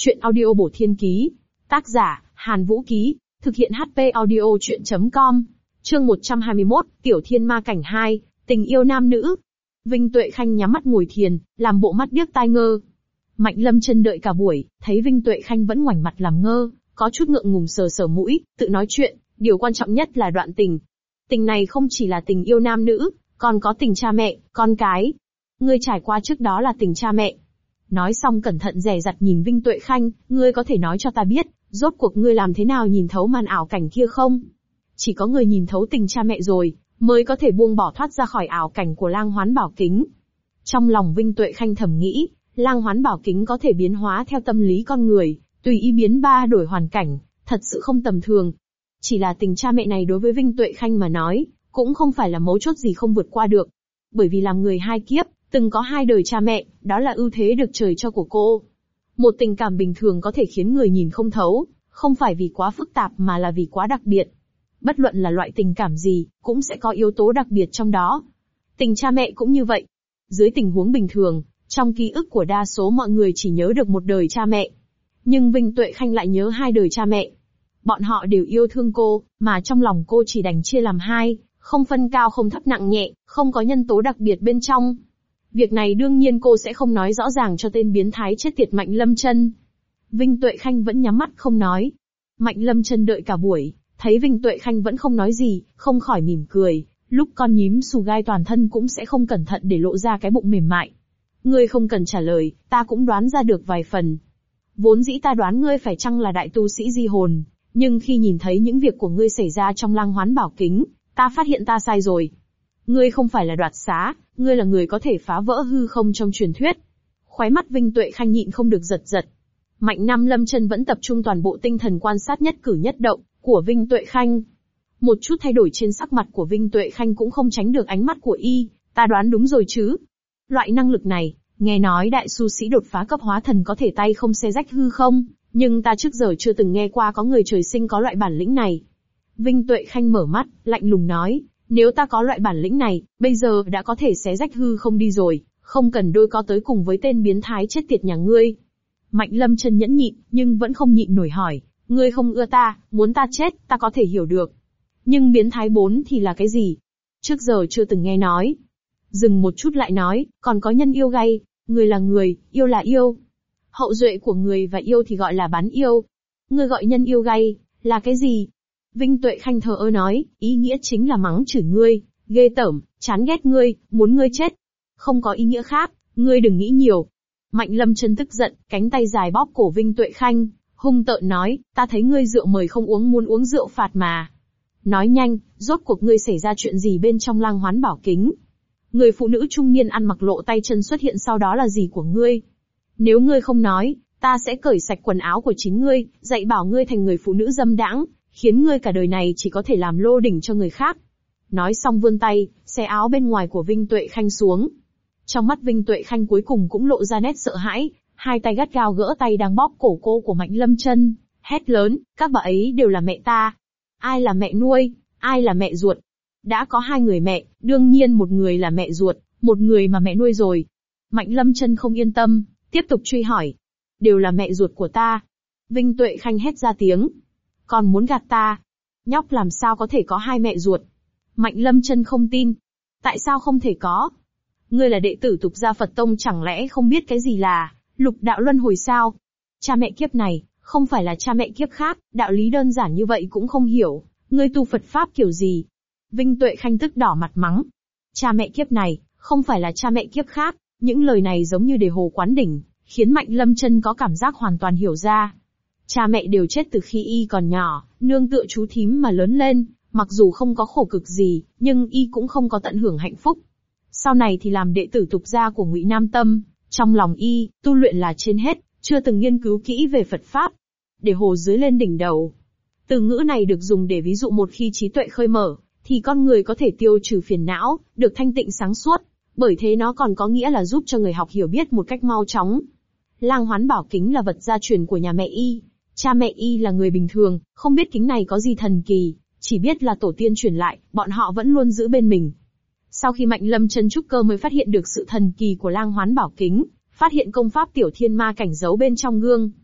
Chuyện audio bổ thiên ký. Tác giả, Hàn Vũ Ký. Thực hiện HP audio chuyện.com. Chương 121, Tiểu Thiên Ma Cảnh 2, Tình yêu nam nữ. Vinh Tuệ Khanh nhắm mắt ngồi thiền, làm bộ mắt điếc tai ngơ. Mạnh Lâm Chân đợi cả buổi, thấy Vinh Tuệ Khanh vẫn ngoảnh mặt làm ngơ, có chút ngượng ngùng sờ sờ mũi, tự nói chuyện, điều quan trọng nhất là đoạn tình. Tình này không chỉ là tình yêu nam nữ, còn có tình cha mẹ, con cái. Ngươi trải qua trước đó là tình cha mẹ. Nói xong cẩn thận dè dặt nhìn Vinh Tuệ Khanh, ngươi có thể nói cho ta biết, rốt cuộc ngươi làm thế nào nhìn thấu màn ảo cảnh kia không? Chỉ có người nhìn thấu tình cha mẹ rồi, mới có thể buông bỏ thoát ra khỏi ảo cảnh của Lang Hoán Bảo Kính. Trong lòng Vinh Tuệ Khanh thầm nghĩ, Lang Hoán Bảo Kính có thể biến hóa theo tâm lý con người, tùy ý biến ba đổi hoàn cảnh, thật sự không tầm thường. Chỉ là tình cha mẹ này đối với Vinh Tuệ Khanh mà nói, cũng không phải là mấu chốt gì không vượt qua được. Bởi vì làm người hai kiếp, từng có hai đời cha mẹ, đó là ưu thế được trời cho của cô. Một tình cảm bình thường có thể khiến người nhìn không thấu, không phải vì quá phức tạp mà là vì quá đặc biệt. Bất luận là loại tình cảm gì, cũng sẽ có yếu tố đặc biệt trong đó. Tình cha mẹ cũng như vậy. Dưới tình huống bình thường, trong ký ức của đa số mọi người chỉ nhớ được một đời cha mẹ. Nhưng Vinh Tuệ Khanh lại nhớ hai đời cha mẹ. Bọn họ đều yêu thương cô, mà trong lòng cô chỉ đành chia làm hai, không phân cao không thấp nặng nhẹ, không có nhân tố đặc biệt bên trong. Việc này đương nhiên cô sẽ không nói rõ ràng cho tên biến thái chết tiệt Mạnh Lâm Chân. Vinh Tuệ Khanh vẫn nhắm mắt không nói. Mạnh Lâm Chân đợi cả buổi, thấy Vinh Tuệ Khanh vẫn không nói gì, không khỏi mỉm cười, lúc con nhím xù gai toàn thân cũng sẽ không cẩn thận để lộ ra cái bụng mềm mại. Ngươi không cần trả lời, ta cũng đoán ra được vài phần. Vốn dĩ ta đoán ngươi phải chăng là đại tu sĩ di hồn, nhưng khi nhìn thấy những việc của ngươi xảy ra trong Lang Hoán Bảo Kính, ta phát hiện ta sai rồi. Ngươi không phải là đoạt xá, ngươi là người có thể phá vỡ hư không trong truyền thuyết. Khóe mắt Vinh Tuệ Khanh nhịn không được giật giật. Mạnh Nam Lâm Chân vẫn tập trung toàn bộ tinh thần quan sát nhất cử nhất động của Vinh Tuệ Khanh. Một chút thay đổi trên sắc mặt của Vinh Tuệ Khanh cũng không tránh được ánh mắt của y, ta đoán đúng rồi chứ. Loại năng lực này, nghe nói đại su sĩ đột phá cấp hóa thần có thể tay không xé rách hư không, nhưng ta trước giờ chưa từng nghe qua có người trời sinh có loại bản lĩnh này. Vinh Tuệ Khanh mở mắt, lạnh lùng nói, nếu ta có loại bản lĩnh này, bây giờ đã có thể xé rách hư không đi rồi, không cần đôi co tới cùng với tên biến thái chết tiệt nhà ngươi. Mạnh Lâm Chân nhẫn nhịn, nhưng vẫn không nhịn nổi hỏi, ngươi không ưa ta, muốn ta chết, ta có thể hiểu được. Nhưng biến thái 4 thì là cái gì? Trước giờ chưa từng nghe nói. Dừng một chút lại nói, còn có nhân yêu gay, người là người, yêu là yêu. Hậu duệ của người và yêu thì gọi là bán yêu. Ngươi gọi nhân yêu gay, là cái gì? Vinh Tuệ Khanh thờ ơ nói, ý nghĩa chính là mắng chửi ngươi, ghê tởm, chán ghét ngươi, muốn ngươi chết. Không có ý nghĩa khác, ngươi đừng nghĩ nhiều. Mạnh Lâm Chân tức giận, cánh tay dài bóp cổ Vinh Tuệ Khanh, hung tợn nói, ta thấy ngươi rượu mời không uống muốn uống rượu phạt mà. Nói nhanh, rốt cuộc ngươi xảy ra chuyện gì bên trong Lang Hoán Bảo Kính? Người phụ nữ trung niên ăn mặc lộ tay chân xuất hiện sau đó là gì của ngươi? Nếu ngươi không nói, ta sẽ cởi sạch quần áo của chính ngươi, dạy bảo ngươi thành người phụ nữ dâm đãng, khiến ngươi cả đời này chỉ có thể làm lô đỉnh cho người khác. Nói xong vươn tay, xé áo bên ngoài của Vinh Tuệ Khanh xuống. Trong mắt Vinh Tuệ Khanh cuối cùng cũng lộ ra nét sợ hãi, hai tay gắt gao gỡ tay đang bóp cổ cô của Mạnh Lâm Chân, hét lớn, các bà ấy đều là mẹ ta. Ai là mẹ nuôi, ai là mẹ ruột? Đã có hai người mẹ, đương nhiên một người là mẹ ruột, một người mà mẹ nuôi rồi. Mạnh Lâm Chân không yên tâm, tiếp tục truy hỏi. Đều là mẹ ruột của ta. Vinh Tuệ Khanh hét ra tiếng. Còn muốn gạt ta? Nhóc làm sao có thể có hai mẹ ruột? Mạnh Lâm Chân không tin. Tại sao không thể có? Ngươi là đệ tử Tục Gia Phật Tông chẳng lẽ không biết cái gì là lục đạo luân hồi sao? Cha mẹ kiếp này, không phải là cha mẹ kiếp khác, đạo lý đơn giản như vậy cũng không hiểu, ngươi tu Phật Pháp kiểu gì? Vinh Tuệ Khanh tức đỏ mặt mắng. Cha mẹ kiếp này, không phải là cha mẹ kiếp khác, những lời này giống như đề hồ quán đỉnh, khiến Mạnh Lâm Chân có cảm giác hoàn toàn hiểu ra. Cha mẹ đều chết từ khi y còn nhỏ, nương tựa chú thím mà lớn lên, mặc dù không có khổ cực gì, nhưng y cũng không có tận hưởng hạnh phúc. Sau này thì làm đệ tử Tục gia của Ngụy Nam Tâm, trong lòng y, tu luyện là trên hết, chưa từng nghiên cứu kỹ về Phật Pháp. Để hồ dưới lên đỉnh đầu. Từ ngữ này được dùng để ví dụ một khi trí tuệ khơi mở, thì con người có thể tiêu trừ phiền não, được thanh tịnh sáng suốt, bởi thế nó còn có nghĩa là giúp cho người học hiểu biết một cách mau chóng. Lang Hoán Bảo Kính là vật gia truyền của nhà mẹ y. Cha mẹ y là người bình thường, không biết kính này có gì thần kỳ, chỉ biết là tổ tiên truyền lại, bọn họ vẫn luôn giữ bên mình. Sau khi Mạnh Lâm Chân trúc cơ mới phát hiện được sự thần kỳ của Lang Hoán Bảo Kính, phát hiện công pháp Tiểu Thiên Ma Cảnh giấu bên trong gương.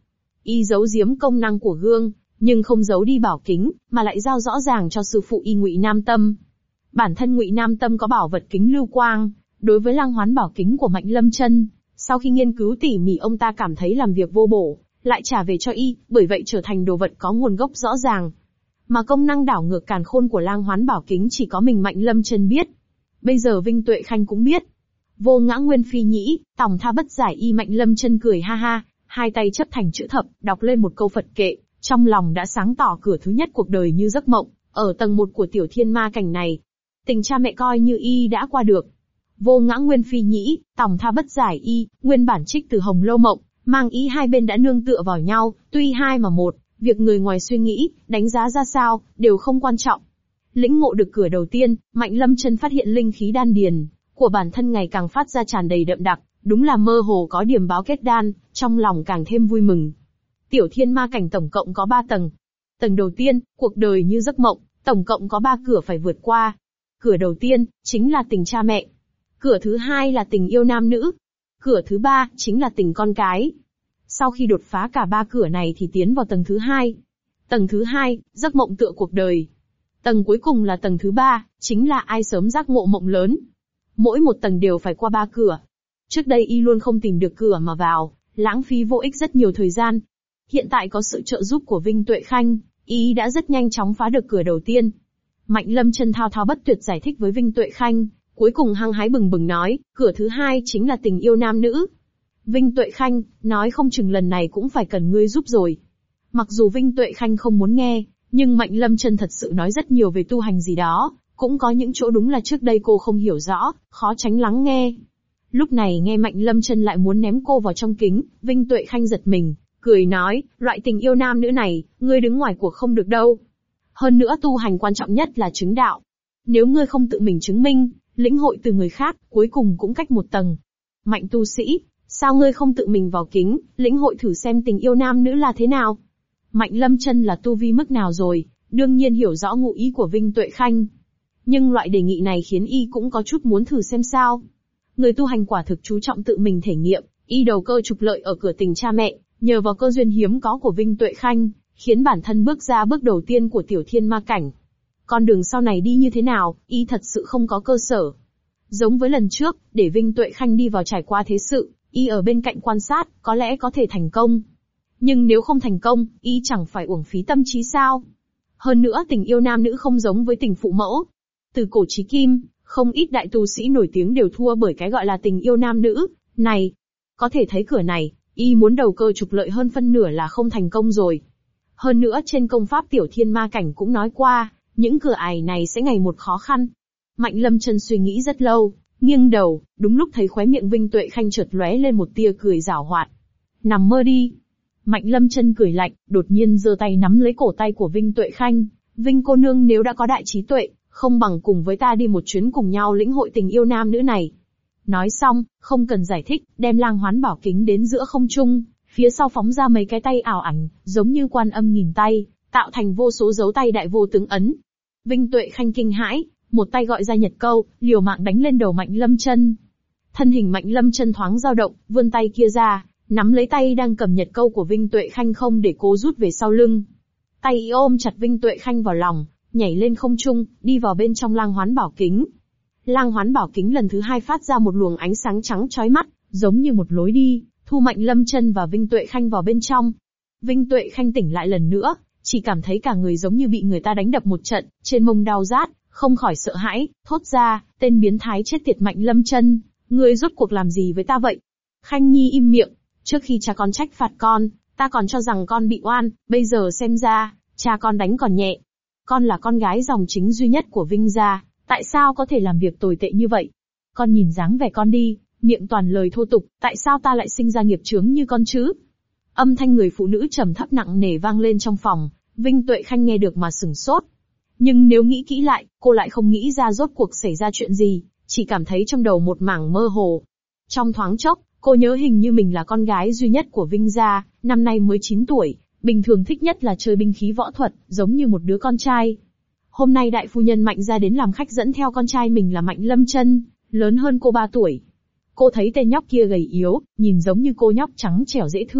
Y giấu giếm công năng của gương, nhưng không giấu đi bảo kính, mà lại giao rõ ràng cho sư phụ Y Ngụy Nam Tâm. Bản thân Ngụy Nam Tâm có bảo vật kính lưu quang, đối với lang hoán bảo kính của Mạnh Lâm Chân, sau khi nghiên cứu tỉ mỉ ông ta cảm thấy làm việc vô bổ, lại trả về cho y, bởi vậy trở thành đồ vật có nguồn gốc rõ ràng. Mà công năng đảo ngược càn khôn của lang hoán bảo kính chỉ có mình Mạnh Lâm Chân biết. Bây giờ Vinh Tuệ Khanh cũng biết. Vô ngã nguyên phi nhĩ, tòng tha bất giải y. Mạnh Lâm Chân cười ha ha, hai tay chấp thành chữ thập, đọc lên một câu Phật kệ, trong lòng đã sáng tỏ cửa thứ nhất cuộc đời như giấc mộng, ở tầng 1 của tiểu thiên ma cảnh này. Tình cha mẹ coi như y đã qua được. Vô ngã nguyên phi nhĩ, tòng tha bất giải y, nguyên bản trích từ Hồng Lâu Mộng, mang ý hai bên đã nương tựa vào nhau, tuy hai mà một, việc người ngoài suy nghĩ, đánh giá ra sao, đều không quan trọng. Lĩnh ngộ được cửa đầu tiên, Mạnh Lâm Chân phát hiện linh khí đan điền của bản thân ngày càng phát ra tràn đầy đậm đặc, đúng là mơ hồ có điểm báo kết đan, trong lòng càng thêm vui mừng. Tiểu thiên ma cảnh tổng cộng có 3 tầng. Tầng đầu tiên, cuộc đời như giấc mộng, tổng cộng có 3 cửa phải vượt qua. Cửa đầu tiên, chính là tình cha mẹ. Cửa thứ hai là tình yêu nam nữ. Cửa thứ ba, chính là tình con cái. Sau khi đột phá cả 3 cửa này thì tiến vào tầng thứ hai. Tầng thứ hai, giấc mộng tựa cuộc đời. Tầng cuối cùng là tầng thứ ba, chính là ai sớm giác ngộ mộng lớn. Mỗi một tầng đều phải qua 3 cửa. Trước đây y luôn không tìm được cửa mà vào, lãng phí vô ích rất nhiều thời gian. Hiện tại có sự trợ giúp của Vinh Tuệ Khanh, y đã rất nhanh chóng phá được cửa đầu tiên. Mạnh Lâm Chân thao thao bất tuyệt giải thích với Vinh Tuệ Khanh, cuối cùng hăng hái bừng bừng nói, cửa thứ hai chính là tình yêu nam nữ. Vinh Tuệ Khanh, nói không chừng lần này cũng phải cần ngươi giúp rồi. Mặc dù Vinh Tuệ Khanh không muốn nghe, nhưng Mạnh Lâm Chân thật sự nói rất nhiều về tu hành gì đó, cũng có những chỗ đúng là trước đây cô không hiểu rõ, khó tránh lắng nghe. Lúc này nghe Mạnh Lâm Chân lại muốn ném cô vào trong kính, Vinh Tuệ Khanh giật mình, cười nói, loại tình yêu nam nữ này, ngươi đứng ngoài cuộc không được đâu. Hơn nữa tu hành quan trọng nhất là chứng đạo. Nếu ngươi không tự mình chứng minh, lĩnh hội từ người khác, cuối cùng cũng cách một tầng. Mạnh tu sĩ, sao ngươi không tự mình vào kính, lĩnh hội thử xem tình yêu nam nữ là thế nào? Mạnh Lâm Chân là tu vi mức nào rồi, đương nhiên hiểu rõ ngụ ý của Vinh Tuệ Khanh. Nhưng loại đề nghị này khiến y cũng có chút muốn thử xem sao. Người tu hành quả thực chú trọng tự mình thể nghiệm, y đầu cơ trục lợi ở cửa tình cha mẹ, nhờ vào cơ duyên hiếm có của Vinh Tuệ Khanh, khiến bản thân bước ra bước đầu tiên của tiểu thiên ma cảnh. Con đường sau này đi như thế nào, y thật sự không có cơ sở. Giống với lần trước, để Vinh Tuệ Khanh đi vào trải qua thế sự, y ở bên cạnh quan sát, có lẽ có thể thành công. Nhưng nếu không thành công, y chẳng phải uổng phí tâm trí sao? Hơn nữa tình yêu nam nữ không giống với tình phụ mẫu. Từ cổ chí kim, không ít đại tu sĩ nổi tiếng đều thua bởi cái gọi là tình yêu nam nữ này. Có thể thấy cửa này, y muốn đầu cơ trục lợi hơn phân nửa là không thành công rồi. Hơn nữa trên công pháp tiểu thiên ma cảnh cũng nói qua, những cửa ải này sẽ ngày một khó khăn. Mạnh Lâm Chân suy nghĩ rất lâu, nghiêng đầu, đúng lúc thấy khóe miệng Vinh Tuệ Khanh chợt lóe lên một tia cười giảo hoạt. Nằm mơ đi. Mạnh Lâm Chân cười lạnh, đột nhiên giơ tay nắm lấy cổ tay của Vinh Tuệ Khanh. Vinh cô nương nếu đã có đại trí tuệ, không bằng cùng với ta đi một chuyến cùng nhau lĩnh hội tình yêu nam nữ này. Nói xong, không cần giải thích, đem lang hoán bảo kính đến giữa không trung, phía sau phóng ra mấy cái tay ảo ảnh, giống như quan âm nghìn tay, tạo thành vô số dấu tay đại vô tướng ấn. Vinh Tuệ Khanh kinh hãi, một tay gọi ra Nhật Câu, liều mạng đánh lên đầu Mạnh Lâm Chân. Thân hình Mạnh Lâm Chân thoáng dao động, vươn tay kia ra, nắm lấy tay đang cầm Nhật Câu của Vinh Tuệ Khanh không để cô rút về sau lưng. Tay ôm chặt Vinh Tuệ Khanh vào lòng, nhảy lên không trung, đi vào bên trong lang hoán bảo kính. Lang hoán bảo kính lần thứ hai phát ra một luồng ánh sáng trắng chói mắt, giống như một lối đi, thu Mạnh Lâm Chân và Vinh Tuệ Khanh vào bên trong. Vinh Tuệ Khanh tỉnh lại lần nữa, chỉ cảm thấy cả người giống như bị người ta đánh đập một trận, trên mông đau rát, không khỏi sợ hãi, thốt ra, tên biến thái chết tiệt Mạnh Lâm Chân, ngươi rốt cuộc làm gì với ta vậy? Khanh Nhi im miệng, trước khi cha con trách phạt con, ta còn cho rằng con bị oan, bây giờ xem ra, cha con đánh còn nhẹ. Con là con gái dòng chính duy nhất của Vinh gia, tại sao có thể làm việc tồi tệ như vậy? Con nhìn dáng vẻ con đi, miệng toàn lời thô tục, tại sao ta lại sinh ra nghiệp chướng như con chứ? Âm thanh người phụ nữ trầm thấp nặng nề vang lên trong phòng, Vinh Tuệ Khanh nghe được mà sửng sốt. Nhưng nếu nghĩ kỹ lại, cô lại không nghĩ ra rốt cuộc xảy ra chuyện gì, chỉ cảm thấy trong đầu một mảng mơ hồ. Trong thoáng chốc, cô nhớ hình như mình là con gái duy nhất của Vinh gia, năm nay mới 9 tuổi, bình thường thích nhất là chơi binh khí võ thuật, giống như một đứa con trai. Hôm nay đại phu nhân Mạnh gia đến làm khách dẫn theo con trai mình là Mạnh Lâm Chân, lớn hơn cô 3 tuổi. Cô thấy tên nhóc kia gầy yếu, nhìn giống như cô nhóc trắng trẻo dễ thương,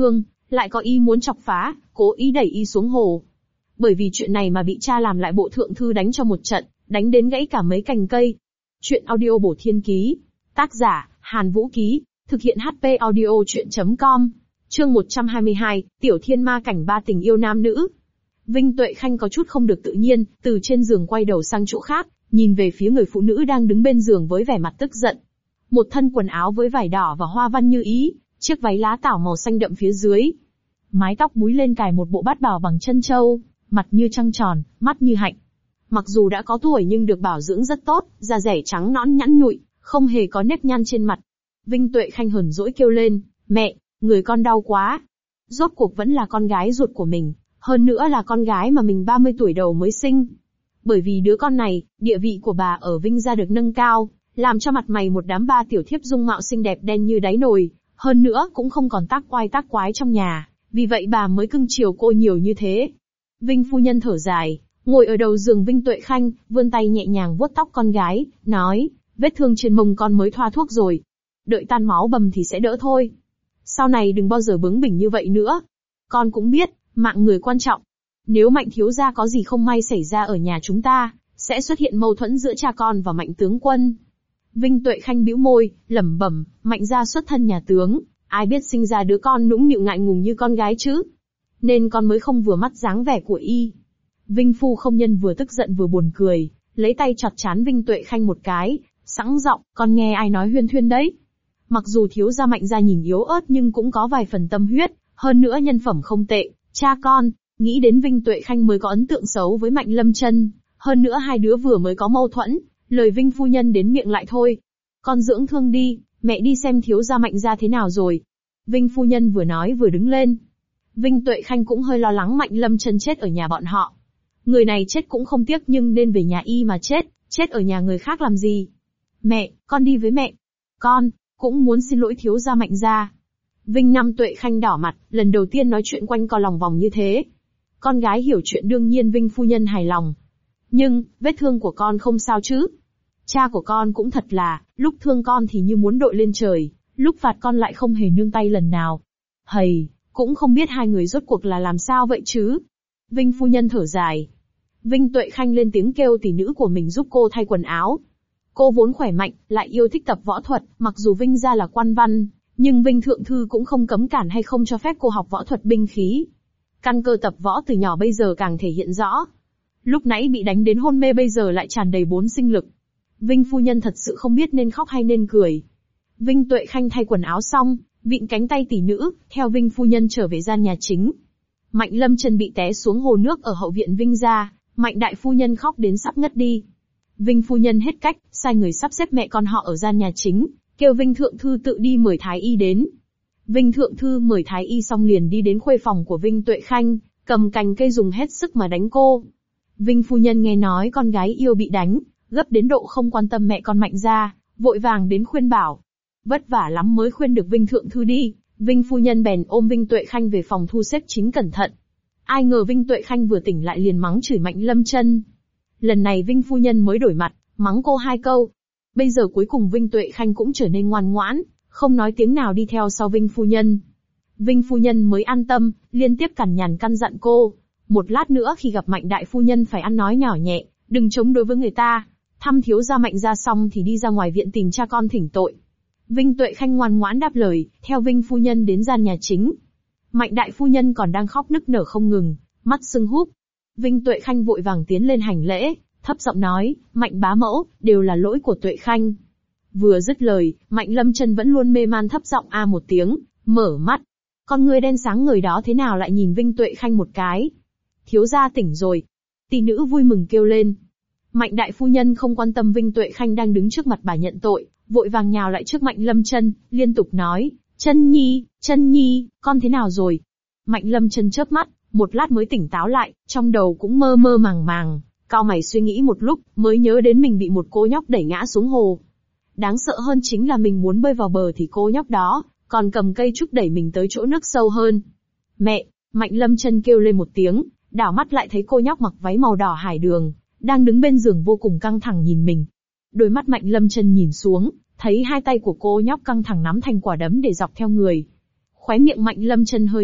lại có ý muốn chọc phá, cố ý đẩy y xuống hồ. Bởi vì chuyện này mà bị cha làm lại bộ thượng thư đánh cho một trận, đánh đến gãy cả mấy cành cây. Chuyện audio bổ thiên ký. Tác giả, Hàn Vũ Ký. Thực hiện HP audio chuyện.com. Chương 122, Tiểu Thiên Ma cảnh ba tình yêu nam nữ. Vinh Tuệ Khanh có chút không được tự nhiên, từ trên giường quay đầu sang chỗ khác, nhìn về phía người phụ nữ đang đứng bên giường với vẻ mặt tức giận. Một thân quần áo với vải đỏ và hoa văn như ý, chiếc váy lá tảo màu xanh đậm phía dưới. Mái tóc búi lên cài một bộ bát bào bằng chân châu, mặt như trăng tròn, mắt như hạnh. Mặc dù đã có tuổi nhưng được bảo dưỡng rất tốt, da dẻ trắng nõn nhẵn nhụi, không hề có nếp nhăn trên mặt. Vinh Tuệ Khanh hờn dỗi kêu lên, mẹ, người con đau quá. Rốt cuộc vẫn là con gái ruột của mình, hơn nữa là con gái mà mình 30 tuổi đầu mới sinh. Bởi vì đứa con này, địa vị của bà ở Vinh gia được nâng cao, làm cho mặt mày một đám ba tiểu thiếp dung mạo xinh đẹp đen như đáy nồi, hơn nữa cũng không còn tác oai tác quái trong nhà, vì vậy bà mới cưng chiều cô nhiều như thế. Vinh phu nhân thở dài, ngồi ở đầu giường Vinh Tuệ Khanh, vươn tay nhẹ nhàng vuốt tóc con gái, nói, vết thương trên mông con mới thoa thuốc rồi. Đợi tan máu bầm thì sẽ đỡ thôi. Sau này đừng bao giờ bướng bỉnh như vậy nữa. Con cũng biết, mạng người quan trọng. Nếu Mạnh thiếu gia có gì không may xảy ra ở nhà chúng ta, sẽ xuất hiện mâu thuẫn giữa cha con và Mạnh tướng quân. Vinh Tuệ Khanh bĩu môi, lẩm bẩm, Mạnh gia xuất thân nhà tướng, ai biết sinh ra đứa con nũng nịu ngại ngùng như con gái chứ. Nên con mới không vừa mắt dáng vẻ của y. Vinh phu không nhân vừa tức giận vừa buồn cười, lấy tay chọt chán Vinh Tuệ Khanh một cái, sẵn giọng, con nghe ai nói huyên thuyên đấy. Mặc dù thiếu gia Mạnh gia nhìn yếu ớt nhưng cũng có vài phần tâm huyết, hơn nữa nhân phẩm không tệ, cha con. Nghĩ đến Vinh Tuệ Khanh mới có ấn tượng xấu với Mạnh Lâm Chân, hơn nữa hai đứa vừa mới có mâu thuẫn, lời Vinh phu nhân đến miệng lại thôi. Con dưỡng thương đi, mẹ đi xem thiếu gia Mạnh gia thế nào rồi. Vinh phu nhân vừa nói vừa đứng lên. Vinh Tuệ Khanh cũng hơi lo lắng Mạnh Lâm Chân chết ở nhà bọn họ. Người này chết cũng không tiếc nhưng nên về nhà y mà chết ở nhà người khác làm gì. Mẹ, con đi với mẹ. Con cũng muốn xin lỗi thiếu gia Mạnh gia. Vinh Năm Tuệ Khanh đỏ mặt, lần đầu tiên nói chuyện quanh co lòng vòng như thế. Con gái hiểu chuyện đương nhiên Vinh phu nhân hài lòng. Nhưng, vết thương của con không sao chứ? Cha của con cũng thật là, lúc thương con thì như muốn đội lên trời, lúc phạt con lại không hề nương tay lần nào. Hầy, cũng không biết hai người rốt cuộc là làm sao vậy chứ? Vinh phu nhân thở dài. Vinh Tuệ Khanh lên tiếng kêu tỷ nữ của mình giúp cô thay quần áo. Cô vốn khỏe mạnh, lại yêu thích tập võ thuật, mặc dù Vinh gia là quan văn, nhưng Vinh thượng thư cũng không cấm cản hay không cho phép cô học võ thuật binh khí. Căn cơ tập võ từ nhỏ bây giờ càng thể hiện rõ. Lúc nãy bị đánh đến hôn mê bây giờ lại tràn đầy bốn sinh lực. Vinh phu nhân thật sự không biết nên khóc hay nên cười. Vinh Tuệ Khanh thay quần áo xong, vịn cánh tay tỷ nữ, theo Vinh phu nhân trở về gian nhà chính. Mạnh Lâm Chân bị té xuống hồ nước ở hậu viện Vinh gia, Mạnh đại phu nhân khóc đến sắp ngất đi. Vinh phu nhân hết cách, sai người sắp xếp mẹ con họ ở gian nhà chính, kêu Vinh thượng thư tự đi mời thái y đến. Vinh thượng thư mời thái y xong liền đi đến khuê phòng của Vinh Tuệ Khanh, cầm cành cây dùng hết sức mà đánh cô. Vinh phu nhân nghe nói con gái yêu bị đánh, gấp đến độ không quan tâm mẹ con Mạnh gia, vội vàng đến khuyên bảo. Vất vả lắm mới khuyên được Vinh thượng thư đi, Vinh phu nhân bèn ôm Vinh Tuệ Khanh về phòng thu xếp chính cẩn thận. Ai ngờ Vinh Tuệ Khanh vừa tỉnh lại liền mắng chửi Mạnh Lâm Chân. Lần này Vinh phu nhân mới đổi mặt, mắng cô 2 câu. Bây giờ cuối cùng Vinh Tuệ Khanh cũng trở nên ngoan ngoãn, không nói tiếng nào đi theo sau Vinh phu nhân. Vinh phu nhân mới an tâm, liên tiếp cằn nhằn căn dặn cô. Một lát nữa khi gặp Mạnh đại phu nhân phải ăn nói nhỏ nhẹ, đừng chống đối với người ta. Thăm thiếu gia Mạnh gia xong thì đi ra ngoài viện tìm cha con thỉnh tội. Vinh Tuệ Khanh ngoan ngoãn đáp lời, theo Vinh phu nhân đến gian nhà chính. Mạnh đại phu nhân còn đang khóc nức nở không ngừng, mắt sưng húp. Vinh Tuệ Khanh vội vàng tiến lên hành lễ, thấp giọng nói, Mạnh bá mẫu, đều là lỗi của Tuệ Khanh. Vừa dứt lời, Mạnh Lâm Chân vẫn luôn mê man thấp giọng a một tiếng, mở mắt. Con ngươi đen sáng người đó thế nào lại nhìn Vinh Tuệ Khanh một cái. Thiếu gia tỉnh rồi. Tỷ nữ vui mừng kêu lên. Mạnh đại phu nhân không quan tâm Vinh Tuệ Khanh đang đứng trước mặt bà nhận tội, vội vàng nhào lại trước Mạnh Lâm Chân, liên tục nói, Chân Nhi, con thế nào rồi? Mạnh Lâm Chân chớp mắt, một lát mới tỉnh táo lại, trong đầu cũng mơ mơ màng màng, cau mày suy nghĩ một lúc, mới nhớ đến mình bị một cô nhóc đẩy ngã xuống hồ. Đáng sợ hơn chính là mình muốn bơi vào bờ thì cô nhóc đó còn cầm cây trúc đẩy mình tới chỗ nước sâu hơn. Mẹ! Mạnh Lâm Chân kêu lên một tiếng, đảo mắt lại thấy cô nhóc mặc váy màu đỏ hải đường, đang đứng bên giường vô cùng căng thẳng nhìn mình. Đôi mắt Mạnh Lâm Chân nhìn xuống, thấy hai tay của cô nhóc căng thẳng nắm thành quả đấm để dọc theo người. Khóe miệng Mạnh Lâm Chân hơi nhếch,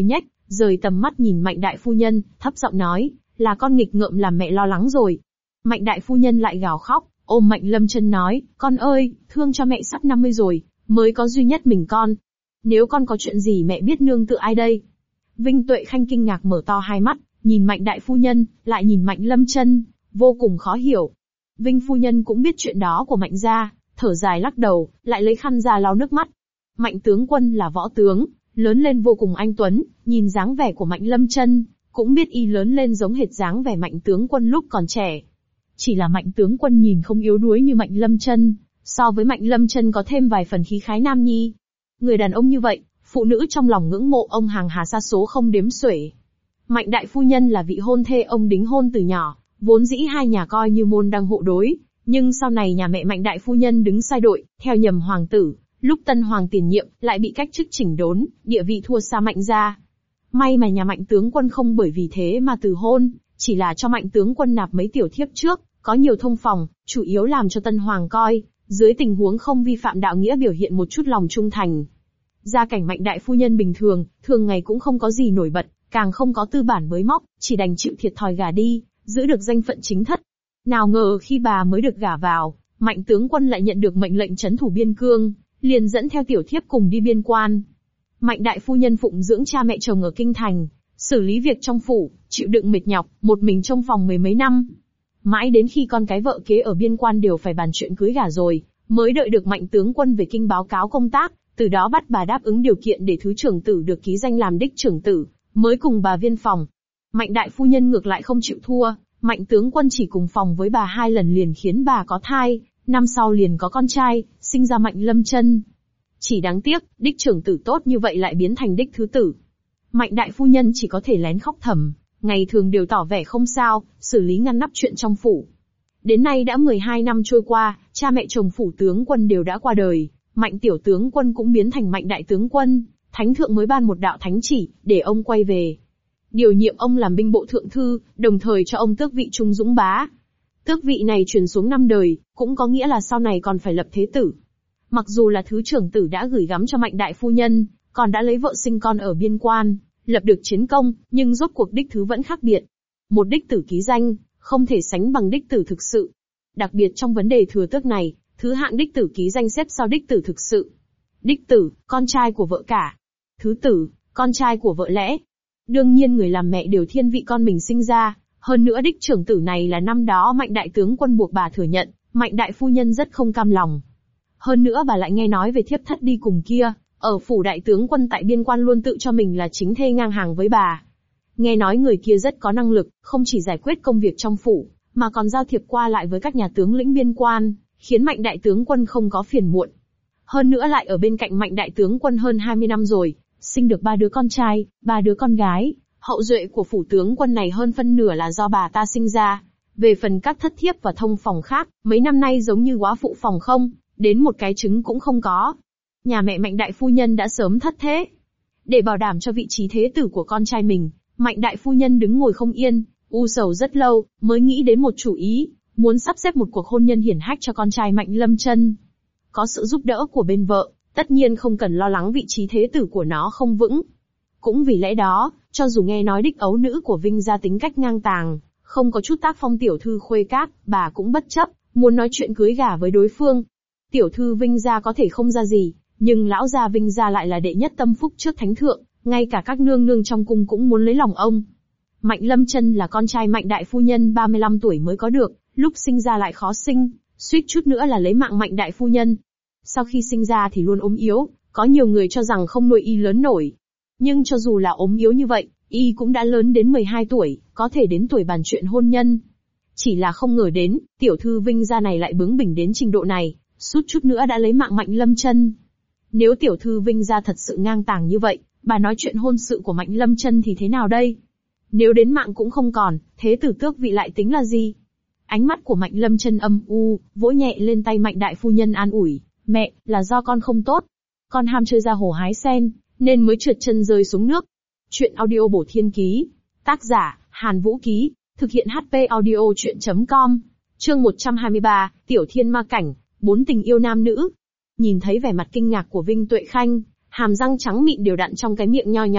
rời tầm mắt nhìn Mạnh đại phu nhân, thấp giọng nói, là con nghịch ngợm làm mẹ lo lắng rồi. Mạnh đại phu nhân lại gào khóc, ôm Mạnh Lâm Chân nói, con ơi, thương cho mẹ sắp 50 rồi, mới có duy nhất mình con. Nếu con có chuyện gì mẹ biết nương tựa ai đây? Vinh Tuệ Khanh kinh ngạc mở to hai mắt, nhìn Mạnh đại phu nhân, lại nhìn Mạnh Lâm Chân, vô cùng khó hiểu. Vinh phu nhân cũng biết chuyện đó của Mạnh gia, thở dài lắc đầu, lại lấy khăn ra lau nước mắt. Mạnh tướng quân là võ tướng, lớn lên vô cùng anh tuấn, nhìn dáng vẻ của Mạnh Lâm Chân, cũng biết y lớn lên giống hệt dáng vẻ Mạnh tướng quân lúc còn trẻ. Chỉ là Mạnh tướng quân nhìn không yếu đuối như Mạnh Lâm Chân, so với Mạnh Lâm Chân có thêm vài phần khí khái nam nhi. Người đàn ông như vậy, phụ nữ trong lòng ngưỡng mộ ông hàng hà sa số không đếm xuể. Mạnh đại phu nhân là vị hôn thê ông đính hôn từ nhỏ, vốn dĩ hai nhà coi như môn đăng hộ đối, nhưng sau này nhà mẹ Mạnh đại phu nhân đứng sai đội, theo nhầm hoàng tử, lúc tân hoàng tiền nhiệm, lại bị cách chức chỉnh đốn, địa vị thua xa Mạnh gia. May mà nhà Mạnh tướng quân không bởi vì thế mà từ hôn, chỉ là cho Mạnh tướng quân nạp mấy tiểu thiếp trước, có nhiều thông phòng, chủ yếu làm cho tân hoàng coi, dưới tình huống không vi phạm đạo nghĩa biểu hiện một chút lòng trung thành. Gia cảnh Mạnh đại phu nhân bình thường, thường ngày cũng không có gì nổi bật, càng không có tư bản mới móc, chỉ đành chịu thiệt thòi gả đi, giữ được danh phận chính thất. Nào ngờ khi bà mới được gả vào, Mạnh tướng quân lại nhận được mệnh lệnh trấn thủ biên cương, liền dẫn theo tiểu thiếp cùng đi biên quan. Mạnh đại phu nhân phụng dưỡng cha mẹ chồng ở kinh thành, xử lý việc trong phủ, chịu đựng mệt nhọc, một mình trong phòng mười mấy năm. Mãi đến khi con cái vợ kế ở biên quan đều phải bàn chuyện cưới gả rồi, mới đợi được Mạnh tướng quân về kinh báo cáo công tác, từ đó bắt bà đáp ứng điều kiện để thứ trưởng tử được ký danh làm đích trưởng tử, mới cùng bà viên phòng. Mạnh đại phu nhân ngược lại không chịu thua, Mạnh tướng quân chỉ cùng phòng với bà 2 lần liền khiến bà có thai, năm sau liền có con trai, sinh ra Mạnh Lâm Chân. Chỉ đáng tiếc, đích trưởng tử tốt như vậy lại biến thành đích thứ tử. Mạnh đại phu nhân chỉ có thể lén khóc thầm, ngày thường đều tỏ vẻ không sao, xử lý ngăn nắp chuyện trong phủ. Đến nay đã 12 năm trôi qua, cha mẹ chồng phủ tướng quân đều đã qua đời, Mạnh tiểu tướng quân cũng biến thành Mạnh đại tướng quân, thánh thượng mới ban một đạo thánh chỉ, để ông quay về. Điều nhiệm ông làm binh bộ thượng thư, đồng thời cho ông tước vị Trung Dũng Bá. Tước vị này truyền xuống 5 đời, cũng có nghĩa là sau này còn phải lập thế tử. Mặc dù là thứ trưởng tử đã gửi gắm cho Mạnh đại phu nhân, còn đã lấy vợ sinh con ở biên quan, lập được chiến công, nhưng rốt cuộc đích thứ vẫn khác biệt. Một đích tử ký danh, không thể sánh bằng đích tử thực sự. Đặc biệt trong vấn đề thừa tước này, thứ hạng đích tử ký danh xếp sau đích tử thực sự. Đích tử, con trai của vợ cả. Thứ tử, con trai của vợ lẽ. Đương nhiên người làm mẹ đều thiên vị con mình sinh ra, hơn nữa đích trưởng tử này là năm đó Mạnh đại tướng quân buộc bà thừa nhận, Mạnh đại phu nhân rất không cam lòng. Hơn nữa bà lại nghe nói về thiếp thất đi cùng kia, ở phủ đại tướng quân tại biên quan luôn tự cho mình là chính thê ngang hàng với bà. Nghe nói người kia rất có năng lực, không chỉ giải quyết công việc trong phủ, mà còn giao thiệp qua lại với các nhà tướng lĩnh biên quan, khiến Mạnh đại tướng quân không có phiền muộn. Hơn nữa lại ở bên cạnh Mạnh đại tướng quân hơn 20 năm rồi, sinh được 3 đứa con trai, 3 đứa con gái, hậu duệ của phủ tướng quân này hơn phân nửa là do bà ta sinh ra. Về phần các thất thiếp và thông phòng khác, mấy năm nay giống như góa phụ phòng không, đến một cái trứng cũng không có. Nhà mẹ Mạnh đại phu nhân đã sớm thất thế. Để bảo đảm cho vị trí thế tử của con trai mình, Mạnh đại phu nhân đứng ngồi không yên, u sầu rất lâu, mới nghĩ đến một chủ ý, muốn sắp xếp một cuộc hôn nhân hiển hách cho con trai Mạnh Lâm Chân. Có sự giúp đỡ của bên vợ, tất nhiên không cần lo lắng vị trí thế tử của nó không vững. Cũng vì lẽ đó, cho dù nghe nói đích ấu nữ của Vinh gia tính cách ngang tàng, không có chút tác phong tiểu thư khuê các, bà cũng bất chấp, muốn nói chuyện cưới gả với đối phương. Tiểu thư Vinh gia có thể không ra gì, nhưng lão gia Vinh gia lại là đệ nhất tâm phúc trước thánh thượng, ngay cả các nương nương trong cung cũng muốn lấy lòng ông. Mạnh Lâm Chân là con trai Mạnh đại phu nhân 35 tuổi mới có được, lúc sinh ra lại khó sinh, suýt chút nữa là lấy mạng Mạnh đại phu nhân. Sau khi sinh ra thì luôn ốm yếu, có nhiều người cho rằng không nuôi y lớn nổi. Nhưng cho dù là ốm yếu như vậy, y cũng đã lớn đến 12 tuổi, có thể đến tuổi bàn chuyện hôn nhân. Chỉ là không ngờ đến, tiểu thư Vinh gia này lại bướng bỉnh đến trình độ này, suýt chút nữa đã lấy mạng Mạnh Lâm Chân. Nếu tiểu thư Vinh gia thật sự ngang tàng như vậy, bà nói chuyện hôn sự của Mạnh Lâm Chân thì thế nào đây? Nếu đến mạng cũng không còn, thế tử tước vị lại tính là gì? Ánh mắt của Mạnh Lâm Chân âm u, vỗ nhẹ lên tay Mạnh đại phu nhân an ủi, mẹ, là do con không tốt. Con ham chơi ra hồ hái sen, nên mới trượt chân rơi xuống nước. Chuyện audio bổ thiên ký. Tác giả, Hàn Vũ Ký. Thực hiện HP audio chuyện.com. Chương 123, Tiểu Thiên Ma Cảnh, 4 tình yêu nam nữ. Nhìn thấy vẻ mặt kinh ngạc của Vinh Tuệ Khanh, hàm răng trắng mịn đều đặn trong cái miệng nho nhỏ,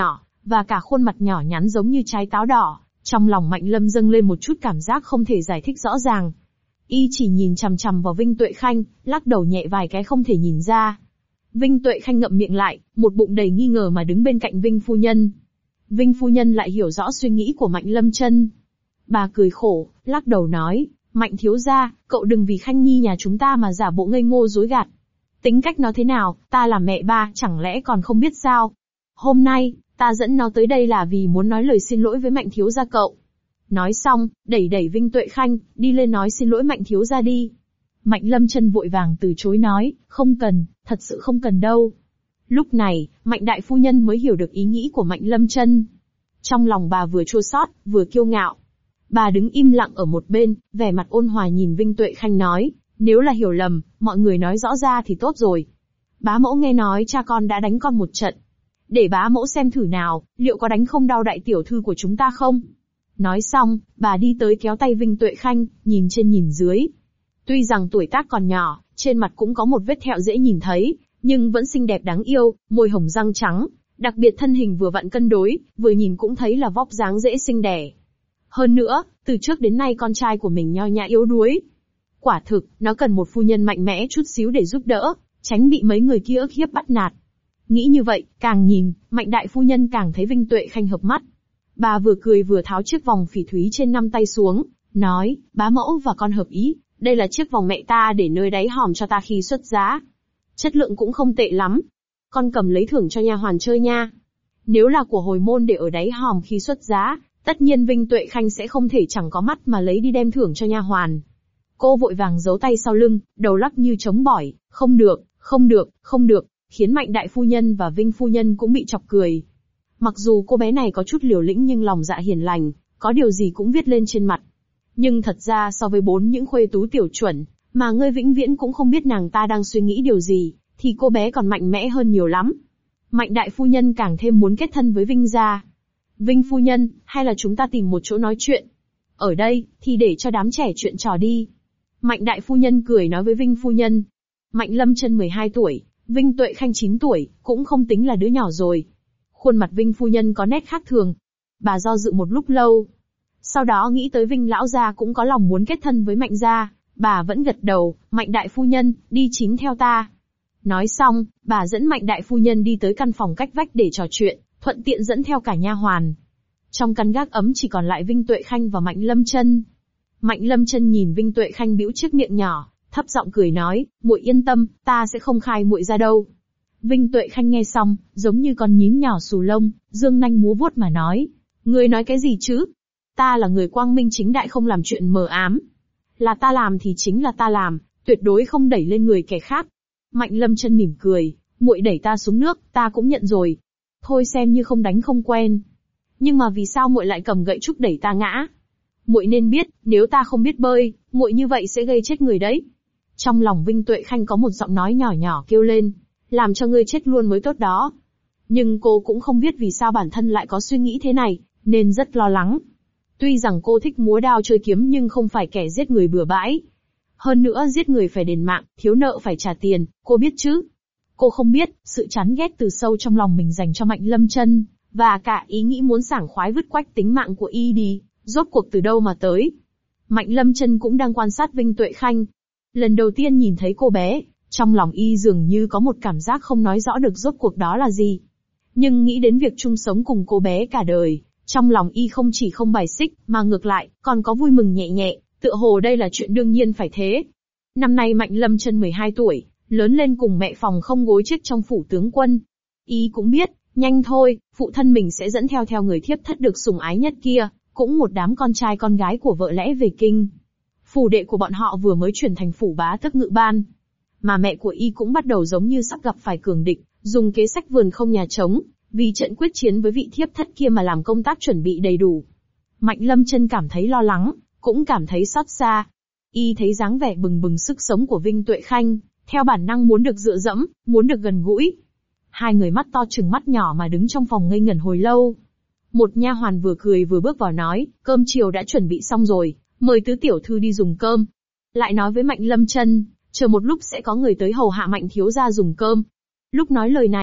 và cả khuôn mặt nhỏ nhắn giống như trái táo đỏ. Trong lòng Mạnh Lâm dâng lên một chút cảm giác không thể giải thích rõ ràng. Y chỉ nhìn chằm chằm vào Vinh Tuệ Khanh, lắc đầu nhẹ vài cái không thể nhìn ra. Vinh Tuệ Khanh ngậm miệng lại, một bụng đầy nghi ngờ mà đứng bên cạnh Vinh phu nhân. Vinh phu nhân lại hiểu rõ suy nghĩ của Mạnh Lâm Chân. Bà cười khổ, lắc đầu nói, Mạnh thiếu gia, cậu đừng vì Khanh Nhi nhà chúng ta mà giả bộ ngây ngô dối gạt. Tính cách nó thế nào, ta là mẹ ba chẳng lẽ còn không biết sao? Hôm nay, ta dẫn nó tới đây là vì muốn nói lời xin lỗi với Mạnh thiếu gia cậu. Nói xong, đẩy đẩy Vinh Tuệ Khanh, đi lên nói xin lỗi Mạnh thiếu gia đi. Mạnh Lâm Chân vội vàng từ chối nói, không cần, thật sự không cần đâu. Lúc này, Mạnh đại phu nhân mới hiểu được ý nghĩ của Mạnh Lâm Chân. Trong lòng bà vừa chua xót, vừa kiêu ngạo. Bà đứng im lặng ở một bên, vẻ mặt ôn hòa nhìn Vinh Tuệ Khanh nói, nếu là hiểu lầm, mọi người nói rõ ra thì tốt rồi. Bá mẫu nghe nói cha con đã đánh con một trận. Để bá mẫu xem thử nào, liệu có đánh không đau đại tiểu thư của chúng ta không? Nói xong, bà đi tới kéo tay Vinh Tuệ Khanh, nhìn trên nhìn dưới. Tuy rằng tuổi tác còn nhỏ, trên mặt cũng có một vết thẹo dễ nhìn thấy, nhưng vẫn xinh đẹp đáng yêu, môi hồng răng trắng, đặc biệt thân hình vừa vặn cân đối, vừa nhìn cũng thấy là vóc dáng dễ sinh đẻ. Hơn nữa, từ trước đến nay con trai của mình nho nhã yếu đuối. Quả thực, nó cần một phu nhân mạnh mẽ chút xíu để giúp đỡ, tránh bị mấy người kia ức hiếp bắt nạt. Nghĩ như vậy, càng nhìn, Mạnh đại phu nhân càng thấy Vinh Tuệ Khanh hợp mắt. Bà vừa cười vừa tháo chiếc vòng phỉ thúy trên năm tay xuống, nói, bá mẫu và con hợp ý, đây là chiếc vòng mẹ ta để nơi đáy hòm cho ta khi xuất giá. Chất lượng cũng không tệ lắm. Con cầm lấy thưởng cho nha hoàn chơi nha. Nếu là của hồi môn để ở đáy hòm khi xuất giá, tất nhiên Vinh Tuệ Khanh sẽ không thể chẳng có mắt mà lấy đi đem thưởng cho nha hoàn. Cô vội vàng giấu tay sau lưng, đầu lắc như trống bỏi, không được, không được, không được, khiến Mạnh đại phu nhân và Vinh phu nhân cũng bị chọc cười. Mặc dù cô bé này có chút liều lĩnh nhưng lòng dạ hiền lành, có điều gì cũng viết lên trên mặt. Nhưng thật ra so với những khuê tú tiểu chuẩn, mà ngươi vĩnh viễn cũng không biết nàng ta đang suy nghĩ điều gì, thì cô bé còn mạnh mẽ hơn nhiều lắm. Mạnh đại phu nhân càng thêm muốn kết thân với Vinh gia. Vinh phu nhân, hay là chúng ta tìm một chỗ nói chuyện? Ở đây, thì để cho đám trẻ chuyện trò đi. Mạnh đại phu nhân cười nói với Vinh phu nhân. Mạnh Lâm Chân 12 tuổi, Vinh Tuệ Khanh 9 tuổi, cũng không tính là đứa nhỏ rồi. Khuôn mặt Vinh phu nhân có nét khác thường. Bà do dự một lúc lâu. Sau đó nghĩ tới Vinh lão gia cũng có lòng muốn kết thân với Mạnh gia, bà vẫn gật đầu, Mạnh đại phu nhân, đi chín theo ta. Nói xong, bà dẫn Mạnh đại phu nhân đi tới căn phòng cách vách để trò chuyện, thuận tiện dẫn theo cả nha hoàn. Trong căn gác ấm chỉ còn lại Vinh Tuệ Khanh và Mạnh Lâm Chân. Mạnh Lâm Chân nhìn Vinh Tuệ Khanh bĩu chiếc miệng nhỏ, thấp giọng cười nói, muội yên tâm, ta sẽ không khai muội ra đâu. Vinh Tuệ Khanh nghe xong, giống như con nhím nhỏ xù lông, dương nanh múa vuốt mà nói, ngươi nói cái gì chứ? Ta là người quang minh chính đại không làm chuyện mờ ám. Là ta làm thì chính là ta làm, tuyệt đối không đẩy lên người kẻ khác. Mạnh Lâm Chân mỉm cười, muội đẩy ta xuống nước, ta cũng nhận rồi. Thôi xem như không đánh không quen. Nhưng mà vì sao muội lại cầm gậy trúc đẩy ta ngã? Muội nên biết, nếu ta không biết bơi, muội như vậy sẽ gây chết người đấy. Trong lòng Vinh Tuệ Khanh có một giọng nói nhỏ nhỏ kêu lên, làm cho ngươi chết luôn mới tốt đó. Nhưng cô cũng không biết vì sao bản thân lại có suy nghĩ thế này, nên rất lo lắng. Tuy rằng cô thích múa đao chơi kiếm nhưng không phải kẻ giết người bừa bãi. Hơn nữa giết người phải đền mạng, thiếu nợ phải trả tiền, cô biết chứ? Cô không biết, sự chán ghét từ sâu trong lòng mình dành cho Mạnh Lâm Chân, và cả ý nghĩ muốn sảng khoái vứt quách tính mạng của y đi, rốt cuộc từ đâu mà tới. Mạnh Lâm Chân cũng đang quan sát Vinh Tuệ Khanh. Lần đầu tiên nhìn thấy cô bé, trong lòng y dường như có một cảm giác không nói rõ được rốt cuộc đó là gì. Nhưng nghĩ đến việc chung sống cùng cô bé cả đời, trong lòng y không chỉ không bài xích, mà ngược lại, còn có vui mừng nhẹ nhẹ, tựa hồ đây là chuyện đương nhiên phải thế. Năm nay Mạnh Lâm Chân 12 tuổi, lớn lên cùng mẹ phòng không gối chiếc trong phủ tướng quân. Y cũng biết, nhanh thôi, phụ thân mình sẽ dẫn theo người thiếp thất được sủng ái nhất kia, cũng một đám con trai con gái của vợ lẽ về kinh. Phủ đệ của bọn họ vừa mới chuyển thành phủ bá tước ngự ban. Mà mẹ của y cũng bắt đầu giống như sắp gặp phải cường địch, dùng kế sách vườn không nhà trống, vì trận quyết chiến với vị thiếp thất kia mà làm công tác chuẩn bị đầy đủ. Mạnh Lâm Chân cảm thấy lo lắng, cũng cảm thấy xót xa. Y thấy dáng vẻ bừng bừng sức sống của Vinh Tuệ Khanh, theo bản năng muốn được dựa dẫm, muốn được gần gũi. Hai người mắt to trừng mắt nhỏ mà đứng trong phòng ngây ngẩn hồi lâu. Một nha hoàn vừa cười vừa bước vào nói, cơm chiều đã chuẩn bị xong rồi, mời tứ tiểu thư đi dùng cơm. Lại nói với Mạnh Lâm Chân, chờ một lúc sẽ có người tới hầu hạ Mạnh thiếu gia dùng cơm. Lúc nói lời này,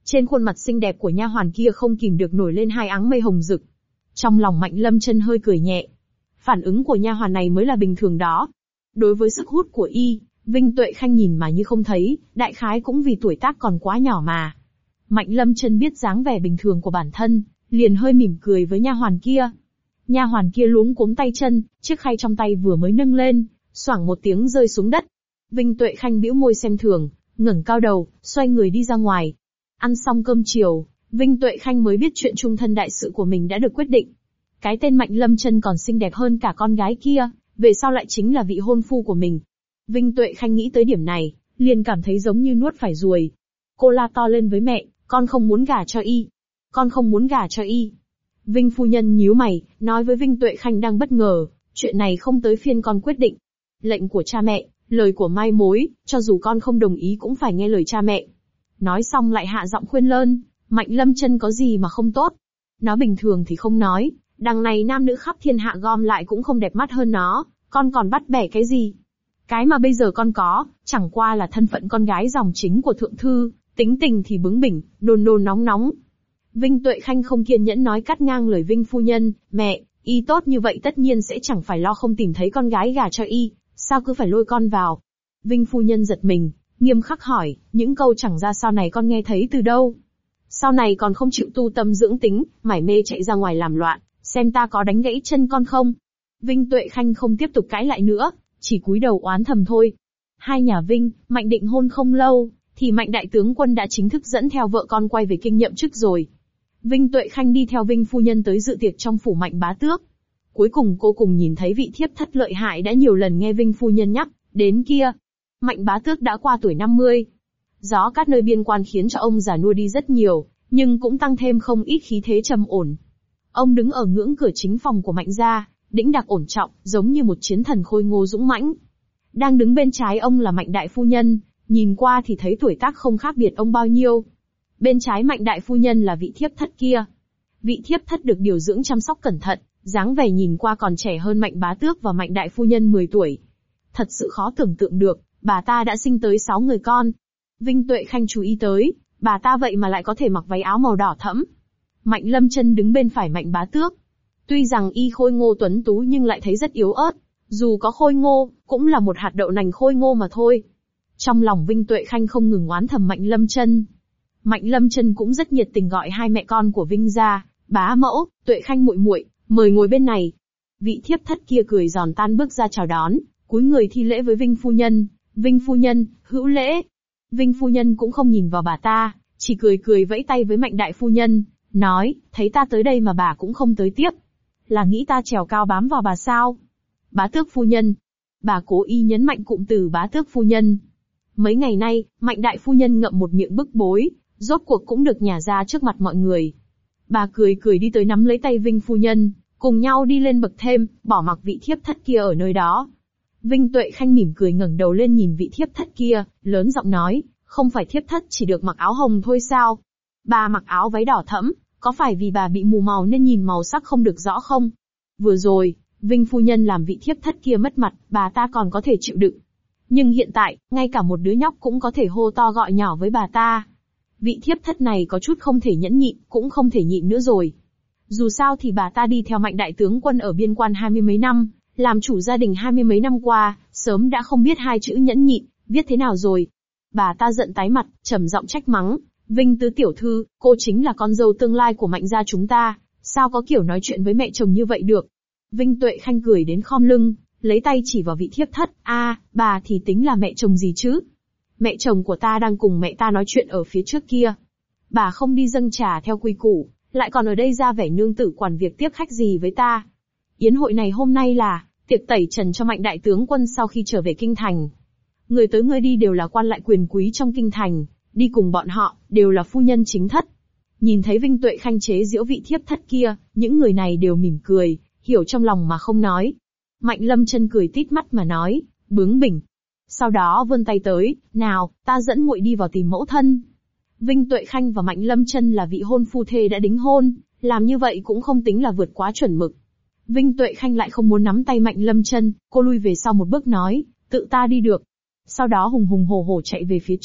Trên khuôn mặt xinh đẹp của nha hoàn kia không kìm được nổi lên hai áng mây hồng rực. Trong lòng Mạnh Lâm Chân hơi cười nhẹ. Phản ứng của nha hoàn này mới là bình thường đó. Đối với sức hút của y, Vinh Tuệ Khanh nhìn mà như không thấy, đại khái cũng vì tuổi tác còn quá nhỏ mà. Mạnh Lâm Chân biết dáng vẻ bình thường của bản thân, liền hơi mỉm cười với nha hoàn kia. Nha hoàn kia luống cuống tay chân, chiếc khay trong tay vừa mới nâng lên, xoảng một tiếng rơi xuống đất. Vinh Tuệ Khanh bĩu môi xem thường, ngẩng cao đầu, xoay người đi ra ngoài. Ăn xong cơm chiều, Vinh Tuệ Khanh mới biết chuyện chung thân đại sự của mình đã được quyết định. Cái tên Mạnh Lâm Chân còn xinh đẹp hơn cả con gái kia, về sau lại chính là vị hôn phu của mình. Vinh Tuệ Khanh nghĩ tới điểm này, liền cảm thấy giống như nuốt phải ruồi. Cô la to lên với mẹ, con không muốn gả cho y. Con không muốn gả cho y. Vinh phu nhân nhíu mày, nói với Vinh Tuệ Khanh đang bất ngờ, chuyện này không tới phiên con quyết định. Lệnh của cha mẹ, lời của mai mối, cho dù con không đồng ý cũng phải nghe lời cha mẹ. Nói xong lại hạ giọng khuyên lơn, Mạnh Lâm Chân có gì mà không tốt. Nó bình thường thì không nói, đằng này nam nữ khắp thiên hạ gom lại cũng không đẹp mắt hơn nó, con còn bắt bẻ cái gì? Cái mà bây giờ con có, chẳng qua là thân phận con gái dòng chính của thượng thư, tính tình thì bướng bỉnh, nôn nôn nóng nóng. Vinh Tuệ Khanh không kiên nhẫn nói cắt ngang lời Vinh phu nhân, mẹ, y tốt như vậy tất nhiên sẽ chẳng phải lo không tìm thấy con gái gả cho y, sao cứ phải lôi con vào? Vinh phu nhân giật mình, nghiêm khắc hỏi, những câu chẳng ra sao này con nghe thấy từ đâu? Sau này còn không chịu tu tâm dưỡng tính, mải mê chạy ra ngoài làm loạn, xem ta có đánh gãy chân con không? Vinh Tuệ Khanh không tiếp tục cãi lại nữa, chỉ cúi đầu oán thầm thôi. Hai nhà Vinh, Mạnh định hôn không lâu, thì Mạnh đại tướng quân đã chính thức dẫn theo vợ con quay về kinh nhậm chức rồi. Vinh Tuệ Khanh đi theo Vinh phu nhân tới dự tiệc trong phủ Mạnh bá tước. Cuối cùng cô cùng nhìn thấy vị thiếp thất lợi hại đã nhiều lần nghe Vinh phu nhân nhắc đến kia. Mạnh bá tước đã qua tuổi 50. Gió cát nơi biên quan khiến cho ông già nua đi rất nhiều, nhưng cũng tăng thêm không ít khí thế trầm ổn. Ông đứng ở ngưỡng cửa chính phòng của Mạnh gia, đĩnh đạc ổn trọng, giống như một chiến thần khôi ngô dũng mãnh. Đang đứng bên trái ông là Mạnh đại phu nhân, nhìn qua thì thấy tuổi tác không khác biệt ông bao nhiêu. Bên trái Mạnh đại phu nhân là vị thiếp thất kia. Vị thiếp thất được điều dưỡng chăm sóc cẩn thận, dáng vẻ nhìn qua còn trẻ hơn Mạnh bá tước và Mạnh đại phu nhân 10 tuổi. Thật sự khó tưởng tượng được, bà ta đã sinh tới 6 người con. Vinh Tuệ Khanh chú ý tới, bà ta vậy mà lại có thể mặc váy áo màu đỏ thẫm. Mạnh Lâm Chân đứng bên phải Mạnh bá tước. Tuy rằng y khôi ngô tuấn tú nhưng lại thấy rất yếu ớt, dù có khôi ngô, cũng là một hạt đậu nành khôi ngô mà thôi. Trong lòng Vinh Tuệ Khanh không ngừng oán thầm Mạnh Lâm Chân. Mạnh Lâm Chân cũng rất nhiệt tình gọi hai mẹ con của Vinh ra, bá mẫu, Tuệ Khanh muội muội, mời ngồi bên này. Vị thiếp thất kia cười giòn tan bước ra chào đón, cúi người thi lễ với Vinh phu nhân. Vinh phu nhân, hữu lễ. Vinh phu nhân cũng không nhìn vào bà ta, chỉ cười cười vẫy tay với Mạnh đại phu nhân, nói, thấy ta tới đây mà bà cũng không tới tiếp. Là nghĩ ta trèo cao bám vào bà sao? Bá tước phu nhân. Bà cố ý nhấn mạnh cụm từ bá tước phu nhân. Mấy ngày nay, Mạnh đại phu nhân ngậm một miệng bức bối, rốt cuộc cũng được nhả ra trước mặt mọi người. Bà cười cười đi tới nắm lấy tay Vinh phu nhân, cùng nhau đi lên bậc thềm, bỏ mặc vị thiếp thất kia ở nơi đó. Vinh Tuệ Khanh mỉm cười ngẩng đầu lên nhìn vị thiếp thất kia, lớn giọng nói, không phải thiếp thất chỉ được mặc áo hồng thôi sao? Bà mặc áo váy đỏ thẫm, có phải vì bà bị mù màu nên nhìn màu sắc không được rõ không? Vừa rồi, Vinh phu nhân làm vị thiếp thất kia mất mặt, bà ta còn có thể chịu đựng. Nhưng hiện tại, ngay cả một đứa nhóc cũng có thể hô to gọi nhỏ với bà ta. Vị thiếp thất này có chút không thể nhẫn nhịn, cũng không thể nhịn nữa rồi. Dù sao thì bà ta đi theo Mạnh đại tướng quân ở biên quan 20 mấy năm, làm chủ gia đình 20 mấy năm qua, sớm đã không biết hai chữ nhẫn nhịn, viết thế nào rồi. Bà ta giận tái mặt, trầm giọng trách mắng, Vinh tứ tiểu thư, cô chính là con dâu tương lai của Mạnh gia chúng ta, sao có kiểu nói chuyện với mẹ chồng như vậy được. Vinh Tuệ Khanh cười đến khom lưng, lấy tay chỉ vào vị thiếp thất, bà thì tính là mẹ chồng gì chứ? Mẹ chồng của ta đang cùng mẹ ta nói chuyện ở phía trước kia. Bà không đi dâng trà theo quy củ, lại còn ở đây ra vẻ nương tử quản việc tiếp khách gì với ta. Yến hội này hôm nay là tiệc tẩy trần cho Mạnh đại tướng quân sau khi trở về kinh thành. Người tới người đi đều là quan lại quyền quý trong kinh thành, đi cùng bọn họ đều là phu nhân chính thất. Nhìn thấy Vinh Tuệ Khanh chế giễu vị thiếp thất kia, những người này đều mỉm cười, hiểu trong lòng mà không nói. Mạnh Lâm Chân cười tít mắt mà nói, bướng bỉnh. Sau đó vươn tay tới, nào, ta dẫn muội đi vào tìm mẫu thân. Vinh Tuệ Khanh và Mạnh Lâm Chân là vị hôn phu thê đã đính hôn, làm như vậy cũng không tính là vượt quá chuẩn mực. Vinh Tuệ Khanh lại không muốn nắm tay Mạnh Lâm Chân, cô lui về sau một bước nói, tự ta đi được. Sau đó hùng hùng hổ hổ chạy về phía trước,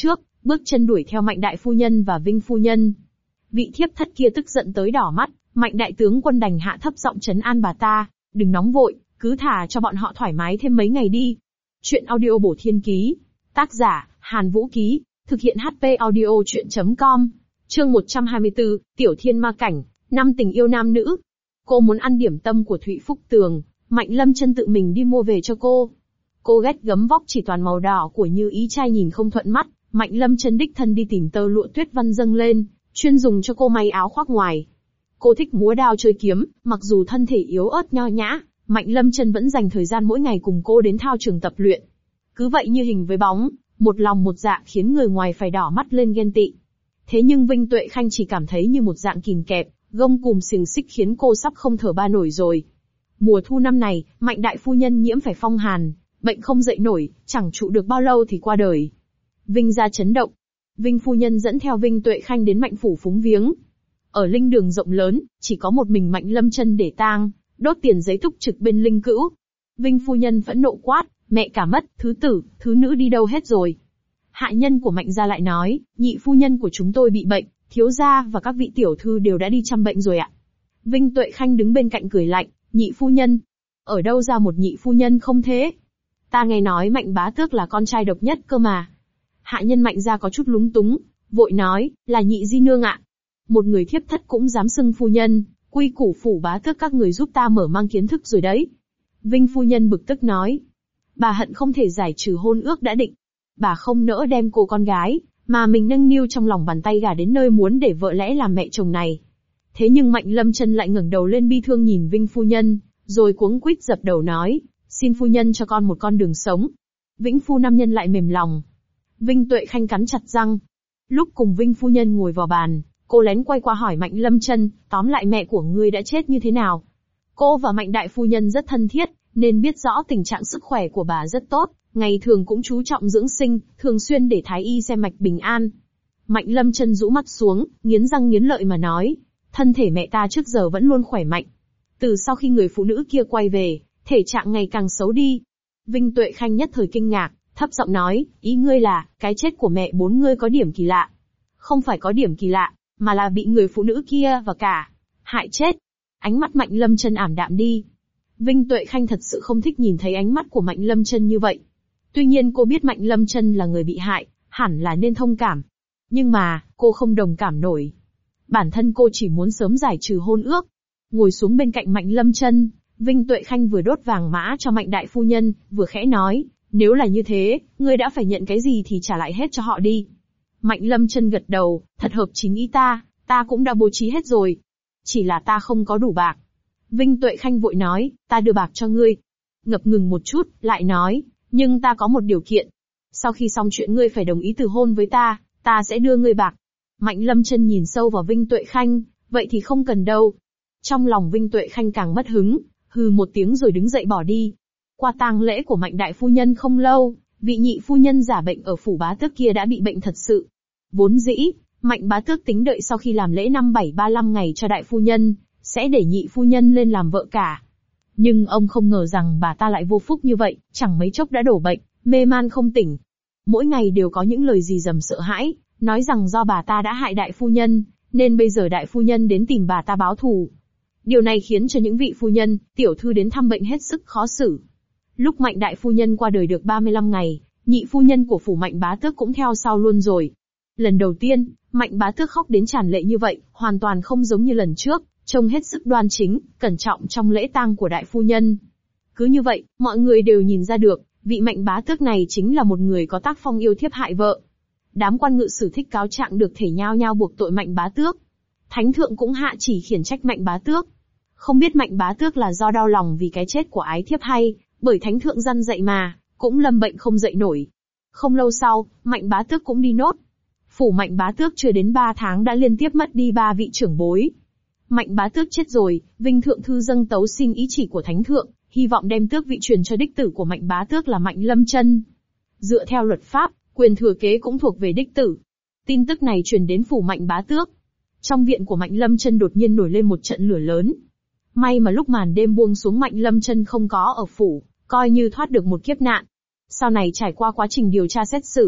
bước chân đuổi theo Mạnh đại phu nhân và Vinh phu nhân. Vị thiếp thất kia tức giận tới đỏ mắt, Mạnh đại tướng quân đành hạ thấp giọng trấn an bà ta, đừng nóng vội, cứ thả cho bọn họ thoải mái thêm mấy ngày đi. Chuyện audio bổ thiên ký. Tác giả, Hàn Vũ Ký. Thực hiện HP audio chuyện.com. Chương 124, Tiểu Thiên Ma Cảnh, năm tình yêu nam nữ. Cô muốn ăn điểm tâm của Thụy Phúc Tường, Mạnh Lâm Chân tự mình đi mua về cho cô. Cô ghét gấm vóc chỉ toàn màu đỏ của Như Ý trai nhìn không thuận mắt, Mạnh Lâm Chân đích thân đi tìm tơ lụa tuyết văn dâng lên, chuyên dùng cho cô may áo khoác ngoài. Cô thích múa đao chơi kiếm, mặc dù thân thể yếu ớt nho nhã, Mạnh Lâm Chân vẫn dành thời gian mỗi ngày cùng cô đến thao trường tập luyện. Cứ vậy như hình với bóng, một lòng một dạ khiến người ngoài phải đỏ mắt lên ghen tị. Thế nhưng Vinh Tuệ Khanh chỉ cảm thấy như một dạng kìm kẹp, gông cùm xiềng xích khiến cô sắp không thở ba nổi rồi. Mùa thu năm này, Mạnh đại phu nhân nhiễm phải phong hàn, bệnh không dậy nổi, chẳng trụ được bao lâu thì qua đời. Vinh gia chấn động. Vinh phu nhân dẫn theo Vinh Tuệ Khanh đến Mạnh phủ phúng viếng. Ở linh đường rộng lớn, chỉ có một mình Mạnh Lâm Chân để tang, đốt tiền giấy túc trực bên linh cữu. Vinh phu nhân phẫn nộ quát, mẹ cả mất, thứ tử, thứ nữ đi đâu hết rồi? Hạ nhân của Mạnh gia lại nói, nhị phu nhân của chúng tôi bị bệnh, thiếu gia và các vị tiểu thư đều đã đi chăm bệnh rồi ạ. Vinh Tuệ Khanh đứng bên cạnh cười lạnh, nhị phu nhân? Ở đâu ra một nhị phu nhân không thế? Ta nghe nói Mạnh bá tước là con trai độc nhất cơ mà. Hạ nhân Mạnh gia có chút lúng túng, vội nói, là nhị di nương ạ. Một người thiếp thất cũng dám xưng phu nhân, quy củ phủ bá tước các người giúp ta mở mang kiến thức rồi đấy. Vinh phu nhân bực tức nói, bà hận không thể giải trừ hôn ước đã định. Bà không nỡ đem cô con gái, mà mình nâng niu trong lòng bàn tay gả đến nơi muốn để vợ lẽ làm mẹ chồng này. Thế nhưng Mạnh Lâm Chân lại ngẩng đầu lên bi thương nhìn Vinh phu nhân, rồi cuống quýt dập đầu nói, xin phu nhân cho con một con đường sống. Vĩnh phu nam nhân lại mềm lòng. Vinh Tuệ Khanh cắn chặt răng. Lúc cùng Vinh phu nhân ngồi vào bàn, cô lén quay qua hỏi Mạnh Lâm Chân, tóm lại mẹ của ngươi đã chết như thế nào? Cô và Mạnh đại phu nhân rất thân thiết, nên biết rõ tình trạng sức khỏe của bà rất tốt, ngày thường cũng chú trọng dưỡng sinh, thường xuyên để thái y xem mạch bình an. Mạnh Lâm Chân rũ mắt xuống, nghiến răng nghiến lợi mà nói, thân thể mẹ ta trước giờ vẫn luôn khỏe mạnh. Từ sau khi người phụ nữ kia quay về, thể trạng ngày càng xấu đi. Vinh Tuệ Khanh nhất thời kinh ngạc, thấp giọng nói, ý ngươi là, cái chết của mẹ bốn ngươi có điểm kỳ lạ. Không phải có điểm kỳ lạ, mà là bị người phụ nữ kia và cả hại chết. Ánh mắt Mạnh Lâm Chân ảm đạm đi. Vinh Tuệ Khanh thật sự không thích nhìn thấy ánh mắt của Mạnh Lâm Chân như vậy. Tuy nhiên cô biết Mạnh Lâm Chân là người bị hại, hẳn là nên thông cảm. Nhưng mà, cô không đồng cảm nổi. Bản thân cô chỉ muốn sớm giải trừ hôn ước. Ngồi xuống bên cạnh Mạnh Lâm Chân, Vinh Tuệ Khanh vừa đốt vàng mã cho Mạnh đại phu nhân, vừa khẽ nói, nếu là như thế, ngươi đã phải nhận cái gì thì trả lại hết cho họ đi. Mạnh Lâm Chân gật đầu, thật hợp chính ý ta cũng đã bố trí hết rồi. Chỉ là ta không có đủ bạc. Vinh Tuệ Khanh vội nói, ta đưa bạc cho ngươi. Ngập ngừng một chút, lại nói, nhưng ta có một điều kiện. Sau khi xong chuyện ngươi phải đồng ý từ hôn với ta sẽ đưa ngươi bạc. Mạnh Lâm Chân nhìn sâu vào Vinh Tuệ Khanh, vậy thì không cần đâu. Trong lòng Vinh Tuệ Khanh càng mất hứng, hừ một tiếng rồi đứng dậy bỏ đi. Qua tang lễ của Mạnh đại phu nhân không lâu, vị nhị phu nhân giả bệnh ở phủ bá tước kia đã bị bệnh thật sự. Vốn dĩ, Mạnh bá tước tính đợi sau khi làm lễ 5735 ngày cho đại phu nhân, sẽ để nhị phu nhân lên làm vợ cả. Nhưng ông không ngờ rằng bà ta lại vô phúc như vậy, chẳng mấy chốc đã đổ bệnh, mê man không tỉnh. Mỗi ngày đều có những lời rì rầm sợ hãi, nói rằng do bà ta đã hại đại phu nhân, nên bây giờ đại phu nhân đến tìm bà ta báo thù. Điều này khiến cho những vị phu nhân, tiểu thư đến thăm bệnh hết sức khó xử. Lúc Mạnh đại phu nhân qua đời được 35 ngày, nhị phu nhân của phủ Mạnh bá tước cũng theo sau luôn rồi. Lần đầu tiên, Mạnh bá tước khóc đến tràn lệ như vậy, hoàn toàn không giống như lần trước, trông hết sức đoan chính, cẩn trọng trong lễ tang của đại phu nhân. Cứ như vậy, mọi người đều nhìn ra được, vị Mạnh bá tước này chính là một người có tác phong yêu thiếp hại vợ. Đám quan ngự sử thích cáo trạng được thể nhao nhao buộc tội Mạnh bá tước. Thánh thượng cũng hạ chỉ khiển trách Mạnh bá tước. Không biết Mạnh bá tước là do đau lòng vì cái chết của ái thiếp hay, bởi thánh thượng răn dạy mà, cũng lâm bệnh không dậy nổi. Không lâu sau, Mạnh bá tước cũng đi nốt. Phủ Mạnh bá tước chưa đến 3 tháng đã liên tiếp mất đi 3 vị trưởng bối. Mạnh bá tước chết rồi, Vinh thượng thư dâng tấu xin ý chỉ của thánh thượng, hy vọng đem tước vị truyền cho đích tử của Mạnh bá tước là Mạnh Lâm Chân. Dựa theo luật pháp, quyền thừa kế cũng thuộc về đích tử. Tin tức này truyền đến phủ Mạnh bá tước. Trong viện của Mạnh Lâm Chân đột nhiên nổi lên một trận lửa lớn. May mà lúc màn đêm buông xuống Mạnh Lâm Chân không có ở phủ, coi như thoát được một kiếp nạn. Sau này trải qua quá trình điều tra xét xử,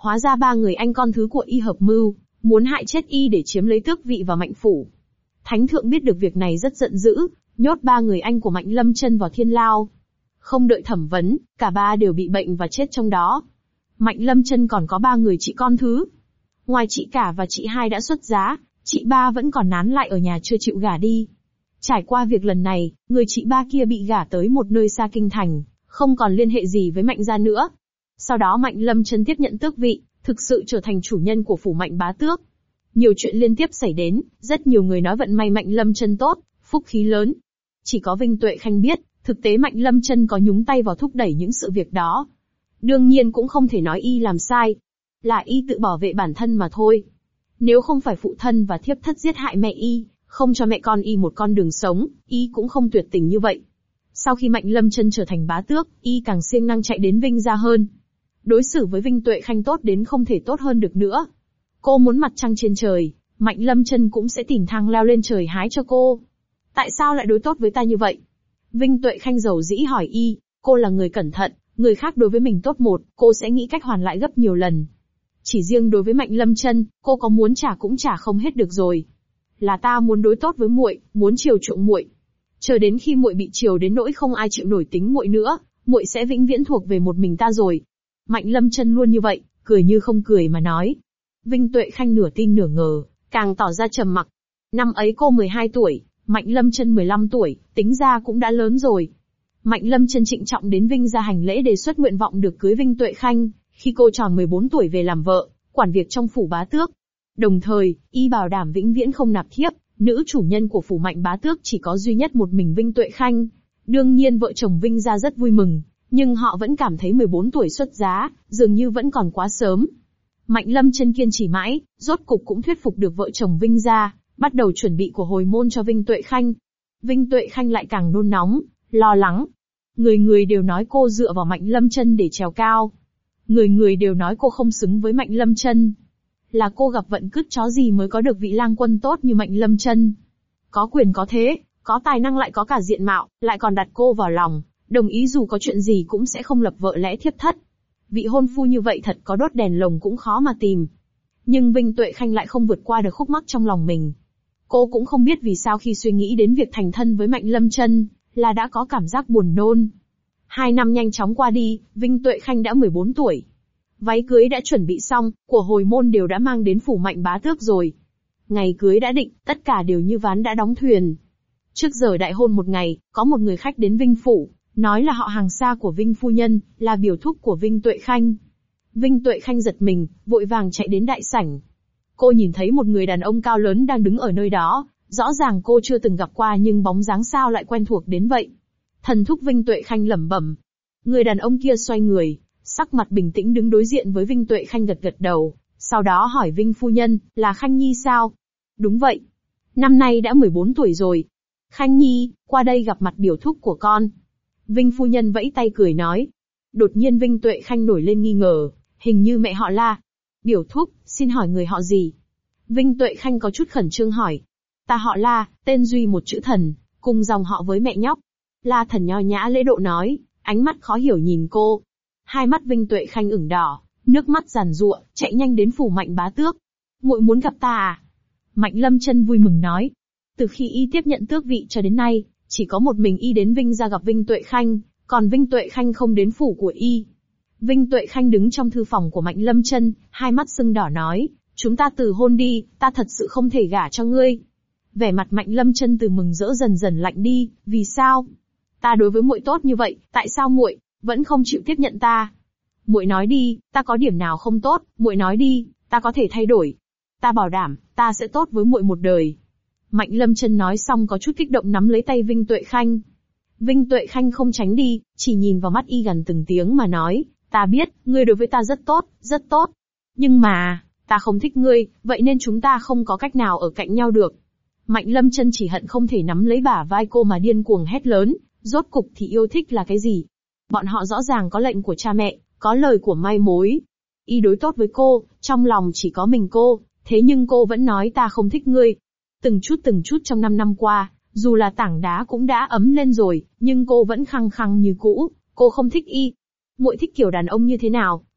Hóa ra ba người anh con thứ của y hợp mưu, muốn hại chết y để chiếm lấy tước vị và Mạnh phủ. Thánh thượng biết được việc này rất giận dữ, nhốt ba người anh của Mạnh Lâm Chân vào thiên lao. Không đợi thẩm vấn, cả ba đều bị bệnh và chết trong đó. Mạnh Lâm Chân còn có ba người chị con thứ. Ngoài chị cả và chị hai đã xuất giá, chị ba vẫn còn nán lại ở nhà chưa chịu gả đi. Trải qua việc lần này, người chị ba kia bị gả tới một nơi xa kinh thành, không còn liên hệ gì với Mạnh gia nữa. Sau đó Mạnh Lâm Chân tiếp nhận tước vị, thực sự trở thành chủ nhân của phủ Mạnh bá tước. Nhiều chuyện liên tiếp xảy đến, rất nhiều người nói vận may Mạnh Lâm Chân tốt, phúc khí lớn. Chỉ có Vinh Tuệ Khanh biết, thực tế Mạnh Lâm Chân có nhúng tay vào thúc đẩy những sự việc đó. Đương nhiên cũng không thể nói y làm sai. Là y tự bảo vệ bản thân mà thôi. Nếu không phải phụ thân và thiếp thất giết hại mẹ y, không cho mẹ con y một con đường sống, y cũng không tuyệt tình như vậy. Sau khi Mạnh Lâm Chân trở thành bá tước, y càng siêng năng chạy đến Vinh gia hơn. Đối xử với Vinh Tuệ Khanh tốt đến không thể tốt hơn được nữa. Cô muốn mặt trăng trên trời, Mạnh Lâm Chân cũng sẽ tìm thang leo lên trời hái cho cô. Tại sao lại đối tốt với ta như vậy? Vinh Tuệ Khanh dầu dĩ hỏi y, cô là người cẩn thận, người khác đối với mình tốt một, cô sẽ nghĩ cách hoàn lại gấp nhiều lần. Chỉ riêng đối với Mạnh Lâm Chân, cô có muốn trả cũng trả không hết được rồi. Là ta muốn đối tốt với muội, muốn chiều chuộng muội. Chờ đến khi muội bị chiều đến nỗi không ai chịu nổi tính muội nữa, muội sẽ vĩnh viễn thuộc về một mình ta rồi. Mạnh Lâm Chân luôn như vậy, cười như không cười mà nói. Vinh Tuệ Khanh nửa tin nửa ngờ, càng tỏ ra trầm mặc. Năm ấy cô 12 tuổi, Mạnh Lâm Chân 15 tuổi, tính ra cũng đã lớn rồi. Mạnh Lâm Chân trịnh trọng đến Vinh gia hành lễ đề xuất nguyện vọng được cưới Vinh Tuệ Khanh, khi cô tròn 14 tuổi về làm vợ, quản việc trong phủ bá tước. Đồng thời, y bảo đảm vĩnh viễn không nạp thiếp, nữ chủ nhân của phủ Mạnh bá tước chỉ có duy nhất một mình Vinh Tuệ Khanh. Đương nhiên vợ chồng Vinh gia rất vui mừng, nhưng họ vẫn cảm thấy 14 tuổi xuất giá, dường như vẫn còn quá sớm. Mạnh Lâm Chân kiên trì mãi, rốt cục cũng thuyết phục được vợ chồng Vinh gia, bắt đầu chuẩn bị của hồi môn cho Vinh Tuệ Khanh. Vinh Tuệ Khanh lại càng nôn nóng, lo lắng. Người người đều nói cô dựa vào Mạnh Lâm Chân để trèo cao. Người người đều nói cô không xứng với Mạnh Lâm Chân. Là cô gặp vận cứt chó gì mới có được vị lang quân tốt như Mạnh Lâm Chân. Có quyền có thế, có tài năng lại có cả diện mạo, lại còn đặt cô vào lòng, đồng ý dù có chuyện gì cũng sẽ không lập vợ lẽ thiếp thất. Vị hôn phu như vậy thật có đốt đèn lồng cũng khó mà tìm. Nhưng Vinh Tuệ Khanh lại không vượt qua được khúc mắc trong lòng mình. Cô cũng không biết vì sao khi suy nghĩ đến việc thành thân với Mạnh Lâm Chân, là đã có cảm giác buồn nôn. 2 năm nhanh chóng qua đi, Vinh Tuệ Khanh đã 14 tuổi. Váy cưới đã chuẩn bị xong, của hồi môn đều đã mang đến phủ Mạnh bá tước rồi. Ngày cưới đã định, tất cả đều như ván đã đóng thuyền. Trước giờ đại hôn một ngày, có một người khách đến Vinh phủ, nói là họ hàng xa của Vinh phu nhân, là biểu thúc của Vinh Tuệ Khanh. Vinh Tuệ Khanh giật mình, vội vàng chạy đến đại sảnh. Cô nhìn thấy một người đàn ông cao lớn đang đứng ở nơi đó, rõ ràng cô chưa từng gặp qua nhưng bóng dáng sao lại quen thuộc đến vậy. Thần thúc Vinh Tuệ Khanh lẩm bẩm. Người đàn ông kia xoay người, sắc mặt bình tĩnh đứng đối diện với Vinh Tuệ Khanh gật gật đầu, sau đó hỏi Vinh phu nhân, là Khanh Nhi sao? Đúng vậy. Năm nay đã 14 tuổi rồi. Khanh Nhi, qua đây gặp mặt biểu thúc của con. Vinh phu nhân vẫy tay cười nói. Đột nhiên Vinh Tuệ Khanh nổi lên nghi ngờ, hình như mẹ họ La. Biểu thúc, xin hỏi người họ gì? Vinh Tuệ Khanh có chút khẩn trương hỏi. Ta họ La, tên duy một chữ Thần, cùng dòng họ với mẹ nhóc. La Thần nho nhã lễ độ nói, ánh mắt khó hiểu nhìn cô. Hai mắt Vinh Tuệ Khanh ửng đỏ, nước mắt giàn giụa, chạy nhanh đến phủ Mạnh bá tước. Muội muốn gặp ta à? Mạnh Lâm Chân vui mừng nói. Từ khi y tiếp nhận tước vị cho đến nay, chỉ có một mình y đến Vinh gia gặp Vinh Tuệ Khanh, còn Vinh Tuệ Khanh không đến phủ của y. Vinh Tuệ Khanh đứng trong thư phòng của Mạnh Lâm Chân, hai mắt sưng đỏ nói, chúng ta từ hôn đi, ta thật sự không thể gả cho ngươi. Vẻ mặt Mạnh Lâm Chân từ mừng rỡ dần dần lạnh đi, vì sao? Ta đối với muội tốt như vậy, tại sao muội vẫn không chịu tiếp nhận ta? Muội nói đi, ta có điểm nào không tốt, muội nói đi, ta có thể thay đổi. Ta bảo đảm, ta sẽ tốt với muội một đời. Mạnh Lâm Chân nói xong có chút kích động nắm lấy tay Vinh Tuệ Khanh. Vinh Tuệ Khanh không tránh đi, chỉ nhìn vào mắt y gần từng tiếng mà nói, ta biết, ngươi đối với ta rất tốt, rất tốt. Nhưng mà, ta không thích ngươi, vậy nên chúng ta không có cách nào ở cạnh nhau được. Mạnh Lâm Chân chỉ hận không thể nắm lấy bả vai cô mà điên cuồng hét lớn, rốt cục thì yêu thích là cái gì? Bọn họ rõ ràng có lệnh của cha mẹ, có lời của mai mối. Y đối tốt với cô, trong lòng chỉ có mình cô, thế nhưng cô vẫn nói ta không thích ngươi. Từng chút trong 5 năm qua, dù là tảng đá cũng đã ấm lên rồi, nhưng cô vẫn khăng khăng như cũ, cô không thích y. Muội thích kiểu đàn ông như thế nào,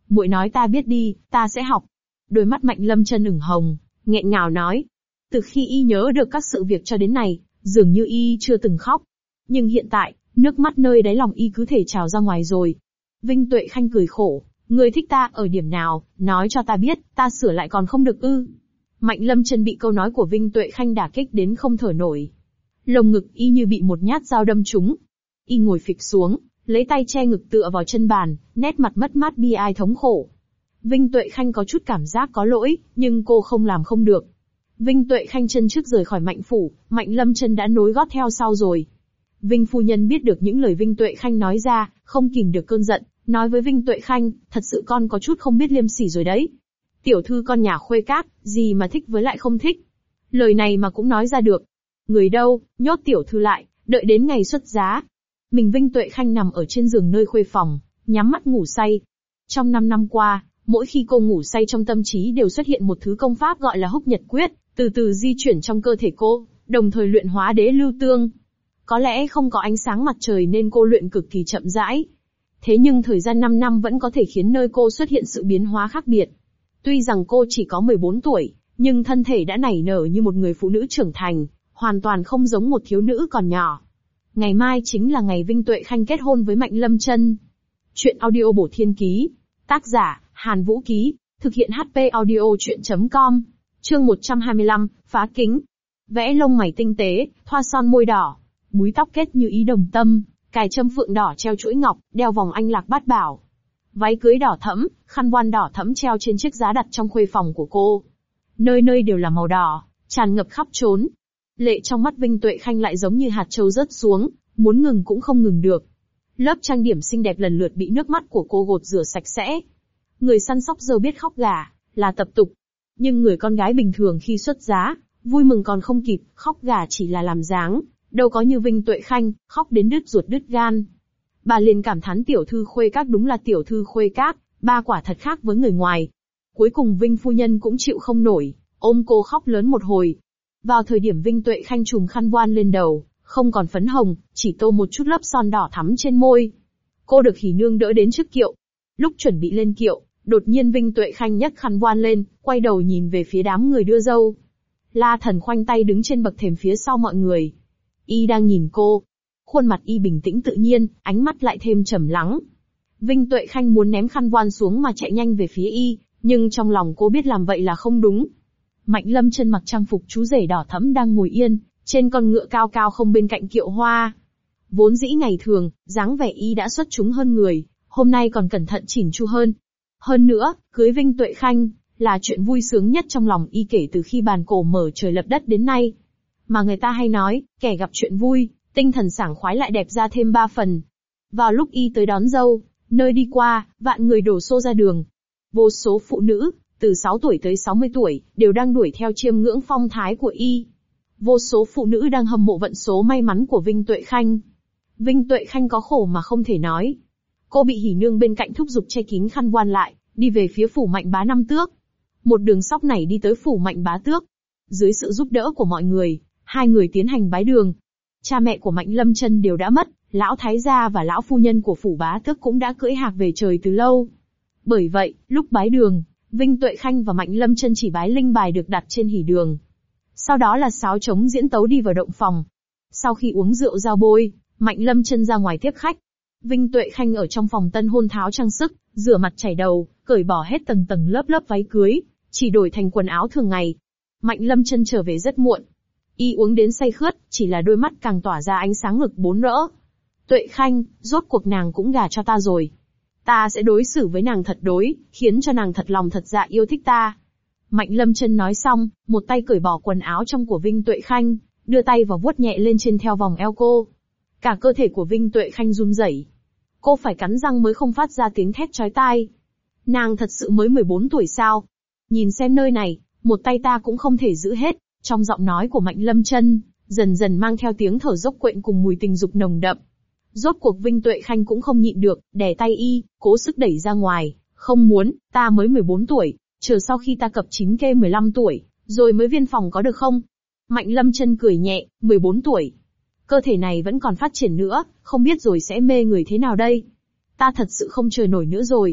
Muội nói ta biết đi, ta sẽ học. Đôi mắt Mạnh Lâm Chân ửng hồng, nghẹn ngào nói. Từ khi y nhớ được các sự việc cho đến này, dường như y chưa từng khóc. Nhưng hiện tại, nước mắt nơi đáy lòng y cứ thể trào ra ngoài rồi. Vinh Tuệ Khanh cười khổ, ngươi thích ta ở điểm nào, nói cho ta biết, ta sửa lại còn không được ư? Mạnh Lâm Chân bị câu nói của Vinh Tuệ Khanh đả kích đến không thở nổi. Lồng ngực y như bị một nhát dao đâm trúng. Y ngồi phịch xuống, lấy tay che ngực tựa vào chân bàn, nét mặt mất mát bi ai thống khổ. Vinh Tuệ Khanh có chút cảm giác có lỗi, nhưng cô không làm không được. Vinh Tuệ Khanh chân trước rời khỏi Mạnh phủ, Mạnh Lâm Chân đã nối gót theo sau rồi. Vinh phu nhân biết được những lời Vinh Tuệ Khanh nói ra, không kìm được cơn giận, nói với Vinh Tuệ Khanh, thật sự con có chút không biết liêm sỉ rồi đấy. Tiểu thư con nhà Khuê Các, gì mà thích với lại không thích. Lời này mà cũng nói ra được. Người đâu, nhốt tiểu thư lại, đợi đến ngày xuất giá. Mình Vinh Tuệ Khanh nằm ở trên giường nơi khuê phòng, nhắm mắt ngủ say. Trong 5 năm qua, mỗi khi cô ngủ say trong tâm trí đều xuất hiện một thứ công pháp gọi là Húc Nhật Quyết, từ từ di chuyển trong cơ thể cô, đồng thời luyện hóa đế lưu tương. Có lẽ không có ánh sáng mặt trời nên cô luyện cực kỳ chậm rãi. Thế nhưng thời gian 5 năm vẫn có thể khiến nơi cô xuất hiện sự biến hóa khác biệt. Tuy rằng cô chỉ có 14 tuổi, nhưng thân thể đã nảy nở như một người phụ nữ trưởng thành, hoàn toàn không giống một thiếu nữ còn nhỏ. Ngày mai chính là ngày Vinh Tuệ Khanh kết hôn với Mạnh Lâm Chân. Chuyện audio bổ thiên ký. Tác giả, Hàn Vũ Ký. Thực hiện HP audio chuyện.com. Chương 125, phá kính. Vẽ lông mày tinh tế, thoa son môi đỏ. Búi tóc kết như ý đồng tâm, cài châm phượng đỏ treo chuỗi ngọc, đeo vòng anh lạc bát bảo. Váy cưới đỏ thẫm, khăn voan đỏ thẫm treo trên chiếc giá đặt trong khuê phòng của cô. Nơi nơi đều là màu đỏ, tràn ngập khắp trốn. Lệ trong mắt Vinh Tuệ Khanh lại giống như hạt châu rớt xuống, muốn ngừng cũng không ngừng được. Lớp trang điểm xinh đẹp lần lượt bị nước mắt của cô gột rửa sạch sẽ. Người săn sóc giờ biết khóc gà, là tập tục. Nhưng người con gái bình thường khi xuất giá, vui mừng còn không kịp, khóc gà chỉ là làm dáng, đâu có như Vinh Tuệ Khanh, khóc đến đứt ruột đứt gan. Bà liền cảm thán tiểu thư Khuê Các đúng là tiểu thư Khuê Các, ba quả thật khác với người ngoài. Cuối cùng Vinh phu nhân cũng chịu không nổi, ôm cô khóc lớn một hồi. Vào thời điểm Vinh Tuệ Khanh trùm khăn voan lên đầu, không còn phấn hồng, chỉ tô một chút lớp son đỏ thắm trên môi. Cô được hỉ nương đỡ đến trước kiệu. Lúc chuẩn bị lên kiệu, đột nhiên Vinh Tuệ Khanh nhấc khăn voan lên, quay đầu nhìn về phía đám người đưa dâu. La Thần khoanh tay đứng trên bậc thềm phía sau mọi người. Y đang nhìn cô. Khuôn mặt y bình tĩnh tự nhiên, ánh mắt lại thêm trầm lắng. Vinh Tuệ Khanh muốn ném khăn voan xuống mà chạy nhanh về phía y, nhưng trong lòng cô biết làm vậy là không đúng. Mạnh Lâm Chân mặc trang phục chú rể đỏ thẫm đang ngồi yên, trên con ngựa cao cao không bên cạnh kiệu hoa. Vốn dĩ ngày thường, dáng vẻ y đã xuất chúng hơn người, hôm nay còn cẩn thận chỉn chu hơn. Hơn nữa, cưới Vinh Tuệ Khanh, là chuyện vui sướng nhất trong lòng y kể từ khi bàn cổ mở trời lập đất đến nay. Mà người ta hay nói, kẻ gặp chuyện vui, tinh thần sảng khoái lại đẹp ra thêm 3 phần. Vào lúc y tới đón dâu, nơi đi qua, vạn người đổ xô ra đường. Vô số phụ nữ, từ 6 tuổi tới 60 tuổi, đều đang đuổi theo chiêm ngưỡng phong thái của y. Vô số phụ nữ đang hâm mộ vận số may mắn của Vinh Tuệ Khanh. Vinh Tuệ Khanh có khổ mà không thể nói. Cô bị hỉ nương bên cạnh thúc giục che kín khăn voan lại, đi về phía phủ Mạnh Bá Năm Tước. Một đường sóc này đi tới phủ Mạnh Bá Tước. Dưới sự giúp đỡ của mọi người, hai người tiến hành bái đường. Cha mẹ của Mạnh Lâm Chân đều đã mất, lão thái gia và lão phu nhân của phủ Bá Tước cũng đã cưỡi hạc về trời từ lâu. Bởi vậy, lúc bái đường, Vinh Tuệ Khanh và Mạnh Lâm Chân chỉ bái linh bài được đặt trên hỉ đường. Sau đó là sáo trống diễn tấu đi vào động phòng. Sau khi uống rượu giao bôi, Mạnh Lâm Chân ra ngoài tiếp khách. Vinh Tuệ Khanh ở trong phòng tân hôn tháo trang sức, rửa mặt chải đầu, cởi bỏ hết tầng tầng lớp lớp váy cưới, chỉ đổi thành quần áo thường ngày. Mạnh Lâm Chân trở về rất muộn. Y uống đến say khướt, chỉ là đôi mắt càng tỏa ra ánh sáng ngực bốn rỡ. Tuệ Khanh, rốt cuộc nàng cũng gả cho ta rồi. Ta sẽ đối xử với nàng thật đối, khiến cho nàng thật lòng thật dạ yêu thích ta. Mạnh Lâm Chân nói xong, một tay cởi bỏ quần áo trong của Vinh Tuệ Khanh, đưa tay vào vuốt nhẹ lên trên theo vòng eo cô. Cả cơ thể của Vinh Tuệ Khanh run rẩy. Cô phải cắn răng mới không phát ra tiếng thét chói tai. Nàng thật sự mới 14 tuổi sao? Nhìn xem nơi này, một tay ta cũng không thể giữ hết. Trong giọng nói của Mạnh Lâm Chân, dần dần mang theo tiếng thở dốc quện cùng mùi tình dục nồng đậm. Rốt cuộc Vinh Tuệ Khanh cũng không nhịn được, đè tay y, cố sức đẩy ra ngoài. Không muốn, ta mới 14 tuổi, chờ sau khi ta cập chính kê 15 tuổi, rồi mới viên phòng có được không? Mạnh Lâm Chân cười nhẹ, 14 tuổi. Cơ thể này vẫn còn phát triển nữa, không biết rồi sẽ mê người thế nào đây. Ta thật sự không chờ nổi nữa rồi.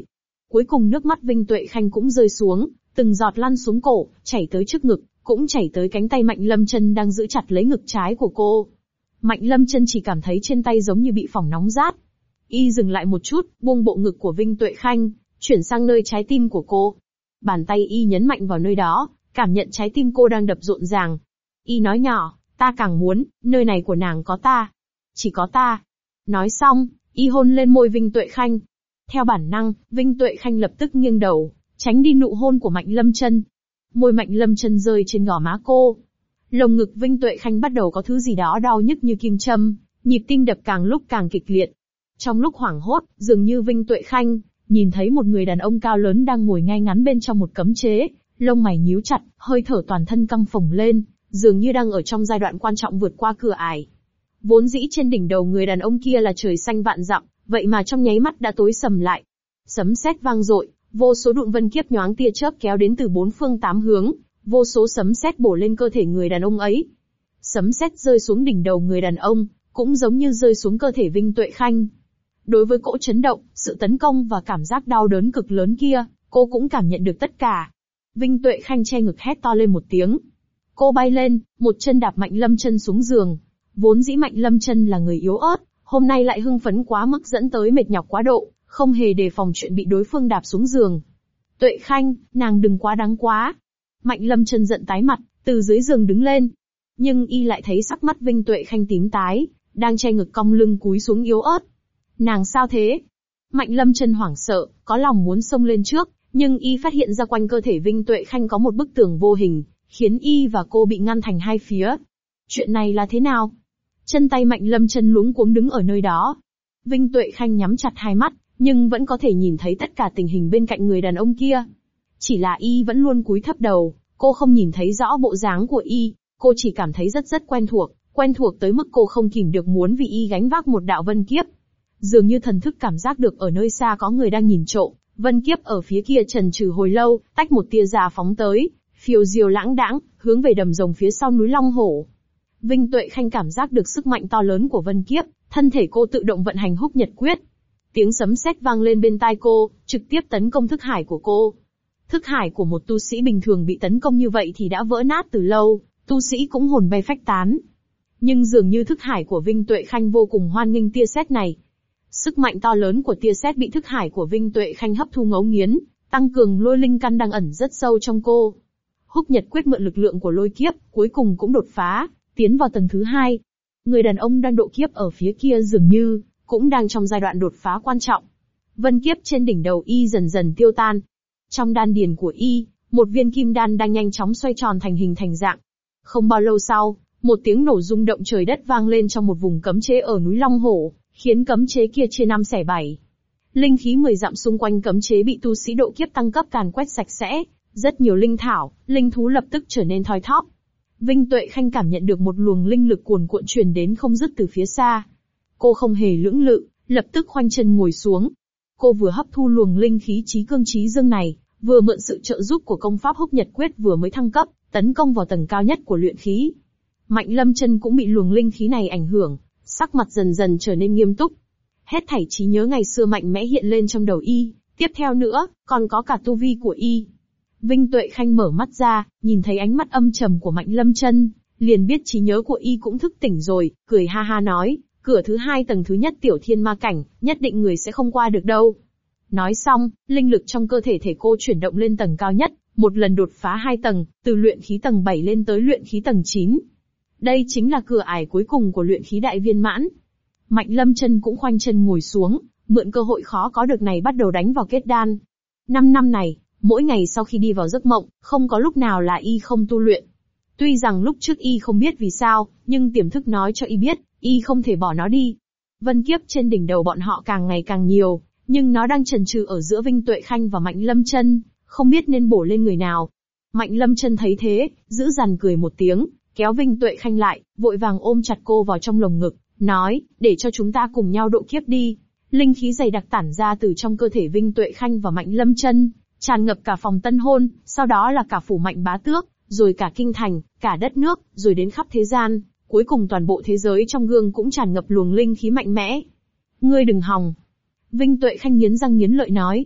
Cuối cùng nước mắt Vinh Tuệ Khanh cũng rơi xuống, từng giọt lăn xuống cổ, chảy tới trước ngực, cũng chảy tới cánh tay Mạnh Lâm Chân đang giữ chặt lấy ngực trái của cô. Mạnh Lâm Chân chỉ cảm thấy trên tay giống như bị phỏng nóng rát. Y dừng lại một chút, buông bộ ngực của Vinh Tuệ Khanh, chuyển sang nơi trái tim của cô. Bàn tay Y nhấn mạnh vào nơi đó, cảm nhận trái tim cô đang đập rộn ràng. Y nói nhỏ, ta càng muốn, nơi này của nàng có ta. Chỉ có ta. Nói xong, Y hôn lên môi Vinh Tuệ Khanh. Theo bản năng, Vinh Tuệ Khanh lập tức nghiêng đầu, tránh đi nụ hôn của Mạnh Lâm Chân. Môi Mạnh Lâm Chân rơi trên gò má cô. Lồng ngực Vinh Tuệ Khanh bắt đầu có thứ gì đó đau nhức như kim châm, nhịp tim đập càng lúc càng kịch liệt. Trong lúc hoảng hốt, dường như Vinh Tuệ Khanh nhìn thấy một người đàn ông cao lớn đang ngồi ngay ngắn bên trong một cấm chế, lông mày nhíu chặt, hơi thở toàn thân căng phồng lên, dường như đang ở trong giai đoạn quan trọng vượt qua cửa ải. Vốn dĩ trên đỉnh đầu người đàn ông kia là trời xanh vạn dặm, vậy mà trong nháy mắt đã tối sầm lại. Sấm sét vang dội, vô số đụn vân kiếp nhoáng tia chớp kéo đến từ bốn phương tám hướng, vô số sấm sét bổ lên cơ thể người đàn ông ấy. Sấm sét rơi xuống đỉnh đầu người đàn ông, cũng giống như rơi xuống cơ thể Vinh Tuệ Khanh. Đối với cỗ chấn động, sự tấn công và cảm giác đau đớn cực lớn kia, cô cũng cảm nhận được tất cả. Vinh Tuệ Khanh che ngực hét to lên một tiếng. Cô bay lên, một chân đạp Mạnh Lâm Chân xuống giường. Vốn dĩ Mạnh Lâm Chân là người yếu ớt, hôm nay lại hưng phấn quá mức dẫn tới mệt nhọc quá độ, không hề đề phòng chuyện bị đối phương đạp xuống giường. Tuệ Khanh, nàng đừng quá đáng quá. Mạnh Lâm Chân giận tái mặt, từ dưới giường đứng lên. Nhưng Y lại thấy sắc mắt Vinh Tuệ Khanh tím tái, đang che ngực cong lưng cúi xuống yếu ớt. Nàng sao thế? Mạnh Lâm Chân hoảng sợ, có lòng muốn xông lên trước, nhưng Y phát hiện ra quanh cơ thể Vinh Tuệ Khanh có một bức tường vô hình, khiến Y và cô bị ngăn thành hai phía. Chuyện này là thế nào? Chân tay Mạnh Lâm Chân luống cuống đứng ở nơi đó. Vinh Tuệ Khanh nhắm chặt hai mắt, nhưng vẫn có thể nhìn thấy tất cả tình hình bên cạnh người đàn ông kia. Chỉ là Y vẫn luôn cúi thấp đầu, cô không nhìn thấy rõ bộ dáng của Y, cô chỉ cảm thấy rất quen thuộc tới mức cô không kìm được muốn vì Y gánh vác một đạo vân kiếp. Dường như thần thức cảm giác được ở nơi xa có người đang nhìn trộm, vân kiếp ở phía kia chần chừ hồi lâu, tách một tia ra phóng tới, phiêu diêu lãng đãng, hướng về đầm rồng phía sau núi Long Hổ. Vinh Tuệ Khanh cảm giác được sức mạnh to lớn của vân kiếp, thân thể cô tự động vận hành Húc Nhật Quyết. Tiếng sấm sét vang lên bên tai cô, trực tiếp tấn công thức hải của cô. Thức hải của một tu sĩ bình thường bị tấn công như vậy thì đã vỡ nát từ lâu, tu sĩ cũng hồn bay phách tán. Nhưng dường như thức hải của Vinh Tuệ Khanh vô cùng hoan nghênh tia sét này. Sức mạnh to lớn của tia sét bị thức hải của Vinh Tuệ Khanh hấp thu ngấu nghiến, tăng cường lôi linh căn đang ẩn rất sâu trong cô. Húc Nhật Quyết mượn lực lượng của lôi kiếp, cuối cùng cũng đột phá, tiến vào tầng thứ 2. Người đàn ông đang độ kiếp ở phía kia dường như cũng đang trong giai đoạn đột phá quan trọng. Vân kiếp trên đỉnh đầu Y dần dần tiêu tan. Trong đan điền của Y, một viên kim đan đang nhanh chóng xoay tròn thành hình thành dạng. Không bao lâu sau, một tiếng nổ rung động trời đất vang lên trong một vùng cấm chế ở núi Long Hổ, khiến cấm chế kia chia 5 xẻ 7. Linh khí 10 dặm xung quanh cấm chế bị tu sĩ độ kiếp tăng cấp càn quét sạch sẽ, rất nhiều linh thảo, linh thú lập tức trở nên thoi thóp. Vinh Tuệ Khanh cảm nhận được một luồng linh lực cuồn cuộn truyền đến không dứt từ phía xa. Cô không hề lưỡng lự, lập tức khoanh chân ngồi xuống. Cô vừa hấp thu luồng linh khí chí cương chí dương này, vừa mượn sự trợ giúp của công pháp Húc Nhật Quyết vừa mới thăng cấp, tấn công vào tầng cao nhất của luyện khí. Mạnh Lâm Chân cũng bị luồng linh khí này ảnh hưởng, sắc mặt dần dần trở nên nghiêm túc. Hết thảy trí nhớ ngày xưa mạnh mẽ hiện lên trong đầu Y, tiếp theo nữa, còn có cả tu vi của Y. Vinh Tuệ Khanh mở mắt ra, nhìn thấy ánh mắt âm trầm của Mạnh Lâm Chân, liền biết trí nhớ của Y cũng thức tỉnh rồi, cười ha ha nói, cửa thứ 2 tầng thứ nhất tiểu thiên ma cảnh, nhất định người sẽ không qua được đâu. Nói xong, linh lực trong cơ thể cô chuyển động lên tầng cao nhất, một lần đột phá 2 tầng, từ luyện khí tầng 7 lên tới luyện khí tầng 9. Đây chính là cửa ải cuối cùng của luyện khí đại viên mãn. Mạnh Lâm Chân cũng khoanh chân ngồi xuống, mượn cơ hội khó có được này bắt đầu đánh vào kết đan. 5 năm này, mỗi ngày sau khi đi vào giấc mộng, không có lúc nào là Y không tu luyện. Tuy rằng lúc trước Y không biết vì sao, nhưng tiềm thức nói cho Y biết, Y không thể bỏ nó đi. Vân kiếp trên đỉnh đầu bọn họ càng ngày càng nhiều, nhưng nó đang chần chừ ở giữa Vinh Tuệ Khanh và Mạnh Lâm Chân, không biết nên bổ lên người nào. Mạnh Lâm Chân thấy thế, giữ dằn cười một tiếng, kéo Vinh Tuệ Khanh lại, vội vàng ôm chặt cô vào trong lồng ngực, nói, để cho chúng ta cùng nhau độ kiếp đi. Linh khí dày đặc tản ra từ trong cơ thể Vinh Tuệ Khanh và Mạnh Lâm Chân, tràn ngập cả phòng Tân Hôn, sau đó là cả phủ Mạnh Bá Tước, rồi cả kinh thành, cả đất nước, rồi đến khắp thế gian, cuối cùng toàn bộ thế giới trong gương cũng tràn ngập luồng linh khí mạnh mẽ. Ngươi đừng hòng. Vinh Tuệ Khanh nghiến răng nghiến lợi nói.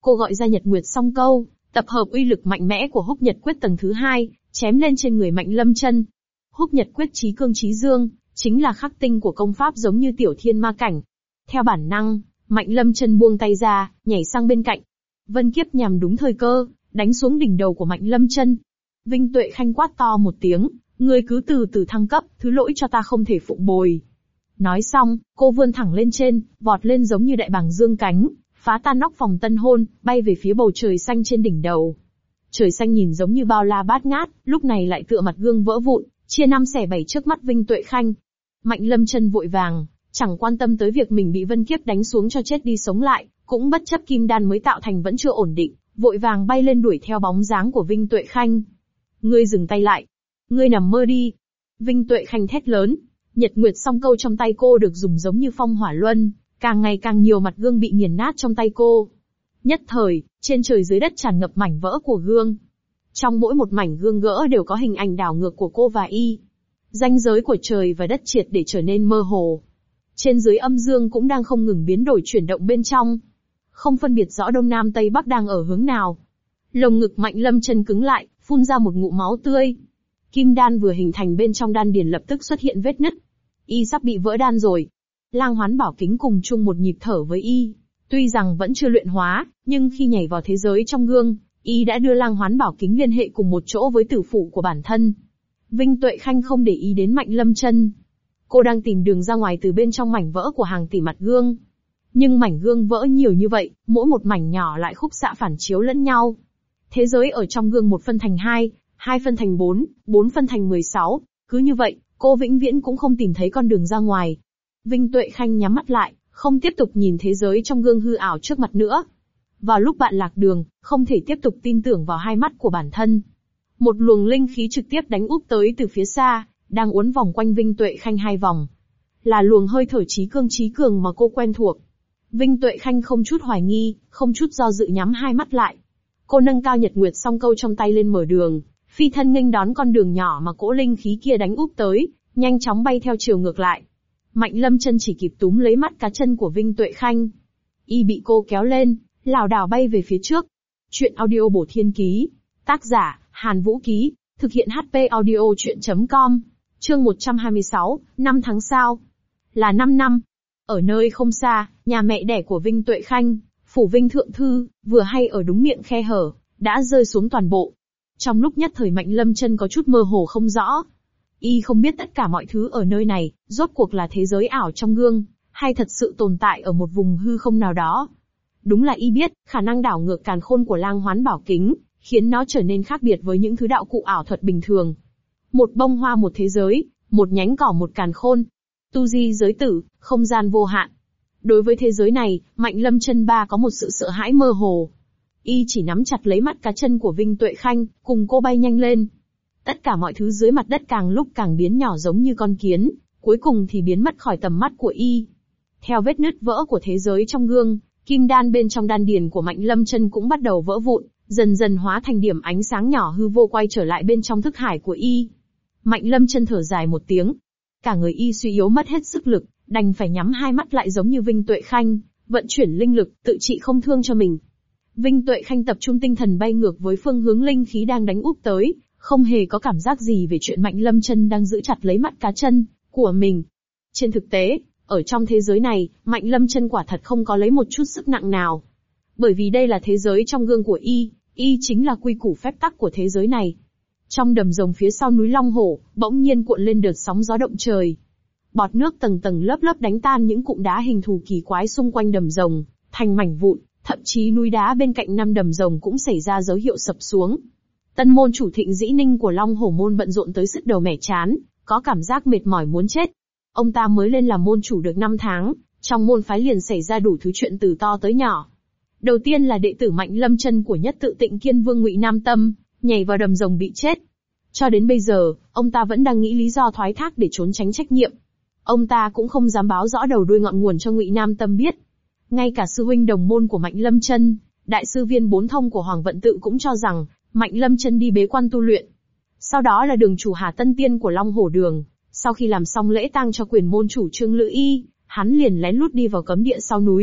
Cô gọi ra Nhật Nguyệt Song Câu, tập hợp uy lực mạnh mẽ của Húc Nhật Quyết tầng thứ 2, chém lên trên người Mạnh Lâm Chân. Húc Nhật Quyết chí cương chí dương, chính là khắc tinh của công pháp giống như tiểu thiên ma cảnh. Theo bản năng, Mạnh Lâm Chân buông tay ra, nhảy sang bên cạnh. Vân Kiếp nhằm đúng thời cơ, đánh xuống đỉnh đầu của Mạnh Lâm Chân. Vinh Tuệ Khanh quát to một tiếng, ngươi cứ từ từ thăng cấp, thứ lỗi cho ta không thể phụng bồi. Nói xong, cô vươn thẳng lên trên, vọt lên giống như đại bàng dương cánh, phá tan nóc phòng tân hôn, bay về phía bầu trời xanh trên đỉnh đầu. Trời xanh nhìn giống như bao la bát ngát, lúc này lại tựa mặt gương vỡ vụn, chia năm xẻ bảy trước mắt Vinh Tuệ Khanh. Mạnh Lâm Chân vội vàng, chẳng quan tâm tới việc mình bị Vân Kiếp đánh xuống cho chết đi sống lại, cũng bất chấp kim đan mới tạo thành vẫn chưa ổn định, vội vàng bay lên đuổi theo bóng dáng của Vinh Tuệ Khanh. Ngươi dừng tay lại. Ngươi nằm mơ đi. Vinh Tuệ Khanh thét lớn. Nhật Nguyệt Song Câu trong tay cô được dùng giống như phong hỏa luân, càng ngày càng nhiều mặt gương bị nghiền nát trong tay cô. Nhất thời, trên trời dưới đất tràn ngập mảnh vỡ của gương. Trong mỗi một mảnh gương gỡ đều có hình ảnh đảo ngược của cô và y. Ranh giới của trời và đất triệt để trở nên mơ hồ. Trên dưới âm dương cũng đang không ngừng biến đổi chuyển động bên trong. Không phân biệt rõ đông nam tây bắc đang ở hướng nào. Lồng ngực Mạnh Lâm Chân cứng lại, phun ra một ngụm máu tươi. Kim đan vừa hình thành bên trong đan điền lập tức xuất hiện vết nứt. Y sắp bị vỡ đan rồi. Lang Hoán Bảo Kính cùng chung một nhịp thở với y. Tuy rằng vẫn chưa luyện hóa, nhưng khi nhảy vào thế giới trong gương, y đã đưa Lang Hoán Bảo Kính liên hệ cùng một chỗ với tử phụ của bản thân. Vinh Tuệ Khanh không để ý đến Mạnh Lâm Chân. Cô đang tìm đường ra ngoài từ bên trong mảnh vỡ của hàng tỷ mặt gương. Nhưng mảnh gương vỡ nhiều như vậy, mỗi một mảnh nhỏ lại khúc xạ phản chiếu lẫn nhau. Thế giới ở trong gương một phân thành 2, 2 phân thành 4, 4 phân thành 16. Cứ như vậy, cô vĩnh viễn cũng không tìm thấy con đường ra ngoài. Vinh Tuệ Khanh nhắm mắt lại, không tiếp tục nhìn thế giới trong gương hư ảo trước mặt nữa. Vào lúc bạn lạc đường, không thể tiếp tục tin tưởng vào hai mắt của bản thân. Một luồng linh khí trực tiếp đánh úp tới từ phía xa, đang uốn vòng quanh Vinh Tuệ Khanh 2 vòng. Là luồng hơi thở chí cường mà cô quen thuộc. Vinh Tuệ Khanh không chút hoài nghi, không chút do dự nhắm hai mắt lại. Cô nâng cao Nhật Nguyệt Song Câu trong tay lên mở đường, phi thân nghênh đón con đường nhỏ mà cỗ linh khí kia đánh úp tới, nhanh chóng bay theo chiều ngược lại. Mạnh Lâm Chân chỉ kịp túm lấy mắt cá chân của Vinh Tuệ Khanh. Y bị cô kéo lên, lảo đảo bay về phía trước. Chuyện audio Bổ Thiên Ký. Tác giả, Hàn Vũ Ký. Thực hiện HP audio chuyện.com. Chương 126, 5 tháng sau. Là 5 năm. Ở nơi không xa, nhà mẹ đẻ của Vinh Tuệ Khanh, phủ Vinh Thượng Thư, vừa hay ở đúng miệng khe hở, đã rơi xuống toàn bộ. Trong lúc nhất thời Mạnh Lâm Chân có chút mơ hồ không rõ. Y không biết tất cả mọi thứ ở nơi này, rốt cuộc là thế giới ảo trong gương, hay thật sự tồn tại ở một vùng hư không nào đó. Đúng là y biết, khả năng đảo ngược càn khôn của Lang Hoán Bảo Kính, khiến nó trở nên khác biệt với những thứ đạo cụ ảo thuật bình thường. Một bông hoa một thế giới, một nhánh cỏ một càn khôn. Tu di giới tử, không gian vô hạn. Đối với thế giới này, Mạnh Lâm Chân ba có một sự sợ hãi mơ hồ. Y chỉ nắm chặt lấy mắt cá chân của Vinh Tuệ Khanh, cùng cô bay nhanh lên. Tất cả mọi thứ dưới mặt đất càng lúc càng biến nhỏ giống như con kiến, cuối cùng thì biến mất khỏi tầm mắt của y. Theo vết nứt vỡ của thế giới trong gương, kim đan bên trong đan điền của Mạnh Lâm Chân cũng bắt đầu vỡ vụn, dần dần hóa thành điểm ánh sáng nhỏ hư vô quay trở lại bên trong thức hải của y. Mạnh Lâm Chân thở dài một tiếng. Cả người y suy yếu mất hết sức lực, đành phải nhắm hai mắt lại giống như Vinh Tuệ Khanh, vận chuyển linh lực, tự trị không thương cho mình. Vinh Tuệ Khanh tập trung tinh thần bay ngược với phương hướng linh khí đang đánh úp tới, không hề có cảm giác gì về chuyện Mạnh Lâm Chân đang giữ chặt lấy mắt cá chân của mình. Trên thực tế, ở trong thế giới này, Mạnh Lâm Chân quả thật không có lấy một chút sức nặng nào. Bởi vì đây là thế giới trong gương của y chính là quy củ phép tắc của thế giới này. Trong đầm rồng phía sau núi Long Hổ, bỗng nhiên cuộn lên đợt sóng gió động trời. Bọt nước tầng tầng lớp lớp đánh tan những cụm đá hình thù kỳ quái xung quanh đầm rồng, thành mảnh vụn, thậm chí núi đá bên cạnh năm đầm rồng cũng xảy ra dấu hiệu sập xuống. Tân môn chủ Thịnh Dĩ Ninh của Long Hổ môn bận rộn tới sứt đầu mẻ chán, có cảm giác mệt mỏi muốn chết. Ông ta mới lên làm môn chủ được 5 tháng, trong môn phái liền xảy ra đủ thứ chuyện từ to tới nhỏ. Đầu tiên là đệ tử Mạnh Lâm Chân của nhất tự Tịnh Kiên Vương Ngụy Nam Tâm, nhảy vào đầm rồng bị chết. Cho đến bây giờ, ông ta vẫn đang nghĩ lý do thoái thác để trốn tránh trách nhiệm. Ông ta cũng không dám báo rõ đầu đuôi ngọn nguồn cho Ngụy Nam Tâm biết. Ngay cả sư huynh đồng môn của Mạnh Lâm Chân, đại sư Viên Bốn Thông của Hoàng Vận Tự cũng cho rằng Mạnh Lâm Chân đi bế quan tu luyện. Sau đó là đường chủ Hà Tân Tiên của Long Hổ Đường, sau khi làm xong lễ tang cho quyền môn chủ Trương Lữ Y, hắn liền lén lút đi vào cấm địa sau núi,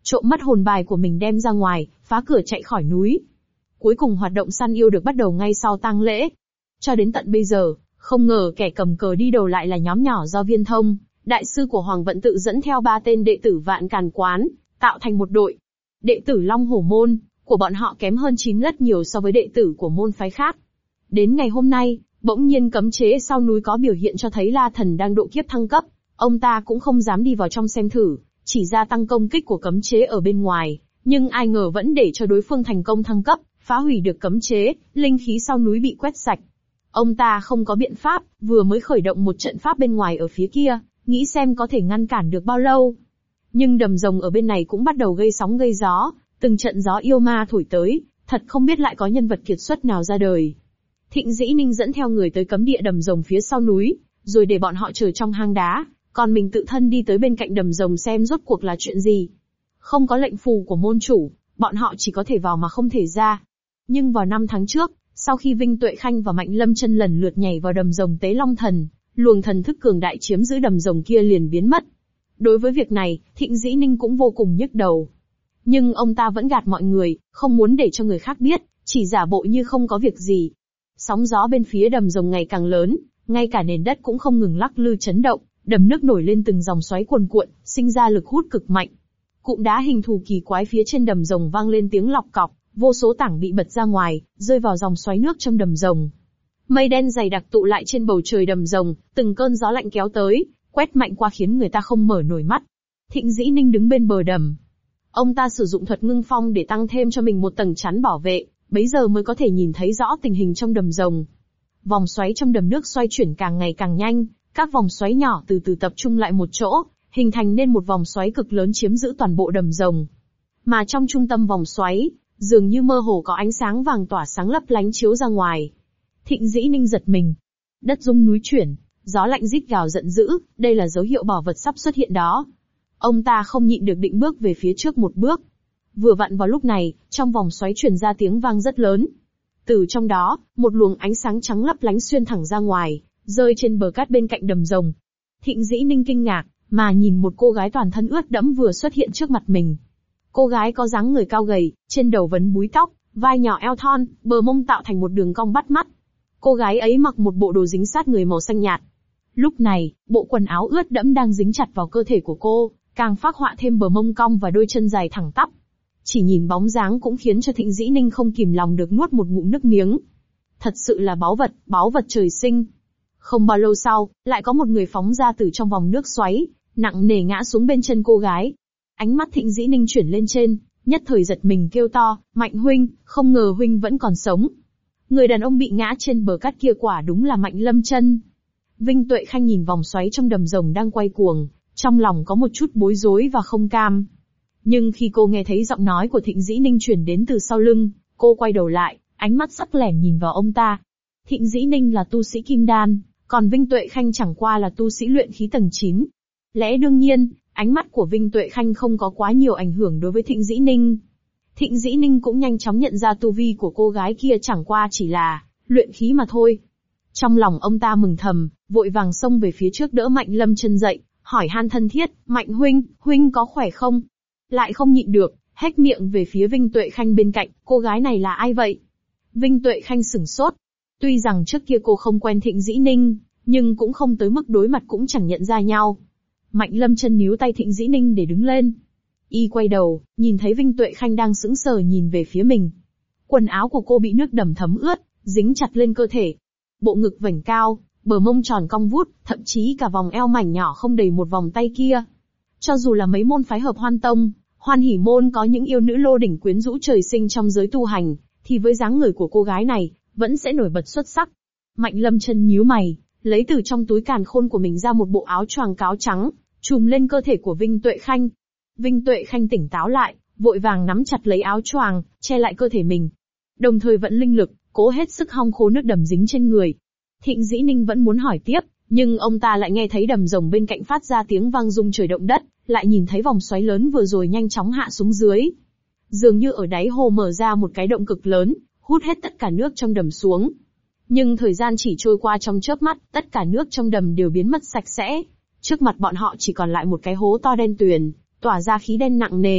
trộm mất hồn bài của mình đem ra ngoài, phá cửa chạy khỏi núi. Cuối cùng hoạt động săn yêu được bắt đầu ngay sau tang lễ. Cho đến tận bây giờ, không ngờ kẻ cầm cờ đi đầu lại là nhóm nhỏ do Viên Thông, đại sư của Hoàng Vận Tự dẫn theo 3 tên đệ tử Vạn Càn Quán, tạo thành một đội. Đệ tử Long Hổ Môn của bọn họ kém hơn 9 rất nhiều so với đệ tử của môn phái khác. Đến ngày hôm nay, bỗng nhiên cấm chế sau núi có biểu hiện cho thấy La Thần đang độ kiếp thăng cấp. Ông ta cũng không dám đi vào trong xem thử, chỉ gia tăng công kích của cấm chế ở bên ngoài, nhưng ai ngờ vẫn để cho đối phương thành công thăng cấp, phá hủy được cấm chế, linh khí sau núi bị quét sạch. Ông ta không có biện pháp, vừa mới khởi động một trận pháp bên ngoài ở phía kia, nghĩ xem có thể ngăn cản được bao lâu. Nhưng đầm rồng ở bên này cũng bắt đầu gây sóng gây gió, từng trận gió yêu ma thổi tới, thật không biết lại có nhân vật kiệt xuất nào ra đời. Thịnh Dĩ Ninh dẫn theo người tới cấm địa đầm rồng phía sau núi, rồi để bọn họ chờ trong hang đá, còn mình tự thân đi tới bên cạnh đầm rồng xem rốt cuộc là chuyện gì. Không có lệnh phù của môn chủ, bọn họ chỉ có thể vào mà không thể ra. Nhưng vào 5 tháng trước, sau khi Vinh Tuệ Khanh và Mạnh Lâm Chân lần lượt nhảy vào đầm rồng Tế Long Thần, luồng thần thức cường đại chiếm giữ đầm rồng kia liền biến mất. Đối với việc này, Thịnh Dĩ Ninh cũng vô cùng nhức đầu. Nhưng ông ta vẫn gạt mọi người, không muốn để cho người khác biết, chỉ giả bộ như không có việc gì. Sóng gió bên phía đầm rồng ngày càng lớn, ngay cả nền đất cũng không ngừng lắc lư chấn động, đầm nước nổi lên từng dòng xoáy cuồn cuộn, sinh ra lực hút cực mạnh. Cụm đá hình thù kỳ quái phía trên đầm rồng vang lên tiếng lọc cọc, vô số tảng bị bật ra ngoài, rơi vào dòng xoáy nước trong đầm rồng. Mây đen dày đặc tụ lại trên bầu trời đầm rồng, từng cơn gió lạnh kéo tới, quét mạnh qua khiến người ta không mở nổi mắt. Thịnh Dĩ Ninh đứng bên bờ đầm. Ông ta sử dụng thuật ngưng phong để tăng thêm cho mình một tầng chắn bảo vệ, bấy giờ mới có thể nhìn thấy rõ tình hình trong đầm rồng. Vòng xoáy trong đầm nước xoay chuyển càng ngày càng nhanh, các vòng xoáy nhỏ từ từ tập trung lại một chỗ, hình thành nên một vòng xoáy cực lớn chiếm giữ toàn bộ đầm rồng. Mà trong trung tâm vòng xoáy, dường như mơ hồ có ánh sáng vàng tỏa sáng lấp lánh chiếu ra ngoài. Thịnh Dĩ Ninh giật mình. Đất rung núi chuyển, gió lạnh rít gào giận dữ, đây là dấu hiệu bảo vật sắp xuất hiện đó. Ông ta không nhịn được định bước về phía trước một bước. Vừa vặn vào lúc này, trong vòng xoáy truyền ra tiếng vang rất lớn. Từ trong đó, một luồng ánh sáng trắng lấp lánh xuyên thẳng ra ngoài, rơi trên bờ cát bên cạnh đầm rồng. Thịnh Dĩ Ninh kinh ngạc, mà nhìn một cô gái toàn thân ướt đẫm vừa xuất hiện trước mặt mình. Cô gái có dáng người cao gầy, trên đầu vấn búi tóc, vai nhỏ eo thon, bờ mông tạo thành một đường cong bắt mắt. Cô gái ấy mặc một bộ đồ dính sát người màu xanh nhạt. Lúc này, bộ quần áo ướt đẫm đang dính chặt vào cơ thể của cô, càng phác họa thêm bờ mông cong và đôi chân dài thẳng tắp. Chỉ nhìn bóng dáng cũng khiến cho Thịnh Dĩ Ninh không kìm lòng được nuốt một ngụm nước miếng. Thật sự là báu vật trời sinh. Không bao lâu sau, lại có một người phóng ra từ trong vòng nước xoáy, nặng nề ngã xuống bên chân cô gái. Ánh mắt Thịnh Dĩ Ninh chuyển lên trên, nhất thời giật mình kêu to, Mạnh huynh, không ngờ huynh vẫn còn sống. Người đàn ông bị ngã trên bờ cát kia quả đúng là Mạnh Lâm Chân. Vinh Tuệ Khanh nhìn vòng xoáy trong đầm rồng đang quay cuồng, trong lòng có một chút bối rối và không cam. Nhưng khi cô nghe thấy giọng nói của Thịnh Dĩ Ninh truyền đến từ sau lưng, cô quay đầu lại, ánh mắt sắc lẻm nhìn vào ông ta. Thịnh Dĩ Ninh là tu sĩ kim đan, còn Vinh Tuệ Khanh chẳng qua là tu sĩ luyện khí tầng 9. Lẽ đương nhiên, ánh mắt của Vinh Tuệ Khanh không có quá nhiều ảnh hưởng đối với Thịnh Dĩ Ninh. Thịnh Dĩ Ninh cũng nhanh chóng nhận ra tu vi của cô gái kia chẳng qua chỉ là luyện khí mà thôi. Trong lòng ông ta mừng thầm, vội vàng xông về phía trước đỡ Mạnh Lâm Chân dậy, hỏi han thân thiết, Mạnh huynh có khỏe không? Lại không nhịn được, hét miệng về phía Vinh Tuệ Khanh bên cạnh, cô gái này là ai vậy? Vinh Tuệ Khanh sửng sốt. Tuy rằng trước kia cô không quen Thịnh Dĩ Ninh, nhưng cũng không tới mức đối mặt cũng chẳng nhận ra nhau. Mạnh Lâm Chân níu tay Thịnh Dĩ Ninh để đứng lên. Y quay đầu, nhìn thấy Vinh Tuệ Khanh đang sững sờ nhìn về phía mình. Quần áo của cô bị nước đầm thấm ướt, dính chặt lên cơ thể. Bộ ngực vểnh cao, bờ mông tròn cong vút, thậm chí cả vòng eo mảnh nhỏ không đầy một vòng tay kia. Cho dù là mấy môn phái hợp Hoan Tông, Hoan Hỷ môn có những yêu nữ lô đỉnh quyến rũ trời sinh trong giới tu hành, thì với dáng người của cô gái này, vẫn sẽ nổi bật xuất sắc. Mạnh Lâm Chân nhíu mày, lấy từ trong túi càn khôn của mình ra một bộ áo choàng cáo trắng, trùm lên cơ thể của Vinh Tuệ Khanh. Vinh Tuệ Khanh tỉnh táo lại, vội vàng nắm chặt lấy áo choàng, che lại cơ thể mình. Đồng thời vận linh lực, cố hết sức hong khô nước đầm dính trên người. Thịnh Dĩ Ninh vẫn muốn hỏi tiếp, nhưng ông ta lại nghe thấy đầm rồng bên cạnh phát ra tiếng vang rung trời động đất, lại nhìn thấy vòng xoáy lớn vừa rồi nhanh chóng hạ xuống dưới. Dường như ở đáy hồ mở ra một cái động cực lớn, hút hết tất cả nước trong đầm xuống. Nhưng thời gian chỉ trôi qua trong chớp mắt, tất cả nước trong đầm đều biến mất sạch sẽ. Trước mặt bọn họ chỉ còn lại một cái hố to đen tuyền, tỏa ra khí đen nặng nề.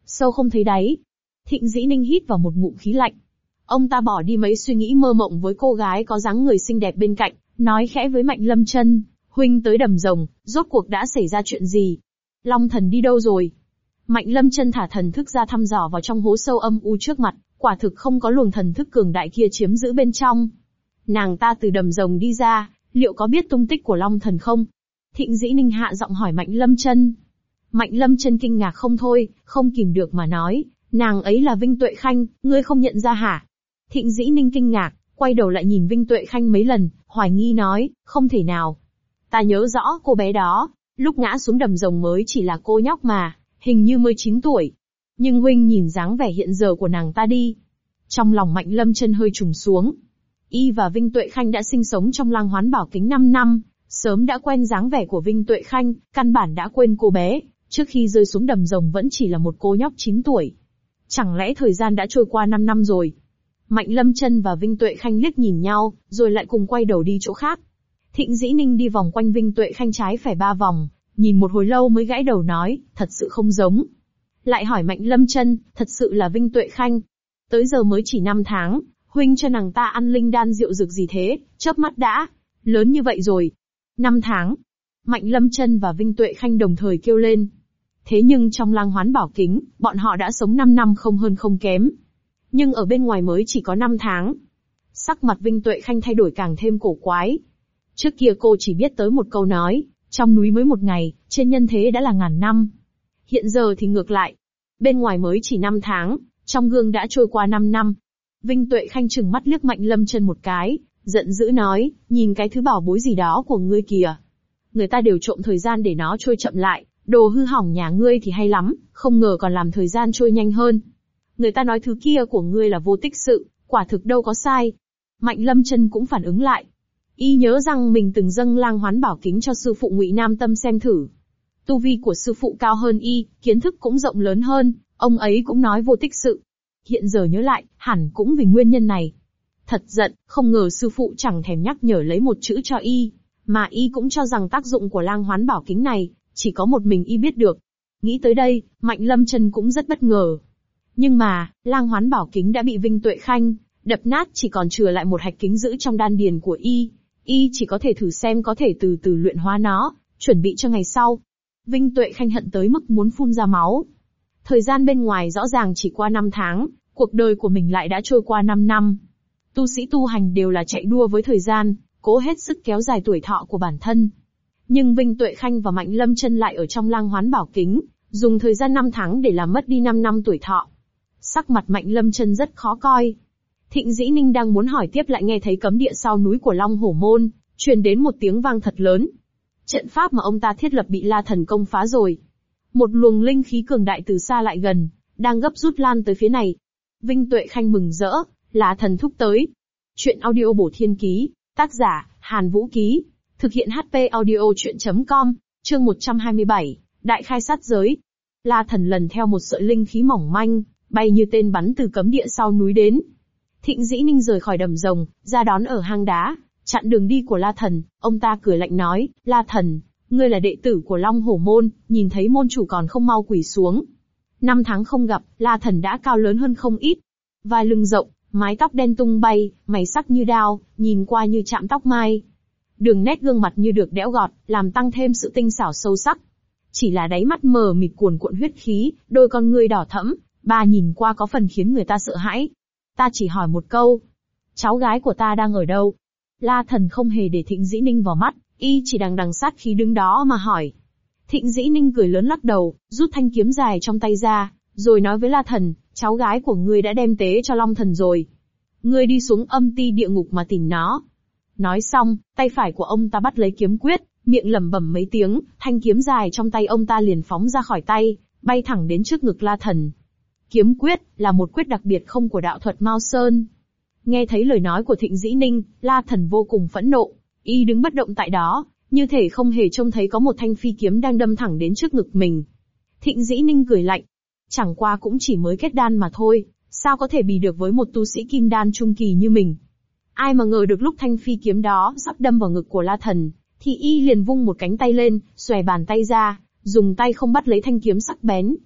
sâu không thấy đáy. Thịnh Dĩ Ninh hít vào một ngụm khí lạnh. Ông ta bỏ đi mấy suy nghĩ mơ mộng với cô gái có dáng người xinh đẹp bên cạnh, nói khẽ với Mạnh Lâm Chân, huynh tới đầm rồng, rốt cuộc đã xảy ra chuyện gì? Long thần đi đâu rồi? Mạnh Lâm Chân thả thần thức ra thăm dò vào trong hố sâu âm u trước mặt, quả thực không có luồng thần thức cường đại kia chiếm giữ bên trong. Nàng ta từ đầm rồng đi ra, liệu có biết tung tích của Long thần không? Thịnh Dĩ Ninh hạ giọng hỏi Mạnh Lâm Chân. Mạnh Lâm Chân kinh ngạc không thôi, không kìm được mà nói, nàng ấy là Vinh Tuệ Khanh, ngươi không nhận ra hả? Thịnh Dĩ Ninh kinh ngạc, quay đầu lại nhìn Vinh Tuệ Khanh mấy lần, hoài nghi nói, không thể nào. Ta nhớ rõ cô bé đó, lúc ngã xuống đầm rồng mới chỉ là cô nhóc mà, hình như mới 9 tuổi. Nhưng huynh nhìn dáng vẻ hiện giờ của nàng ta đi. Trong lòng Mạnh Lâm Chân hơi trùng xuống. Y và Vinh Tuệ Khanh đã sinh sống trong Lang Hoán Bảo Kính 5 năm, sớm đã quen dáng vẻ của Vinh Tuệ Khanh, căn bản đã quên cô bé, trước khi rơi xuống đầm rồng vẫn chỉ là một cô nhóc 9 tuổi. Chẳng lẽ thời gian đã trôi qua 5 năm rồi? Mạnh Lâm Chân và Vinh Tuệ Khanh liếc nhìn nhau, rồi lại cùng quay đầu đi chỗ khác. Thịnh Dĩ Ninh đi vòng quanh Vinh Tuệ Khanh trái phải 3 vòng, nhìn một hồi lâu mới gãi đầu nói, thật sự không giống. Lại hỏi Mạnh Lâm Chân, thật sự là Vinh Tuệ Khanh. Tới giờ mới chỉ 5 tháng, huynh cho nàng ta ăn linh đan rượu dược gì thế, chớp mắt đã, lớn như vậy rồi. 5 tháng. Mạnh Lâm Chân và Vinh Tuệ Khanh đồng thời kêu lên. Thế nhưng trong Lang Hoán Bảo Kính, bọn họ đã sống 5 năm không hơn không kém. Nhưng ở bên ngoài mới chỉ có 5 tháng. Sắc mặt Vinh Tuệ Khanh thay đổi càng thêm cổ quái. Trước kia cô chỉ biết tới một câu nói, trong núi mới một ngày, trên nhân thế đã là ngàn năm. Hiện giờ thì ngược lại. Bên ngoài mới chỉ 5 tháng, trong gương đã trôi qua 5 năm. Vinh Tuệ Khanh trừng mắt liếc Mạnh Lâm Chân một cái, giận dữ nói, nhìn cái thứ bảo bối gì đó của ngươi kìa. Người ta đều trộm thời gian để nó trôi chậm lại, đồ hư hỏng nhà ngươi thì hay lắm, không ngờ còn làm thời gian trôi nhanh hơn. Người ta nói thứ kia của ngươi là vô tích sự, quả thực đâu có sai. Mạnh Lâm Chân cũng phản ứng lại. Y nhớ rằng mình từng dâng Lang Hoán Bảo Kính cho sư phụ Ngụy Nam Tâm xem thử. Tu vi của sư phụ cao hơn y, kiến thức cũng rộng lớn hơn, ông ấy cũng nói vô tích sự. Hiện giờ nhớ lại, hẳn cũng vì nguyên nhân này. Thật giận, không ngờ sư phụ chẳng thèm nhắc nhở lấy một chữ cho y, mà y cũng cho rằng tác dụng của Lang Hoán Bảo Kính này, chỉ có một mình y biết được. Nghĩ tới đây, Mạnh Lâm Chân cũng rất bất ngờ. Nhưng mà, Lang Hoán Bảo Kính đã bị Vinh Tuệ Khanh đập nát, chỉ còn chừa lại một hạch kính giữ trong đan điền của y. Y chỉ có thể thử xem có thể từ từ luyện hóa nó, chuẩn bị cho ngày sau. Vinh Tuệ Khanh hận tới mức muốn phun ra máu. Thời gian bên ngoài rõ ràng chỉ qua 5 tháng, cuộc đời của mình lại đã trôi qua 5 năm. Tu sĩ tu hành đều là chạy đua với thời gian, cố hết sức kéo dài tuổi thọ của bản thân. Nhưng Vinh Tuệ Khanh và Mạnh Lâm Chân lại ở trong Lang Hoán Bảo Kính, dùng thời gian 5 tháng để làm mất đi 5 năm tuổi thọ. Sắc mặt Mạnh Lâm Chân rất khó coi. Thịnh Dĩ Ninh đang muốn hỏi tiếp lại nghe thấy cấm địa sau núi của Long Hổ Môn, truyền đến một tiếng vang thật lớn. Trận pháp mà ông ta thiết lập bị La Thần công phá rồi. Một luồng linh khí cường đại từ xa lại gần, đang gấp rút lan tới phía này. Vinh Tuệ Khanh mừng rỡ, La Thần thúc tới. Chuyện audio bổ thiên ký, tác giả, Hàn Vũ Ký. Thực hiện HP audio chuyện.com, chương 127, Đại khai sát giới. La Thần lần theo một sợi linh khí mỏng manh, bay như tên bắn từ cấm địa sau núi đến. Thịnh Dĩ Ninh rời khỏi đầm rồng, ra đón ở hang đá, chặn đường đi của La Thần. Ông ta cười lạnh nói, La Thần, ngươi là đệ tử của Long Hổ Môn, nhìn thấy môn chủ còn không mau quỳ xuống. 5 tháng không gặp, La Thần đã cao lớn hơn không ít. Vai lưng rộng, mái tóc đen tung bay, mày sắc như đao, nhìn qua như chạm tóc mai. Đường nét gương mặt như được đẽo gọt, làm tăng thêm sự tinh xảo sâu sắc. Chỉ là đáy mắt mờ mịt cuồn cuộn huyết khí, đôi con ngươi đỏ thẫm, ba nhìn qua có phần khiến người ta sợ hãi. Ta chỉ hỏi một câu. Cháu gái của ta đang ở đâu? La Thần không hề để Thịnh Dĩ Ninh vào mắt, y chỉ đằng đằng sát khí đứng đó mà hỏi. Thịnh Dĩ Ninh cười lớn lắc đầu, rút thanh kiếm dài trong tay ra, rồi nói với La Thần, cháu gái của ngươi đã đem tế cho Long Thần rồi. Ngươi đi xuống âm ti địa ngục mà tìm nó. Nói xong, tay phải của ông ta bắt lấy kiếm quyết, miệng lẩm bẩm mấy tiếng, thanh kiếm dài trong tay ông ta liền phóng ra khỏi tay, bay thẳng đến trước ngực La Thần. Kiếm quyết là một quyết đặc biệt không của đạo thuật Mao Sơn. Nghe thấy lời nói của Thịnh Dĩ Ninh, La Thần vô cùng phẫn nộ, y đứng bất động tại đó, như thể không hề trông thấy có một thanh phi kiếm đang đâm thẳng đến trước ngực mình. Thịnh Dĩ Ninh cười lạnh, chẳng qua cũng chỉ mới kết đan mà thôi, sao có thể bì được với một tu sĩ kim đan trung kỳ như mình. Ai mà ngờ được lúc thanh phi kiếm đó sắp đâm vào ngực của La Thần, thì y liền vung một cánh tay lên, xòe bàn tay ra, dùng tay không bắt lấy thanh kiếm sắc bén.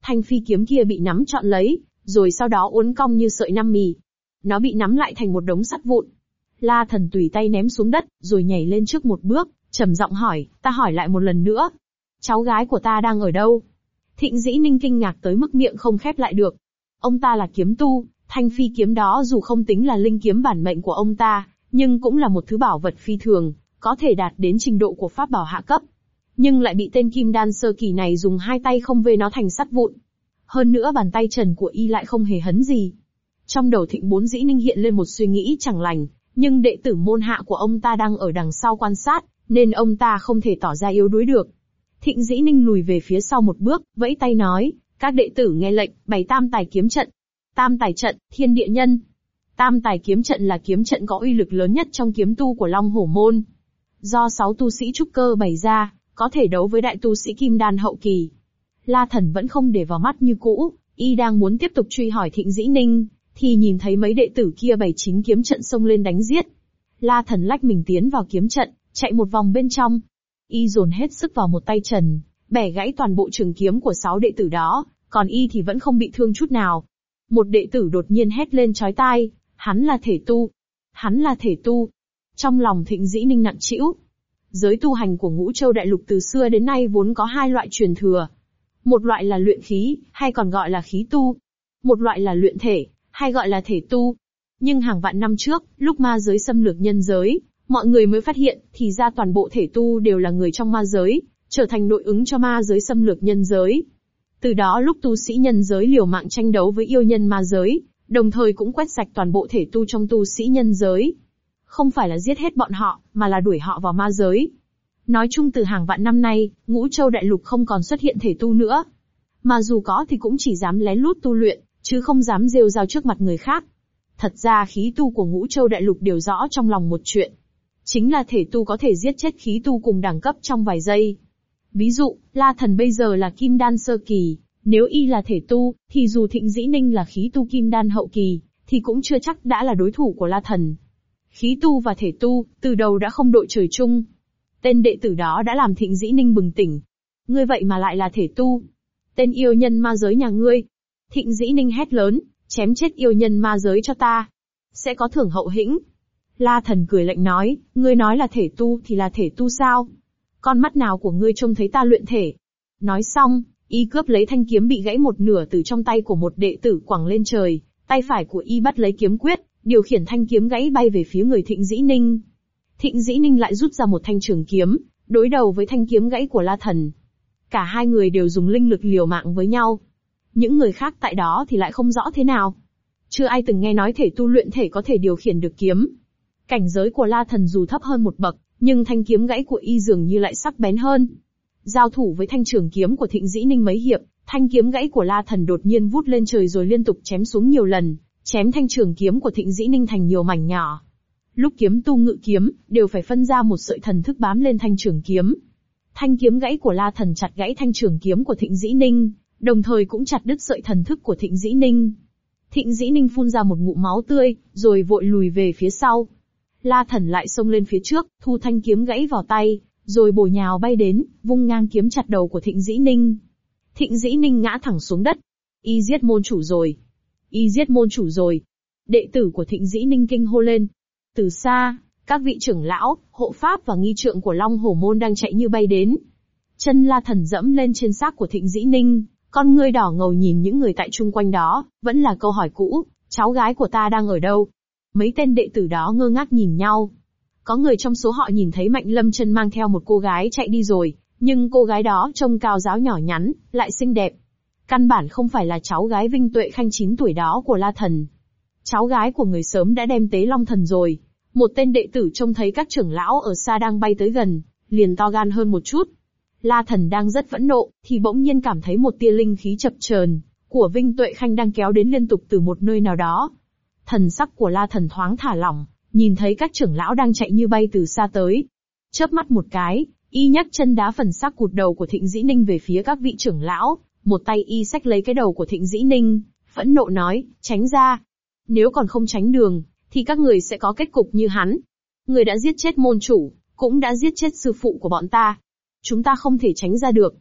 Thanh phi kiếm kia bị nắm trọn lấy, rồi sau đó uốn cong như sợi năm mì. Nó bị nắm lại thành một đống sắt vụn. La Thần tùy tay ném xuống đất, rồi nhảy lên trước một bước, trầm giọng hỏi, ta hỏi lại một lần nữa. Cháu gái của ta đang ở đâu? Thịnh Dĩ Ninh kinh ngạc tới mức miệng không khép lại được. Ông ta là kiếm tu, thanh phi kiếm đó dù không tính là linh kiếm bản mệnh của ông ta, nhưng cũng là một thứ bảo vật phi thường, có thể đạt đến trình độ của pháp bảo hạ cấp. Nhưng lại bị tên kim đan sơ kỳ này dùng hai tay không vê nó thành sắt vụn. Hơn nữa bàn tay trần của y lại không hề hấn gì. Trong đầu Thịnh Bốn Dĩ Ninh hiện lên một suy nghĩ chẳng lành, nhưng đệ tử môn hạ của ông ta đang ở đằng sau quan sát, nên ông ta không thể tỏ ra yếu đuối được. Thịnh Dĩ Ninh lùi về phía sau một bước, vẫy tay nói, các đệ tử nghe lệnh, bày tam tài kiếm trận. Tam tài trận, thiên địa nhân. Tam tài kiếm trận là kiếm trận có uy lực lớn nhất trong kiếm tu của Long Hổ Môn. Do 6 tu sĩ trúc cơ bày ra, có thể đấu với đại tu sĩ kim đan hậu kỳ. La Thần vẫn không để vào mắt như cũ, y đang muốn tiếp tục truy hỏi Thịnh Dĩ Ninh, thì nhìn thấy mấy đệ tử kia bày chính kiếm trận xông lên đánh giết. La Thần lách mình tiến vào kiếm trận, chạy một vòng bên trong. Y dồn hết sức vào một tay trần, bẻ gãy toàn bộ trường kiếm của 6 đệ tử đó, còn y thì vẫn không bị thương chút nào. Một đệ tử đột nhiên hét lên chói tai, hắn là thể tu. Hắn là thể tu. Trong lòng Thịnh Dĩ Ninh nặng trĩu. Giới tu hành của Ngũ Châu Đại Lục từ xưa đến nay vốn có hai loại truyền thừa. Một loại là luyện khí, hay còn gọi là khí tu. Một loại là luyện thể, hay gọi là thể tu. Nhưng hàng vạn năm trước, lúc ma giới xâm lược nhân giới, mọi người mới phát hiện, thì ra toàn bộ thể tu đều là người trong ma giới, trở thành nội ứng cho ma giới xâm lược nhân giới. Từ đó lúc tu sĩ nhân giới liều mạng tranh đấu với yêu nhân ma giới, đồng thời cũng quét sạch toàn bộ thể tu trong tu sĩ nhân giới. Không phải là giết hết bọn họ, mà là đuổi họ vào ma giới. Nói chung từ hàng vạn năm nay, Ngũ Châu Đại Lục không còn xuất hiện thể tu nữa. Mà dù có thì cũng chỉ dám lén lút tu luyện, chứ không dám rêu rao trước mặt người khác. Thật ra khí tu của Ngũ Châu Đại Lục đều rõ trong lòng một chuyện. Chính là thể tu có thể giết chết khí tu cùng đẳng cấp trong vài giây. Ví dụ, La Thần bây giờ là kim đan sơ kỳ, nếu y là thể tu, thì dù Thịnh Dĩ Ninh là khí tu kim đan hậu kỳ, thì cũng chưa chắc đã là đối thủ của La Thần. Khí tu và thể tu, từ đầu đã không đội trời chung. Tên đệ tử đó đã làm Thịnh Dĩ Ninh bừng tỉnh. Ngươi vậy mà lại là thể tu. Tên yêu nhân ma giới nhà ngươi. Thịnh Dĩ Ninh hét lớn, chém chết yêu nhân ma giới cho ta. Sẽ có thưởng hậu hĩnh. La Thần cười lạnh nói, ngươi nói là thể tu thì là thể tu sao? Con mắt nào của ngươi trông thấy ta luyện thể? Nói xong, y cướp lấy thanh kiếm bị gãy một nửa từ trong tay của một đệ tử quẳng lên trời, tay phải của y bắt lấy kiếm quyết, điều khiển thanh kiếm gãy bay về phía người Thịnh Dĩ Ninh. Thịnh Dĩ Ninh lại rút ra một thanh trường kiếm, đối đầu với thanh kiếm gãy của La Thần. Cả hai người đều dùng linh lực liều mạng với nhau. Những người khác tại đó thì lại không rõ thế nào. Chưa ai từng nghe nói thể tu luyện thể có thể điều khiển được kiếm. Cảnh giới của La Thần dù thấp hơn một bậc, nhưng thanh kiếm gãy của y dường như lại sắc bén hơn. Giao thủ với thanh trường kiếm của Thịnh Dĩ Ninh mấy hiệp, thanh kiếm gãy của La Thần đột nhiên vút lên trời rồi liên tục chém xuống nhiều lần, chém thanh trường kiếm của Thịnh Dĩ Ninh thành nhiều mảnh nhỏ. Lúc kiếm tu ngự kiếm, đều phải phân ra một sợi thần thức bám lên thanh trường kiếm. Thanh kiếm gãy của La Thần chặt gãy thanh trường kiếm của Thịnh Dĩ Ninh, đồng thời cũng chặt đứt sợi thần thức của Thịnh Dĩ Ninh. Thịnh Dĩ Ninh phun ra một ngụm máu tươi, rồi vội lùi về phía sau. La Thần lại xông lên phía trước, thu thanh kiếm gãy vào tay, rồi bổ nhào bay đến, vung ngang kiếm chặt đầu của Thịnh Dĩ Ninh. Thịnh Dĩ Ninh ngã thẳng xuống đất. Y giết môn chủ rồi. Y giết môn chủ rồi. Đệ tử của Thịnh Dĩ Ninh kinh hô lên. Từ xa, các vị trưởng lão, hộ pháp và nghi trượng của Long Hổ Môn đang chạy như bay đến. Chân La Thần dẫm lên trên xác của Thịnh Dĩ Ninh, con ngươi đỏ ngầu nhìn những người tại chung quanh đó, vẫn là câu hỏi cũ, cháu gái của ta đang ở đâu? Mấy tên đệ tử đó ngơ ngác nhìn nhau. Có người trong số họ nhìn thấy Mạnh Lâm Chân mang theo một cô gái chạy đi rồi, nhưng cô gái đó trông cao ráo nhỏ nhắn, lại xinh đẹp. Căn bản không phải là cháu gái Vinh Tuệ Khanh 9 tuổi đó của La Thần. Cháu gái của người sớm đã đem tế Long Thần rồi. Một tên đệ tử trông thấy các trưởng lão ở xa đang bay tới gần, liền to gan hơn một chút. La Thần đang rất phẫn nộ, thì bỗng nhiên cảm thấy một tia linh khí chập chờn của Vinh Tuệ Khanh đang kéo đến liên tục từ một nơi nào đó. Thần sắc của La Thần thoáng thả lỏng, nhìn thấy các trưởng lão đang chạy như bay từ xa tới. Chớp mắt một cái, y nhấc chân đá phần xác cụt đầu của Thịnh Dĩ Ninh về phía các vị trưởng lão, một tay y xách lấy cái đầu của Thịnh Dĩ Ninh, phẫn nộ nói, tránh ra. Nếu còn không tránh đường, thì các người sẽ có kết cục như hắn. Người đã giết chết môn chủ, cũng đã giết chết sư phụ của bọn ta. Chúng ta không thể tránh ra được.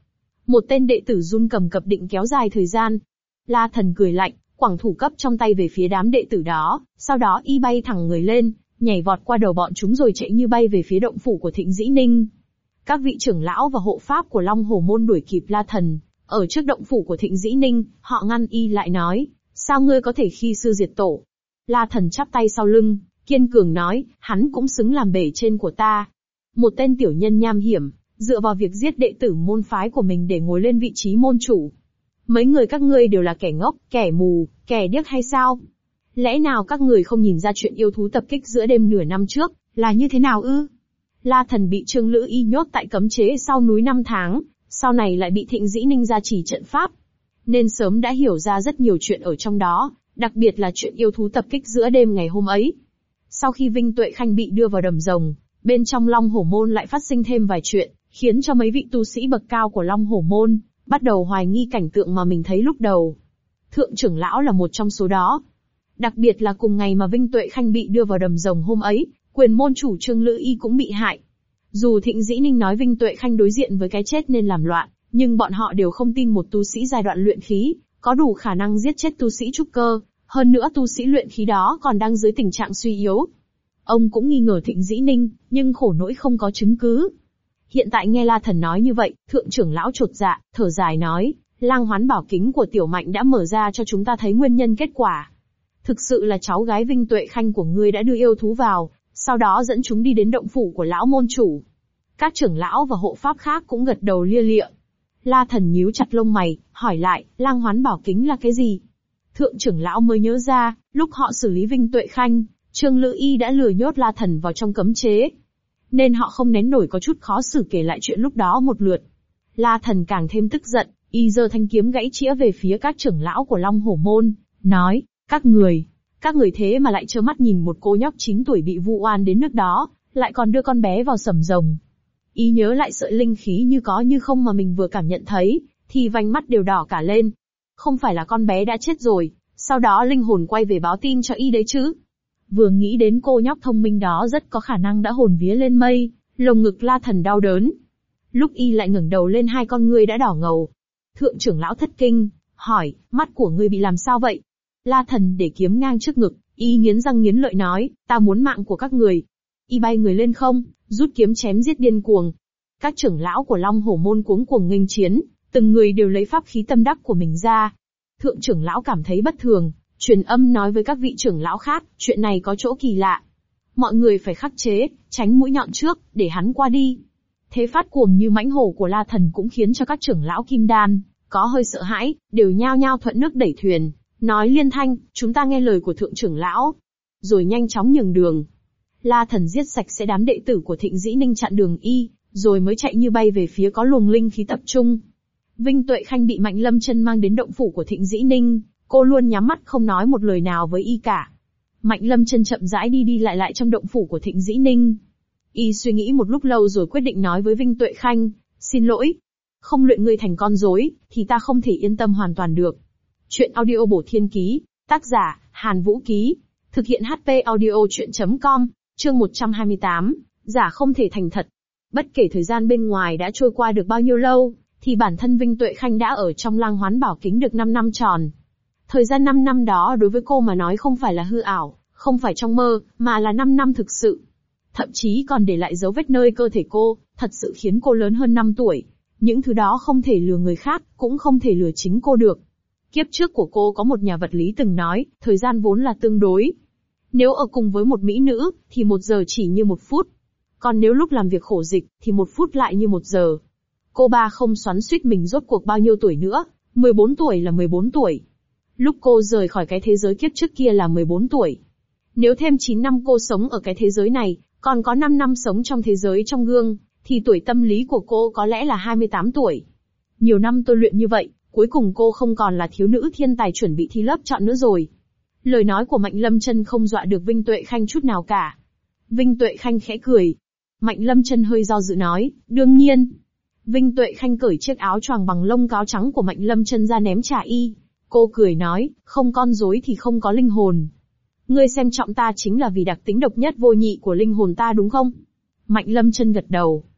Một tên đệ tử run cầm cập định kéo dài thời gian. La Thần cười lạnh, quẳng thủ cấp trong tay về phía đám đệ tử đó, sau đó y bay thẳng người lên, nhảy vọt qua đầu bọn chúng rồi chạy như bay về phía động phủ của Thịnh Dĩ Ninh. Các vị trưởng lão và hộ pháp của Long Hổ Môn đuổi kịp La Thần, ở trước động phủ của Thịnh Dĩ Ninh, họ ngăn y lại nói, sao ngươi có thể khi sư diệt tổ? La Thần chắp tay sau lưng, kiên cường nói, hắn cũng xứng làm bể trên của ta. Một tên tiểu nhân nham hiểm, dựa vào việc giết đệ tử môn phái của mình để ngồi lên vị trí môn chủ. Mấy người các ngươi đều là kẻ ngốc, kẻ mù, kẻ điếc hay sao? Lẽ nào các người không nhìn ra chuyện yêu thú tập kích giữa đêm nửa năm trước, là như thế nào ư? La Thần bị Trương Lữ Y nhốt tại cấm chế sau núi 5 tháng, sau này lại bị Thịnh Dĩ Ninh gia trì trận pháp. Nên sớm đã hiểu ra rất nhiều chuyện ở trong đó, đặc biệt là chuyện yêu thú tập kích giữa đêm ngày hôm ấy. Sau khi Vinh Tuệ Khanh bị đưa vào đầm rồng, bên trong Long Hổ Môn lại phát sinh thêm vài chuyện, khiến cho mấy vị tu sĩ bậc cao của Long Hổ Môn bắt đầu hoài nghi cảnh tượng mà mình thấy lúc đầu. Thượng trưởng lão là một trong số đó. Đặc biệt là cùng ngày mà Vinh Tuệ Khanh bị đưa vào đầm rồng hôm ấy, quyền môn chủ Trương Lữ Y cũng bị hại. Dù Thịnh Dĩ Ninh nói Vinh Tuệ Khanh đối diện với cái chết nên làm loạn, nhưng bọn họ đều không tin một tu sĩ giai đoạn luyện khí có đủ khả năng giết chết tu sĩ trúc cơ, hơn nữa tu sĩ luyện khí đó còn đang dưới tình trạng suy yếu. Ông cũng nghi ngờ Thịnh Dĩ Ninh, nhưng khổ nỗi không có chứng cứ. Hiện tại nghe La Thần nói như vậy, thượng trưởng lão chột dạ, thở dài nói, lang hoán bảo kính của Tiểu Mạnh đã mở ra cho chúng ta thấy nguyên nhân kết quả. Thực sự là cháu gái Vinh Tuệ Khanh của ngươi đã đưa yêu thú vào, sau đó dẫn chúng đi đến động phủ của lão môn chủ. Các trưởng lão và hộ pháp khác cũng gật đầu lia lịa. La Thần nhíu chặt lông mày, hỏi lại, lang hoán bảo kính là cái gì? Thượng trưởng lão mới nhớ ra, lúc họ xử lý Vinh Tuệ Khanh, Trương Lữ Y đã lừa nhốt La Thần vào trong cấm chế. Nên họ không nén nổi có chút khó xử kể lại chuyện lúc đó một lượt. La Thần càng thêm tức giận, y giơ thanh kiếm gãy chĩa về phía các trưởng lão của Long Hổ Môn, nói, các người thế mà lại trơ mắt nhìn một cô nhóc 9 tuổi bị vu oan đến nước đó, lại còn đưa con bé vào sầm rồng. Y nhớ lại sợi linh khí như có như không mà mình vừa cảm nhận thấy, thì vành mắt đều đỏ cả lên. Không phải là con bé đã chết rồi, sau đó linh hồn quay về báo tin cho y đấy chứ? Vừa nghĩ đến cô nhóc thông minh đó rất có khả năng đã hồn vía lên mây, lồng ngực La Thần đau đớn. Lúc y lại ngẩng đầu lên hai con ngươi đã đỏ ngầu. Thượng trưởng lão thất kinh, hỏi, mắt của ngươi bị làm sao vậy? La Thần để kiếm ngang trước ngực, y nghiến răng nghiến lợi nói, ta muốn mạng của các người. Y bay người lên không, rút kiếm chém giết điên cuồng. Các trưởng lão của Long Hổ Môn cuống cuồng nghênh chiến, từng người đều lấy pháp khí tâm đắc của mình ra. Thượng trưởng lão cảm thấy bất thường, truyền âm nói với các vị trưởng lão khác, chuyện này có chỗ kỳ lạ. Mọi người phải khắc chế, tránh mũi nhọn trước, để hắn qua đi. Thế phát cuồng như mãnh hổ của La Thần cũng khiến cho các trưởng lão kim đan có hơi sợ hãi, đều nhao nhao thuận nước đẩy thuyền, nói liên thanh, chúng ta nghe lời của thượng trưởng lão, rồi nhanh chóng nhường đường. La Thần giết sạch sẽ đám đệ tử của Thịnh Dĩ Ninh chặn đường y, rồi mới chạy như bay về phía có luồng linh khí tập trung. Vinh Tuệ Khanh bị Mạnh Lâm Chân mang đến động phủ của Thịnh Dĩ Ninh, cô luôn nhắm mắt không nói một lời nào với y cả. Mạnh Lâm Chân chậm rãi đi lại trong động phủ của Thịnh Dĩ Ninh. Y suy nghĩ một lúc lâu rồi quyết định nói với Vinh Tuệ Khanh, xin lỗi, không luyện ngươi thành con rối, thì ta không thể yên tâm hoàn toàn được. Chuyện audio bổ thiên ký, tác giả, Hàn Vũ Ký, thực hiện HP audio chuyện.com, chương 128, giả không thể thành thật. Bất kể thời gian bên ngoài đã trôi qua được bao nhiêu lâu, thì bản thân Vinh Tuệ Khanh đã ở trong lang hoán bảo kính được 5 năm tròn. Thời gian 5 năm đó đối với cô mà nói không phải là hư ảo, không phải trong mơ, mà là 5 năm thực sự. Thậm chí còn để lại dấu vết nơi cơ thể cô, thật sự khiến cô lớn hơn 5 tuổi. Những thứ đó không thể lừa người khác, cũng không thể lừa chính cô được. Kiếp trước của cô có một nhà vật lý từng nói, thời gian vốn là tương đối. Nếu ở cùng với một mỹ nữ, thì 1 giờ chỉ như 1 phút. Còn nếu lúc làm việc khổ dịch, thì 1 phút lại như 1 giờ. Cô ba không xoắn xuýt mình rốt cuộc bao nhiêu tuổi nữa, 14 tuổi là 14 tuổi. Lúc cô rời khỏi cái thế giới kiếp trước kia là 14 tuổi. Nếu thêm 9 năm cô sống ở cái thế giới này, còn có 5 năm sống trong thế giới trong gương, thì tuổi tâm lý của cô có lẽ là 28 tuổi. Nhiều năm tôi luyện như vậy, cuối cùng cô không còn là thiếu nữ thiên tài chuẩn bị thi lớp chọn nữa rồi. Lời nói của Mạnh Lâm Chân không dọa được Vinh Tuệ Khanh chút nào cả. Vinh Tuệ Khanh khẽ cười. Mạnh Lâm Chân hơi do dự nói, đương nhiên. Vinh Tuệ Khanh cởi chiếc áo choàng bằng lông cáo trắng của Mạnh Lâm Chân ra ném trả y. Cô cười nói, không con rối thì không có linh hồn. Ngươi xem trọng ta chính là vì đặc tính độc nhất vô nhị của linh hồn ta đúng không? Mạnh Lâm Chân gật đầu.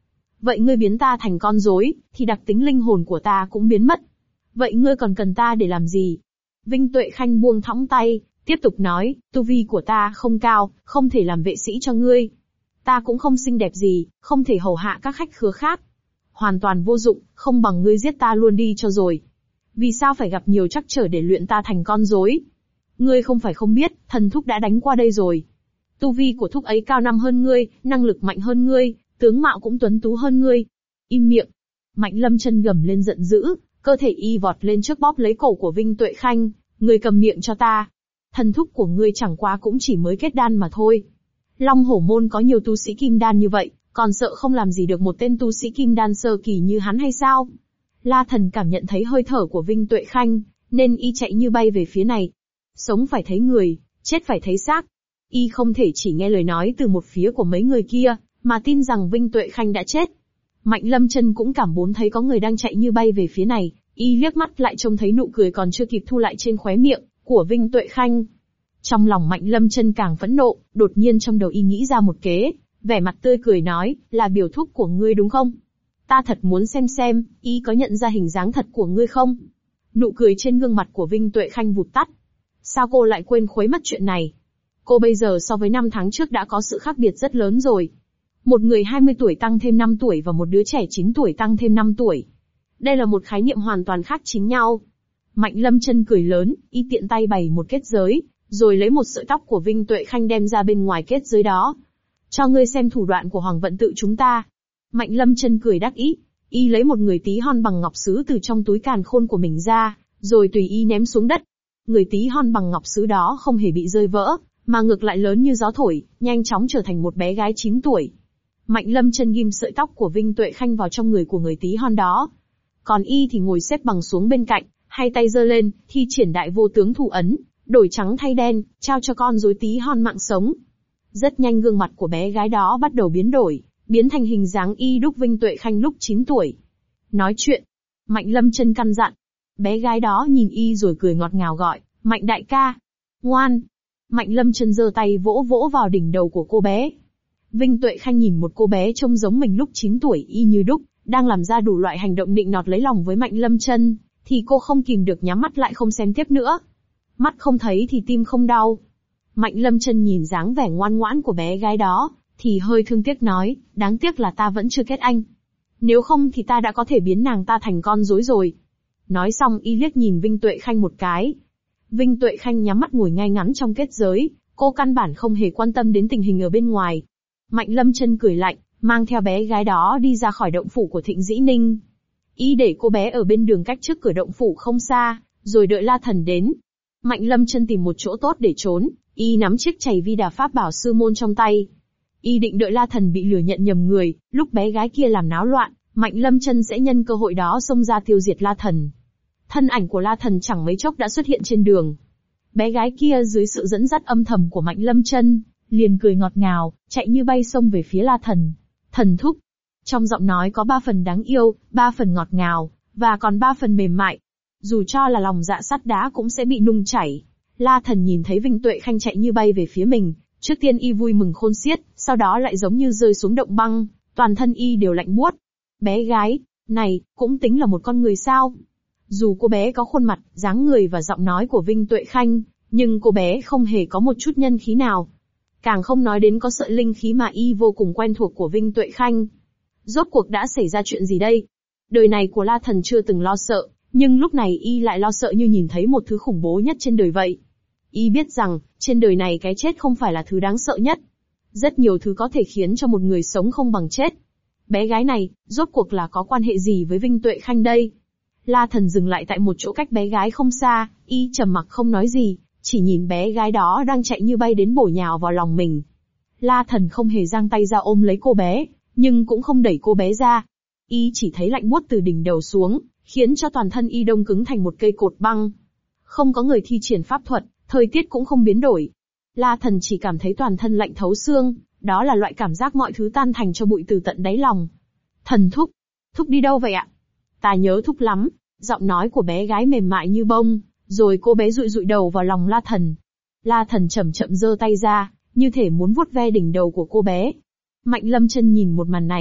Vậy ngươi biến ta thành con rối, thì đặc tính linh hồn của ta cũng biến mất. Vậy ngươi còn cần ta để làm gì? Vinh Tuệ Khanh buông thõng tay, tiếp tục nói, tu vi của ta không cao, không thể làm vệ sĩ cho ngươi. Ta cũng không xinh đẹp gì, không thể hầu hạ các khách khứa khác. Hoàn toàn vô dụng, không bằng ngươi giết ta luôn đi cho rồi. Vì sao phải gặp nhiều trắc trở để luyện ta thành con rối? Ngươi không phải không biết, thần thúc đã đánh qua đây rồi. Tu vi của thúc ấy cao năm hơn ngươi, năng lực mạnh hơn ngươi, tướng mạo cũng tuấn tú hơn ngươi. Im miệng. Mạnh Lâm Chân gầm lên giận dữ, cơ thể y vọt lên trước bóp lấy cổ của Vinh Tuệ Khanh. Ngươi cầm miệng cho ta. Thần thúc của ngươi chẳng qua cũng chỉ mới kết đan mà thôi. Long Hổ Môn có nhiều tu sĩ kim đan như vậy, còn sợ không làm gì được một tên tu sĩ kim đan sơ kỳ như hắn hay sao? La Thần cảm nhận thấy hơi thở của Vinh Tuệ Khanh, nên y chạy như bay về phía này. Sống phải thấy người, chết phải thấy xác. Y không thể chỉ nghe lời nói từ một phía của mấy người kia, mà tin rằng Vinh Tuệ Khanh đã chết. Mạnh Lâm Chân cũng cảm bốn thấy có người đang chạy như bay về phía này, y liếc mắt lại trông thấy nụ cười còn chưa kịp thu lại trên khóe miệng của Vinh Tuệ Khanh. Trong lòng Mạnh Lâm Chân càng phẫn nộ, đột nhiên trong đầu y nghĩ ra một kế, vẻ mặt tươi cười nói, là biểu thúc của ngươi đúng không? Ta thật muốn xem, y có nhận ra hình dáng thật của ngươi không? Nụ cười trên gương mặt của Vinh Tuệ Khanh vụt tắt. Sao cô lại quên khuấy mất chuyện này? Cô bây giờ so với 5 tháng trước đã có sự khác biệt rất lớn rồi. Một người 20 tuổi tăng thêm 5 tuổi và một đứa trẻ 9 tuổi tăng thêm 5 tuổi. Đây là một khái niệm hoàn toàn khác chính nhau. Mạnh Lâm Chân cười lớn, y tiện tay bày một kết giới, rồi lấy một sợi tóc của Vinh Tuệ Khanh đem ra bên ngoài kết giới đó. Cho ngươi xem thủ đoạn của Hoàng Vận Tự chúng ta. Mạnh Lâm Chân cười đắc ý, y lấy một người tí hon bằng ngọc sứ từ trong túi càn khôn của mình ra, rồi tùy y ném xuống đất. Người tí hon bằng ngọc sứ đó không hề bị rơi vỡ, mà ngược lại lớn như gió thổi, nhanh chóng trở thành một bé gái 9 tuổi. Mạnh Lâm Chân ghim sợi tóc của Vinh Tuệ Khanh vào trong người của người tí hon đó. Còn y thì ngồi xếp bằng xuống bên cạnh, hai tay giơ lên, thi triển đại vô tướng thủ ấn, đổi trắng thay đen, trao cho con rối tí hon mạng sống. Rất nhanh gương mặt của bé gái đó bắt đầu biến đổi, biến thành hình dáng y đúc Vinh Tuệ Khanh lúc 9 tuổi. Nói chuyện. Mạnh Lâm Chân căn dặn. Bé gái đó nhìn y rồi cười ngọt ngào gọi, Mạnh đại ca. Ngoan. Mạnh Lâm Chân giơ tay vỗ vỗ vào đỉnh đầu của cô bé. Vinh Tuệ Khanh nhìn một cô bé trông giống mình lúc 9 tuổi y như đúc, đang làm ra đủ loại hành động nịnh nọt lấy lòng với Mạnh Lâm Chân, thì cô không kìm được nhắm mắt lại không xem tiếp nữa. Mắt không thấy thì tim không đau. Mạnh Lâm Chân nhìn dáng vẻ ngoan ngoãn của bé gái đó, thì hơi thương tiếc nói, đáng tiếc là ta vẫn chưa kết anh. Nếu không thì ta đã có thể biến nàng ta thành con rối rồi. Nói xong y liếc nhìn Vinh Tuệ Khanh một cái. Vinh Tuệ Khanh nhắm mắt ngồi ngay ngắn trong kết giới, cô căn bản không hề quan tâm đến tình hình ở bên ngoài. Mạnh Lâm Chân cười lạnh, mang theo bé gái đó đi ra khỏi động phủ của Thịnh Dĩ Ninh. Y để cô bé ở bên đường cách trước cửa động phủ không xa, rồi đợi La Thần đến. Mạnh Lâm Chân tìm một chỗ tốt để trốn, y nắm chiếc chày vi đà pháp bảo sư môn trong tay. Y định đợi La Thần bị lừa nhận nhầm người, lúc bé gái kia làm náo loạn, Mạnh Lâm Chân sẽ nhân cơ hội đó xông ra tiêu diệt La Thần. Thân ảnh của La Thần chẳng mấy chốc đã xuất hiện trên đường. Bé gái kia dưới sự dẫn dắt âm thầm của Mạnh Lâm Chân, liền cười ngọt ngào, chạy như bay xông về phía La Thần. Thần thúc. Trong giọng nói có 3 phần đáng yêu, 3 phần ngọt ngào, và còn 3 phần mềm mại. Dù cho là lòng dạ sắt đá cũng sẽ bị nung chảy. La Thần nhìn thấy Vinh Tuệ Khanh chạy như bay về phía mình, trước tiên y vui mừng khôn xiết, sau đó lại giống như rơi xuống động băng, toàn thân y đều lạnh buốt. Bé gái, này, cũng tính là một con người sao? Dù cô bé có khuôn mặt, dáng người và giọng nói của Vinh Tuệ Khanh, nhưng cô bé không hề có một chút nhân khí nào. Càng không nói đến có sợi linh khí mà y vô cùng quen thuộc của Vinh Tuệ Khanh. Rốt cuộc đã xảy ra chuyện gì đây? Đời này của La Thần chưa từng lo sợ, nhưng lúc này y lại lo sợ như nhìn thấy một thứ khủng bố nhất trên đời vậy. Y biết rằng, trên đời này cái chết không phải là thứ đáng sợ nhất. Rất nhiều thứ có thể khiến cho một người sống không bằng chết. Bé gái này, rốt cuộc là có quan hệ gì với Vinh Tuệ Khanh đây? La Thần dừng lại tại một chỗ cách bé gái không xa, y trầm mặc không nói gì, chỉ nhìn bé gái đó đang chạy như bay đến bổ nhào vào lòng mình. La Thần không hề giang tay ra ôm lấy cô bé, nhưng cũng không đẩy cô bé ra. Y chỉ thấy lạnh buốt từ đỉnh đầu xuống, khiến cho toàn thân y đông cứng thành một cây cột băng. Không có người thi triển pháp thuật, thời tiết cũng không biến đổi. La Thần chỉ cảm thấy toàn thân lạnh thấu xương, đó là loại cảm giác mọi thứ tan thành cho bụi từ tận đáy lòng. Thần thúc, thúc đi đâu vậy ạ? Ta nhớ thúc lắm. Giọng nói của bé gái mềm mại như bông, rồi cô bé dụi dụi đầu vào lòng La Thần. La Thần chậm chậm giơ tay ra, như thể muốn vuốt ve đỉnh đầu của cô bé. Mạnh Lâm Chân nhìn một màn này,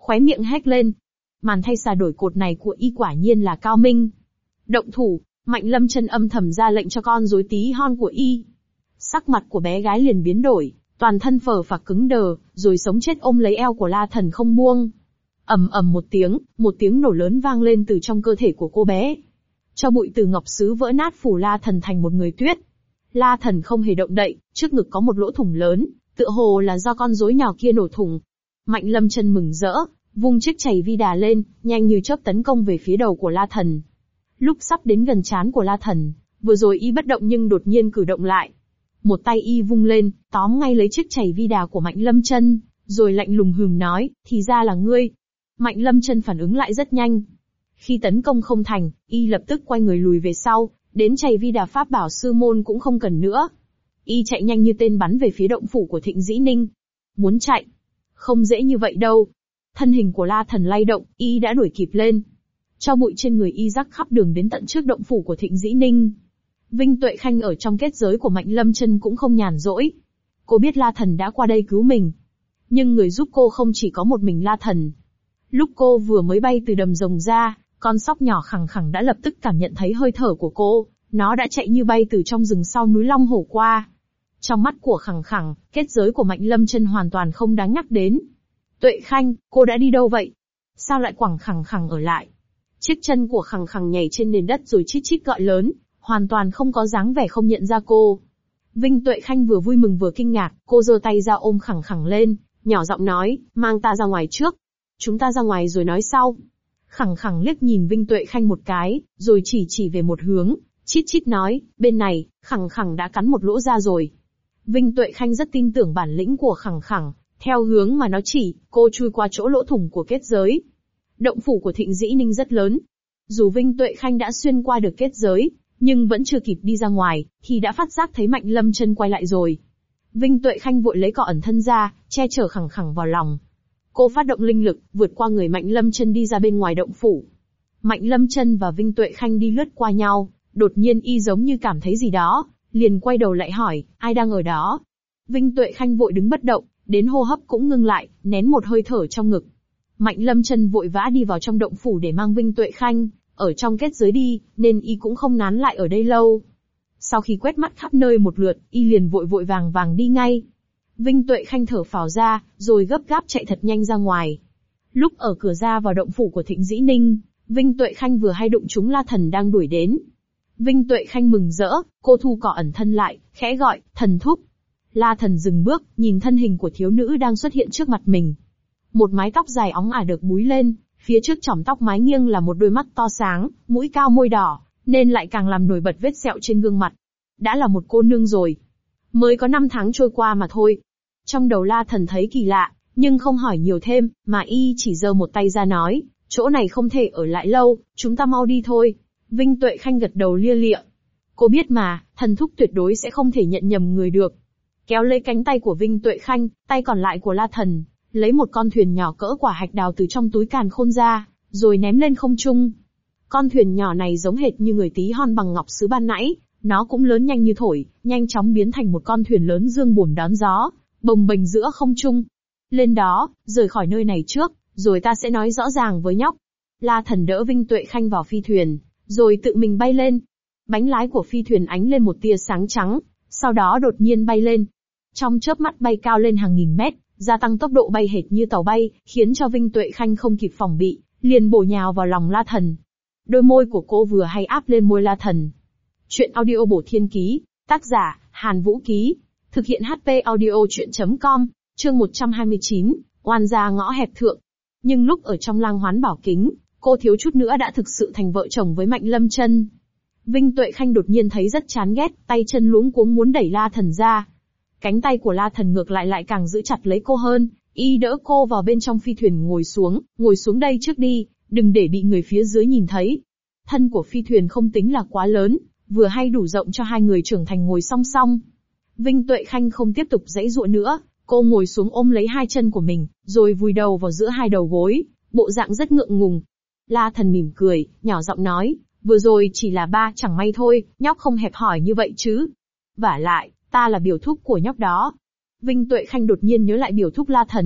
khóe miệng hét lên. Màn thay xà đổi cột này của y quả nhiên là cao minh. Động thủ, Mạnh Lâm Chân âm thầm ra lệnh cho con rối tí hon của y. Sắc mặt của bé gái liền biến đổi, toàn thân phờ phạc cứng đờ, rồi sống chết ôm lấy eo của La Thần không buông. Ầm ầm một tiếng nổ lớn vang lên từ trong cơ thể của cô bé. Cho bụi từ ngọc sứ vỡ nát phủ La Thần thành một người tuyết. La Thần không hề động đậy, trước ngực có một lỗ thủng lớn, tựa hồ là do con rối nhỏ kia nổ thủng. Mạnh Lâm Chân mừng rỡ, vung chiếc chày vi đà lên, nhanh như chớp tấn công về phía đầu của La Thần. Lúc sắp đến gần trán của La Thần, vừa rồi y bất động nhưng đột nhiên cử động lại. Một tay y vung lên, tóm ngay lấy chiếc chày vi đà của Mạnh Lâm Chân, rồi lạnh lùng hừm nói, thì ra là ngươi. Mạnh Lâm Chân phản ứng lại rất nhanh. Khi tấn công không thành, y lập tức quay người lùi về sau, đến chày vi đà pháp bảo sư môn cũng không cần nữa. Y chạy nhanh như tên bắn về phía động phủ của Thịnh Dĩ Ninh. Muốn chạy? Không dễ như vậy đâu. Thân hình của La Thần lay động, y đã đuổi kịp lên. Cho bụi trên người y rắc khắp đường đến tận trước động phủ của Thịnh Dĩ Ninh. Vinh Tuệ Khanh ở trong kết giới của Mạnh Lâm Chân cũng không nhàn rỗi. Cô biết La Thần đã qua đây cứu mình. Nhưng người giúp cô không chỉ có một mình La Thần. Lúc cô vừa mới bay từ đầm rồng ra, con sóc nhỏ khẳng khẳng đã lập tức cảm nhận thấy hơi thở của cô. Nó đã chạy như bay từ trong rừng sau núi Long Hổ qua. Trong mắt của khẳng khẳng, kết giới của Mạnh Lâm Chân hoàn toàn không đáng nhắc đến. Tuệ Khanh, cô đã đi đâu vậy? Sao lại quẳng khẳng khẳng ở lại? Chiếc chân của khẳng khẳng nhảy trên nền đất rồi chít chít gọi lớn, hoàn toàn không có dáng vẻ không nhận ra cô. Vinh Tuệ Khanh vừa vui mừng vừa kinh ngạc, cô giơ tay ra ôm khẳng khẳng lên, nhỏ giọng nói, mang ta ra ngoài trước. Chúng ta ra ngoài rồi nói sau. Khẳng khẳng liếc nhìn Vinh Tuệ Khanh một cái, rồi chỉ về một hướng, chít chít nói, bên này, khẳng khẳng đã cắn một lỗ ra rồi. Vinh Tuệ Khanh rất tin tưởng bản lĩnh của khẳng khẳng, theo hướng mà nó chỉ, cô chui qua chỗ lỗ thủng của kết giới. Động phủ của Thịnh Dĩ Ninh rất lớn. Dù Vinh Tuệ Khanh đã xuyên qua được kết giới, nhưng vẫn chưa kịp đi ra ngoài, thì đã phát giác thấy Mạnh Lâm Chân quay lại rồi. Vinh Tuệ Khanh vội lấy cỏ ẩn thân ra, che chở khẳng khẳng vào lòng. Cô phát động linh lực, vượt qua người Mạnh Lâm Chân đi ra bên ngoài động phủ. Mạnh Lâm Chân và Vinh Tuệ Khanh đi lướt qua nhau, đột nhiên y giống như cảm thấy gì đó, liền quay đầu lại hỏi, ai đang ở đó? Vinh Tuệ Khanh vội đứng bất động, đến hô hấp cũng ngưng lại, nén một hơi thở trong ngực. Mạnh Lâm Chân vội vã đi vào trong động phủ để mang Vinh Tuệ Khanh ở trong kết giới đi, nên y cũng không nán lại ở đây lâu. Sau khi quét mắt khắp nơi một lượt, y liền vội vàng đi ngay. Vinh Tuệ Khanh thở phào ra, rồi gấp gáp chạy thật nhanh ra ngoài. Lúc ở cửa ra vào động phủ của Thịnh Dĩ Ninh, Vinh Tuệ Khanh vừa hay đụng trúng La Thần đang đuổi đến. Vinh Tuệ Khanh mừng rỡ, cô thu cỏ ẩn thân lại, khẽ gọi, thần thúc. La Thần dừng bước, nhìn thân hình của thiếu nữ đang xuất hiện trước mặt mình. Một mái tóc dài óng ả được búi lên, phía trước chỏm tóc mái nghiêng là một đôi mắt to sáng, mũi cao môi đỏ, nên lại càng làm nổi bật vết sẹo trên gương mặt. Đã là một cô nương rồi. Mới có 5 tháng trôi qua mà thôi. Trong đầu La Thần thấy kỳ lạ, nhưng không hỏi nhiều thêm, mà y chỉ giơ một tay ra nói, chỗ này không thể ở lại lâu, chúng ta mau đi thôi. Vinh Tuệ Khanh gật đầu lia lịa. Cô biết mà, thần thúc tuyệt đối sẽ không thể nhận nhầm người được. Kéo lấy cánh tay của Vinh Tuệ Khanh, tay còn lại của La Thần, lấy một con thuyền nhỏ cỡ quả hạch đào từ trong túi càn khôn ra, rồi ném lên không trung. Con thuyền nhỏ này giống hệt như người tí hon bằng ngọc sứ ban nãy, nó cũng lớn nhanh như thổi, nhanh chóng biến thành một con thuyền lớn dương buồm đón gió, bồng bềnh giữa không trung. Lên đó, rời khỏi nơi này trước, rồi ta sẽ nói rõ ràng với nhóc. La Thần đỡ Vinh Tuệ Khanh vào phi thuyền, rồi tự mình bay lên. Bánh lái của phi thuyền ánh lên một tia sáng trắng, sau đó đột nhiên bay lên. Trong chớp mắt bay cao lên hàng nghìn mét, gia tăng tốc độ bay hệt như tàu bay, khiến cho Vinh Tuệ Khanh không kịp phòng bị, liền bổ nhào vào lòng La Thần. Đôi môi của cô vừa hay áp lên môi La Thần. Chuyện audio bổ thiên ký, tác giả, Hàn Vũ Ký. Thực hiện HP audio chuyện.com, chương 129, oan gia ngõ hẹp thượng. Nhưng lúc ở trong Lang Hoán Bảo Kính, cô thiếu chút nữa đã thực sự thành vợ chồng với Mạnh Lâm Chân. Vinh Tuệ Khanh đột nhiên thấy rất chán ghét, tay chân luống cuống muốn đẩy La Thần ra. Cánh tay của La Thần ngược lại càng giữ chặt lấy cô hơn, y đỡ cô vào bên trong phi thuyền ngồi xuống đây trước đi, đừng để bị người phía dưới nhìn thấy. Thân của phi thuyền không tính là quá lớn, vừa hay đủ rộng cho hai người trưởng thành ngồi song song. Vinh Tuệ Khanh không tiếp tục giãy giụa nữa, cô ngồi xuống ôm lấy hai chân của mình, rồi vùi đầu vào giữa hai đầu gối, bộ dạng rất ngượng ngùng. La Thần mỉm cười, nhỏ giọng nói, vừa rồi chỉ là ba chẳng may thôi, nhóc không hẹp hòi như vậy chứ. Vả lại, ta là biểu thúc của nhóc đó. Vinh Tuệ Khanh đột nhiên nhớ lại biểu thúc La Thần,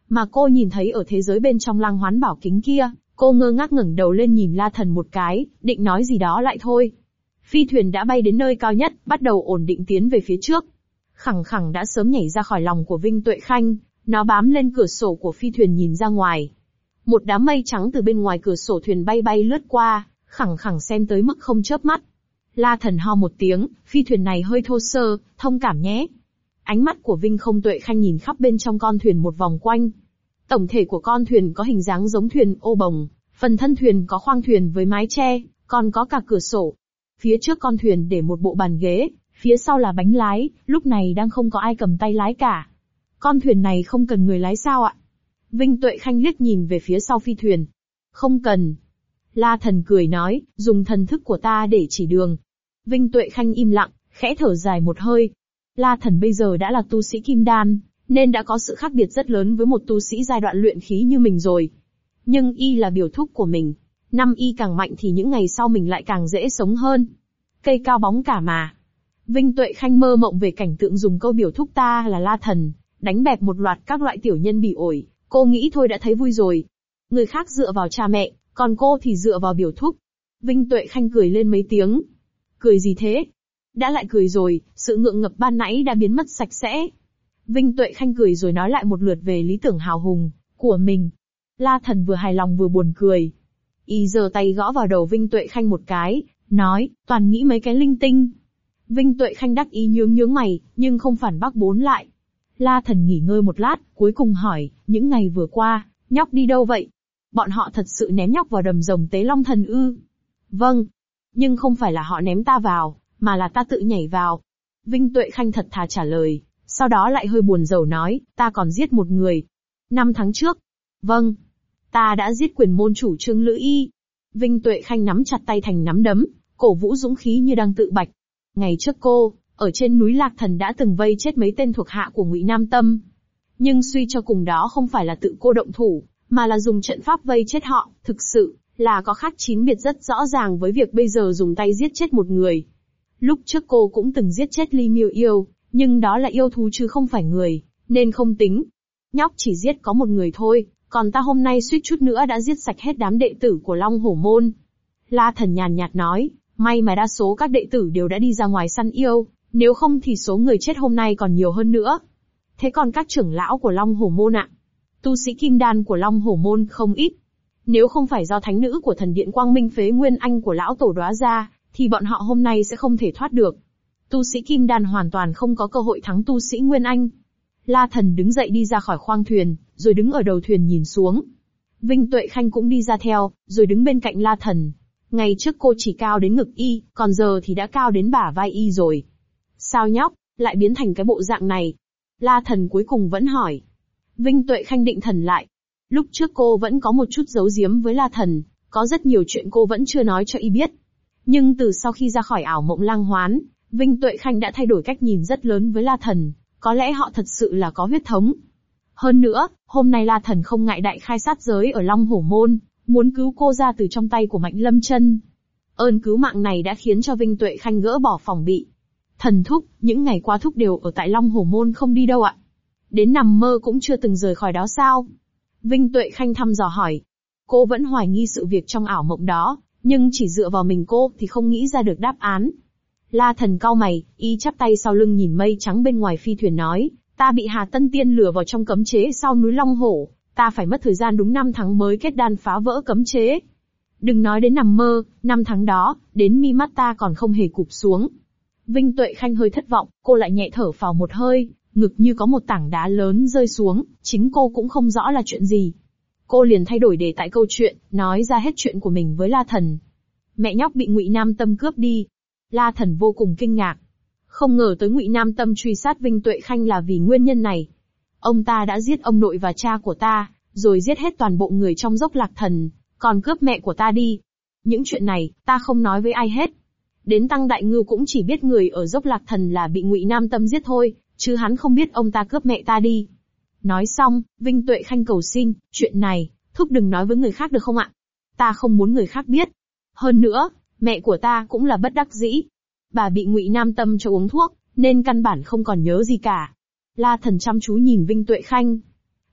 Mà cô nhìn thấy ở thế giới bên trong Lăng Hoán Bảo Kính kia, cô ngơ ngác ngẩng đầu lên nhìn La Thần một cái, định nói gì đó lại thôi. Phi thuyền đã bay đến nơi cao nhất, bắt đầu ổn định tiến về phía trước. Khẳng khẳng đã sớm nhảy ra khỏi lòng của Vinh Tuệ Khanh, nó bám lên cửa sổ của phi thuyền nhìn ra ngoài. Một đám mây trắng từ bên ngoài cửa sổ thuyền bay bay lướt qua, khẳng khẳng xem tới mức không chớp mắt. La Thần ho một tiếng, phi thuyền này hơi thô sơ, thông cảm nhé. Ánh mắt của Vinh Không Tuệ Khanh nhìn khắp bên trong con thuyền một vòng quanh. Tổng thể của con thuyền có hình dáng giống thuyền ô bồng, phần thân thuyền có khoang thuyền với mái che, còn có cả cửa sổ. Phía trước con thuyền để một bộ bàn ghế, phía sau là bánh lái, lúc này đang không có ai cầm tay lái cả. Con thuyền này không cần người lái sao ạ? Vinh Tuệ Khanh liếc nhìn về phía sau phi thuyền. Không cần. La Thần cười nói, dùng thần thức của ta để chỉ đường. Vinh Tuệ Khanh im lặng, khẽ thở dài một hơi. La Thần bây giờ đã là tu sĩ kim đan, nên đã có sự khác biệt rất lớn với một tu sĩ giai đoạn luyện khí như mình rồi. Nhưng y là biểu thúc của mình. Năm y càng mạnh thì những ngày sau mình lại càng dễ sống hơn. Cây cao bóng cả mà. Vinh Tuệ Khanh mơ mộng về cảnh tượng dùng câu biểu thúc ta là La Thần, đánh bẹp một loạt các loại tiểu nhân bỉ ổi, cô nghĩ thôi đã thấy vui rồi. Người khác dựa vào cha mẹ, còn cô thì dựa vào biểu thúc. Vinh Tuệ Khanh cười lên mấy tiếng. Cười gì thế? Đã lại cười rồi, sự ngượng ngập ban nãy đã biến mất sạch sẽ. Vinh Tuệ Khanh cười rồi nói lại một lượt về lý tưởng hào hùng của mình. La Thần vừa hài lòng vừa buồn cười. Y giơ tay gõ vào đầu Vinh Tuệ Khanh một cái, nói, toàn nghĩ mấy cái linh tinh. Vinh Tuệ Khanh đắc ý nhướng nhướng mày, nhưng không phản bác bốn lại. La Thần nghỉ ngơi một lát, cuối cùng hỏi, những ngày vừa qua, nhóc đi đâu vậy? Bọn họ thật sự ném nhóc vào đầm rồng Tế Long Thần ư? Vâng. Nhưng không phải là họ ném ta vào, mà là ta tự nhảy vào. Vinh Tuệ Khanh thật thà trả lời, sau đó lại hơi buồn rầu nói, ta còn giết một người. 5 tháng trước. Vâng. Ta đã giết quyền môn chủ Trương Lữ Y. Vinh Tuệ Khanh nắm chặt tay thành nắm đấm, cổ vũ dũng khí như đang tự bạch. Ngày trước cô, ở trên núi Lạc Thần đã từng vây chết mấy tên thuộc hạ của Ngụy Nam Tâm. Nhưng suy cho cùng đó không phải là tự cô động thủ, mà là dùng trận pháp vây chết họ, thực sự là có khác chín biệt rất rõ ràng với việc bây giờ dùng tay giết chết một người. Lúc trước cô cũng từng giết chết Ly Miêu Yêu, nhưng đó là yêu thú chứ không phải người, nên không tính. Nhóc chỉ giết có một người thôi, còn ta hôm nay suýt chút nữa đã giết sạch hết đám đệ tử của Long Hổ Môn. La Thần nhàn nhạt nói, may mà đa số các đệ tử đều đã đi ra ngoài săn yêu, nếu không thì số người chết hôm nay còn nhiều hơn nữa. Thế còn các trưởng lão của Long Hổ Môn ạ? Tu sĩ kim đan của Long Hổ Môn không ít. Nếu không phải do thánh nữ của thần điện Quang Minh Phế Nguyên Anh của lão tổ đóa ra, thì bọn họ hôm nay sẽ không thể thoát được. Tu sĩ kim đan hoàn toàn không có cơ hội thắng tu sĩ Nguyên Anh. La Thần đứng dậy đi ra khỏi khoang thuyền, rồi đứng ở đầu thuyền nhìn xuống. Vinh Tuệ Khanh cũng đi ra theo, rồi đứng bên cạnh La Thần. Ngày trước cô chỉ cao đến ngực y, còn giờ thì đã cao đến bả vai y rồi. Sao nhóc, lại biến thành cái bộ dạng này? La Thần cuối cùng vẫn hỏi. Vinh Tuệ Khanh định thần lại. Lúc trước cô vẫn có một chút giấu giếm với La Thần, có rất nhiều chuyện cô vẫn chưa nói cho y biết. Nhưng từ sau khi ra khỏi ảo mộng Lăng Hoán, Vinh Tuệ Khanh đã thay đổi cách nhìn rất lớn với La Thần, có lẽ họ thật sự là có huyết thống. Hơn nữa, hôm nay La Thần không ngại đại khai sát giới ở Long Hổ Môn, muốn cứu cô ra từ trong tay của Mạnh Lâm Chân. Ơn cứu mạng này đã khiến cho Vinh Tuệ Khanh gỡ bỏ phòng bị. Thần thúc, những ngày qua thúc đều ở tại Long Hổ Môn không đi đâu ạ? Đến nằm mơ cũng chưa từng rời khỏi đó sao? Vinh Tuệ Khanh thăm dò hỏi. Cô vẫn hoài nghi sự việc trong ảo mộng đó, nhưng chỉ dựa vào mình cô thì không nghĩ ra được đáp án. La Thần cau mày, y chắp tay sau lưng nhìn mây trắng bên ngoài phi thuyền nói, ta bị Hà Tân Tiên lừa vào trong cấm chế sau núi Long Hổ, ta phải mất thời gian đúng 5 tháng mới kết đan phá vỡ cấm chế. Đừng nói đến nằm mơ, 5 tháng đó, đến mi mắt ta còn không hề cụp xuống. Vinh Tuệ Khanh hơi thất vọng, cô lại nhẹ thở phào một hơi, ngực như có một tảng đá lớn rơi xuống, chính cô cũng không rõ là chuyện gì. Cô liền thay đổi đề tài câu chuyện, nói ra hết chuyện của mình với La Thần. Mẹ nhóc bị Ngụy Nam Tâm cướp đi. La Thần vô cùng kinh ngạc. Không ngờ tới Ngụy Nam Tâm truy sát Vinh Tuệ Khanh là vì nguyên nhân này. Ông ta đã giết ông nội và cha của ta, rồi giết hết toàn bộ người trong Dốc Lạc Thần, còn cướp mẹ của ta đi. Những chuyện này, ta không nói với ai hết. Đến Tăng Đại Ngưu cũng chỉ biết người ở Dốc Lạc Thần là bị Ngụy Nam Tâm giết thôi, chứ hắn không biết ông ta cướp mẹ ta đi. Nói xong, Vinh Tuệ Khanh cầu xin, chuyện này, thúc đừng nói với người khác được không ạ? Ta không muốn người khác biết. Hơn nữa, mẹ của ta cũng là bất đắc dĩ. Bà bị Ngụy Nam Tâm cho uống thuốc, nên căn bản không còn nhớ gì cả. La Thần chăm chú nhìn Vinh Tuệ Khanh.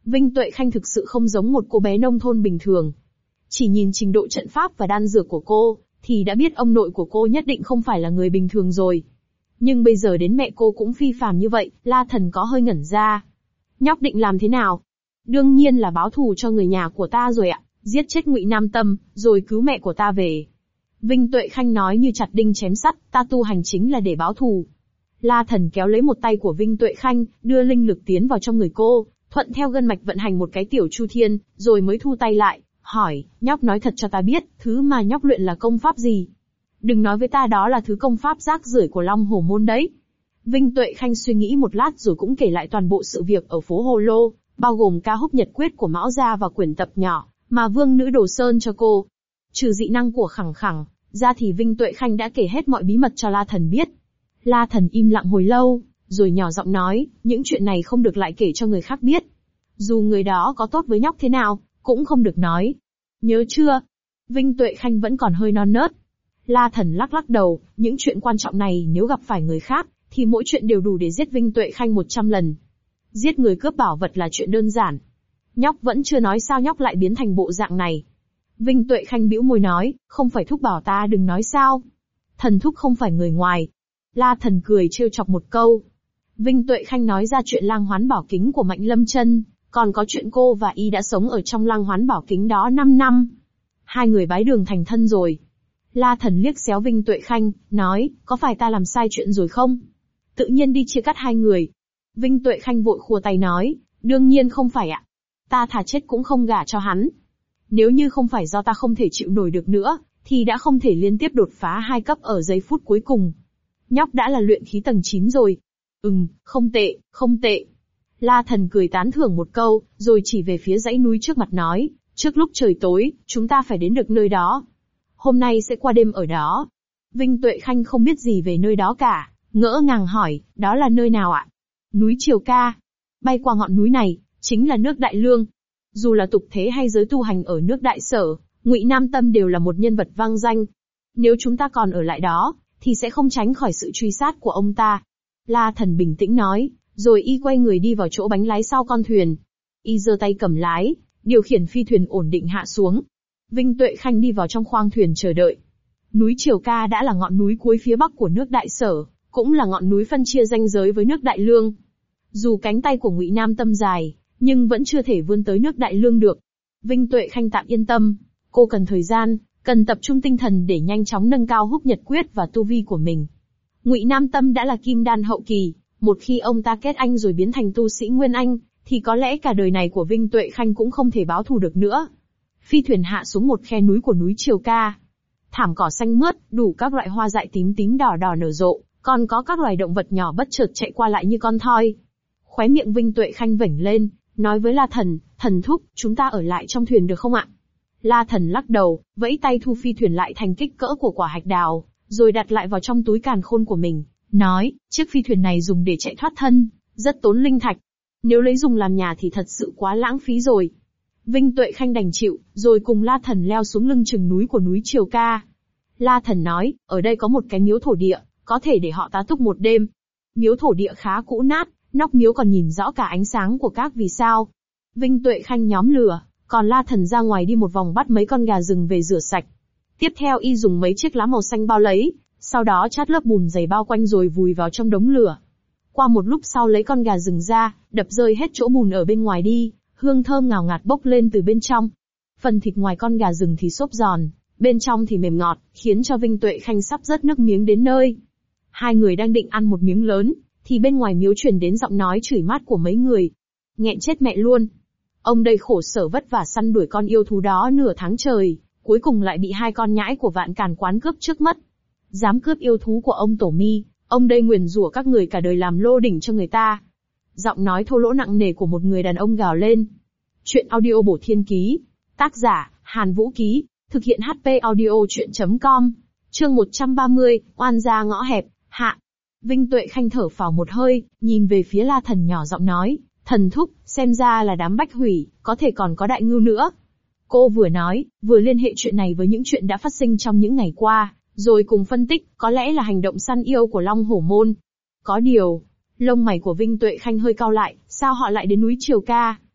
Vinh Tuệ Khanh thực sự không giống một cô bé nông thôn bình thường. Chỉ nhìn trình độ trận pháp và đan dược của cô, thì đã biết ông nội của cô nhất định không phải là người bình thường rồi. Nhưng bây giờ đến mẹ cô cũng phi phàm như vậy, La Thần có hơi ngẩn ra. Nhóc định làm thế nào? Đương nhiên là báo thù cho người nhà của ta rồi ạ, giết chết Ngụy Nam Tâm, rồi cứu mẹ của ta về. Vinh Tuệ Khanh nói như chặt đinh chém sắt, ta tu hành chính là để báo thù. La Thần kéo lấy một tay của Vinh Tuệ Khanh, đưa linh lực tiến vào trong người cô, thuận theo gân mạch vận hành một cái tiểu chu thiên, rồi mới thu tay lại, hỏi, nhóc nói thật cho ta biết, thứ mà nhóc luyện là công pháp gì? Đừng nói với ta đó là thứ công pháp rác rưởi của Long Hổ Môn đấy. Vinh Tuệ Khanh suy nghĩ một lát rồi cũng kể lại toàn bộ sự việc ở phố Hồ Lô, bao gồm ca húc nhật quyết của Mão Gia và quyển tập nhỏ mà Vương Nữ Đồ Sơn cho cô. Trừ dị năng của Khẳng Khẳng ra thì Vinh Tuệ Khanh đã kể hết mọi bí mật cho La Thần biết. La Thần im lặng hồi lâu, rồi nhỏ giọng nói, những chuyện này không được lại kể cho người khác biết. Dù người đó có tốt với nhóc thế nào, cũng không được nói. Nhớ chưa? Vinh Tuệ Khanh vẫn còn hơi non nớt. La Thần lắc lắc đầu, những chuyện quan trọng này nếu gặp phải người khác, thì mỗi chuyện đều đủ để giết Vinh Tuệ Khanh 100 lần. Giết người cướp bảo vật là chuyện đơn giản. Nhóc vẫn chưa nói sao nhóc lại biến thành bộ dạng này. Vinh Tuệ Khanh bĩu môi nói, không phải thúc bảo ta đừng nói sao. Thần thúc không phải người ngoài. La Thần cười trêu chọc một câu. Vinh Tuệ Khanh nói ra chuyện lang hoán bảo kính của Mạnh Lâm Chân, còn có chuyện cô và y đã sống ở trong lang hoán bảo kính đó 5 năm. Hai người bái đường thành thân rồi. La Thần liếc xéo Vinh Tuệ Khanh, nói, có phải ta làm sai chuyện rồi không? Tự nhiên đi chia cắt hai người. Vinh Tuệ Khanh vội khua tay nói, đương nhiên không phải ạ. Ta thà chết cũng không gả cho hắn. Nếu như không phải do ta không thể chịu nổi được nữa, thì đã không thể liên tiếp đột phá 2 cấp ở giây phút cuối cùng. Nhóc đã là luyện khí tầng 9 rồi. Không tệ, không tệ. La Thần cười tán thưởng một câu, rồi chỉ về phía dãy núi trước mặt nói, trước lúc trời tối, chúng ta phải đến được nơi đó. Hôm nay sẽ qua đêm ở đó. Vinh Tuệ Khanh không biết gì về nơi đó cả, ngỡ ngàng hỏi, đó là nơi nào ạ? Núi Triều Ca. Bay qua ngọn núi này, chính là nước Đại Lương. Dù là tục thế hay giới tu hành ở nước Đại Sở, Ngụy Nam Tâm đều là một nhân vật vang danh. Nếu chúng ta còn ở lại đó, thì sẽ không tránh khỏi sự truy sát của ông ta. La Thần bình tĩnh nói, rồi y quay người đi vào chỗ bánh lái sau con thuyền. Y giơ tay cầm lái, điều khiển phi thuyền ổn định hạ xuống. Vinh Tuệ Khanh đi vào trong khoang thuyền chờ đợi. Núi Triều Ca đã là ngọn núi cuối phía bắc của nước Đại Sở, cũng là ngọn núi phân chia ranh giới với nước Đại Lương. Dù cánh tay của Ngụy Nam Tâm dài, nhưng vẫn chưa thể vươn tới nước Đại Lương được. Vinh Tuệ Khanh tạm yên tâm, cô cần thời gian, cần tập trung tinh thần để nhanh chóng nâng cao húc nhật quyết và tu vi của mình. Ngụy Nam Tâm đã là kim đan hậu kỳ, một khi ông ta kết anh rồi biến thành tu sĩ Nguyên Anh, thì có lẽ cả đời này của Vinh Tuệ Khanh cũng không thể báo thù được nữa. Phi thuyền hạ xuống một khe núi của núi Triều Ca. Thảm cỏ xanh mướt, đủ các loại hoa dại tím tím đỏ đỏ nở rộ, còn có các loài động vật nhỏ bất chợt chạy qua lại như con thoi. Khóe miệng Vinh Tuệ Khanh vểnh lên, nói với La Thần, thần thúc, chúng ta ở lại trong thuyền được không ạ? La Thần lắc đầu, vẫy tay thu phi thuyền lại thành kích cỡ của quả hạch đào, rồi đặt lại vào trong túi càn khôn của mình, nói, chiếc phi thuyền này dùng để chạy thoát thân, rất tốn linh thạch. Nếu lấy dùng làm nhà thì thật sự quá lãng phí rồi. Vinh Tuệ Khanh đành chịu, rồi cùng La Thần leo xuống lưng chừng núi của núi Triều Ca. La Thần nói, ở đây có một cái miếu thổ địa, có thể để họ tá túc một đêm. Miếu thổ địa khá cũ nát, nóc miếu còn nhìn rõ cả ánh sáng của các vì sao. Vinh Tuệ Khanh nhóm lửa, còn La Thần ra ngoài đi một vòng bắt mấy con gà rừng về rửa sạch. Tiếp theo y dùng mấy chiếc lá màu xanh bao lấy, sau đó chát lớp bùn dày bao quanh rồi vùi vào trong đống lửa. Qua một lúc sau lấy con gà rừng ra, đập rơi hết chỗ bùn ở bên ngoài đi, hương thơm ngào ngạt bốc lên từ bên trong. Phần thịt ngoài con gà rừng thì xốp giòn, bên trong thì mềm ngọt, khiến cho Vinh Tuệ Khanh sắp rớt nước miếng đến nơi. Hai người đang định ăn một miếng lớn, thì bên ngoài miếu truyền đến giọng nói chửi mát của mấy người. Nghẹn chết mẹ luôn. Ông đây khổ sở vất vả săn đuổi con yêu thú đó nửa tháng trời, cuối cùng lại bị hai con nhãi của Vạn Càn quán cướp trước mắt. Dám cướp yêu thú của ông Tổ Mi, ông đây nguyền rủa các người cả đời làm lô đỉnh cho người ta. Giọng nói thô lỗ nặng nề của một người đàn ông gào lên. Chuyện audio bổ thiên ký. Tác giả, Hàn Vũ Ký. Thực hiện HP audio chuyện.com. Chương 130, oan gia ngõ hẹp, hạ. Vinh Tuệ Khanh thở phào một hơi, nhìn về phía La Thần nhỏ giọng nói, thần thúc, xem ra là đám bách hủy, có thể còn có đại ngưu nữa. Cô vừa nói, vừa liên hệ chuyện này với những chuyện đã phát sinh trong những ngày qua, rồi cùng phân tích, có lẽ là hành động săn yêu của Long Hổ Môn. Có điều, lông mày của Vinh Tuệ Khanh hơi cau lại, sao họ lại đến núi Triều Ca?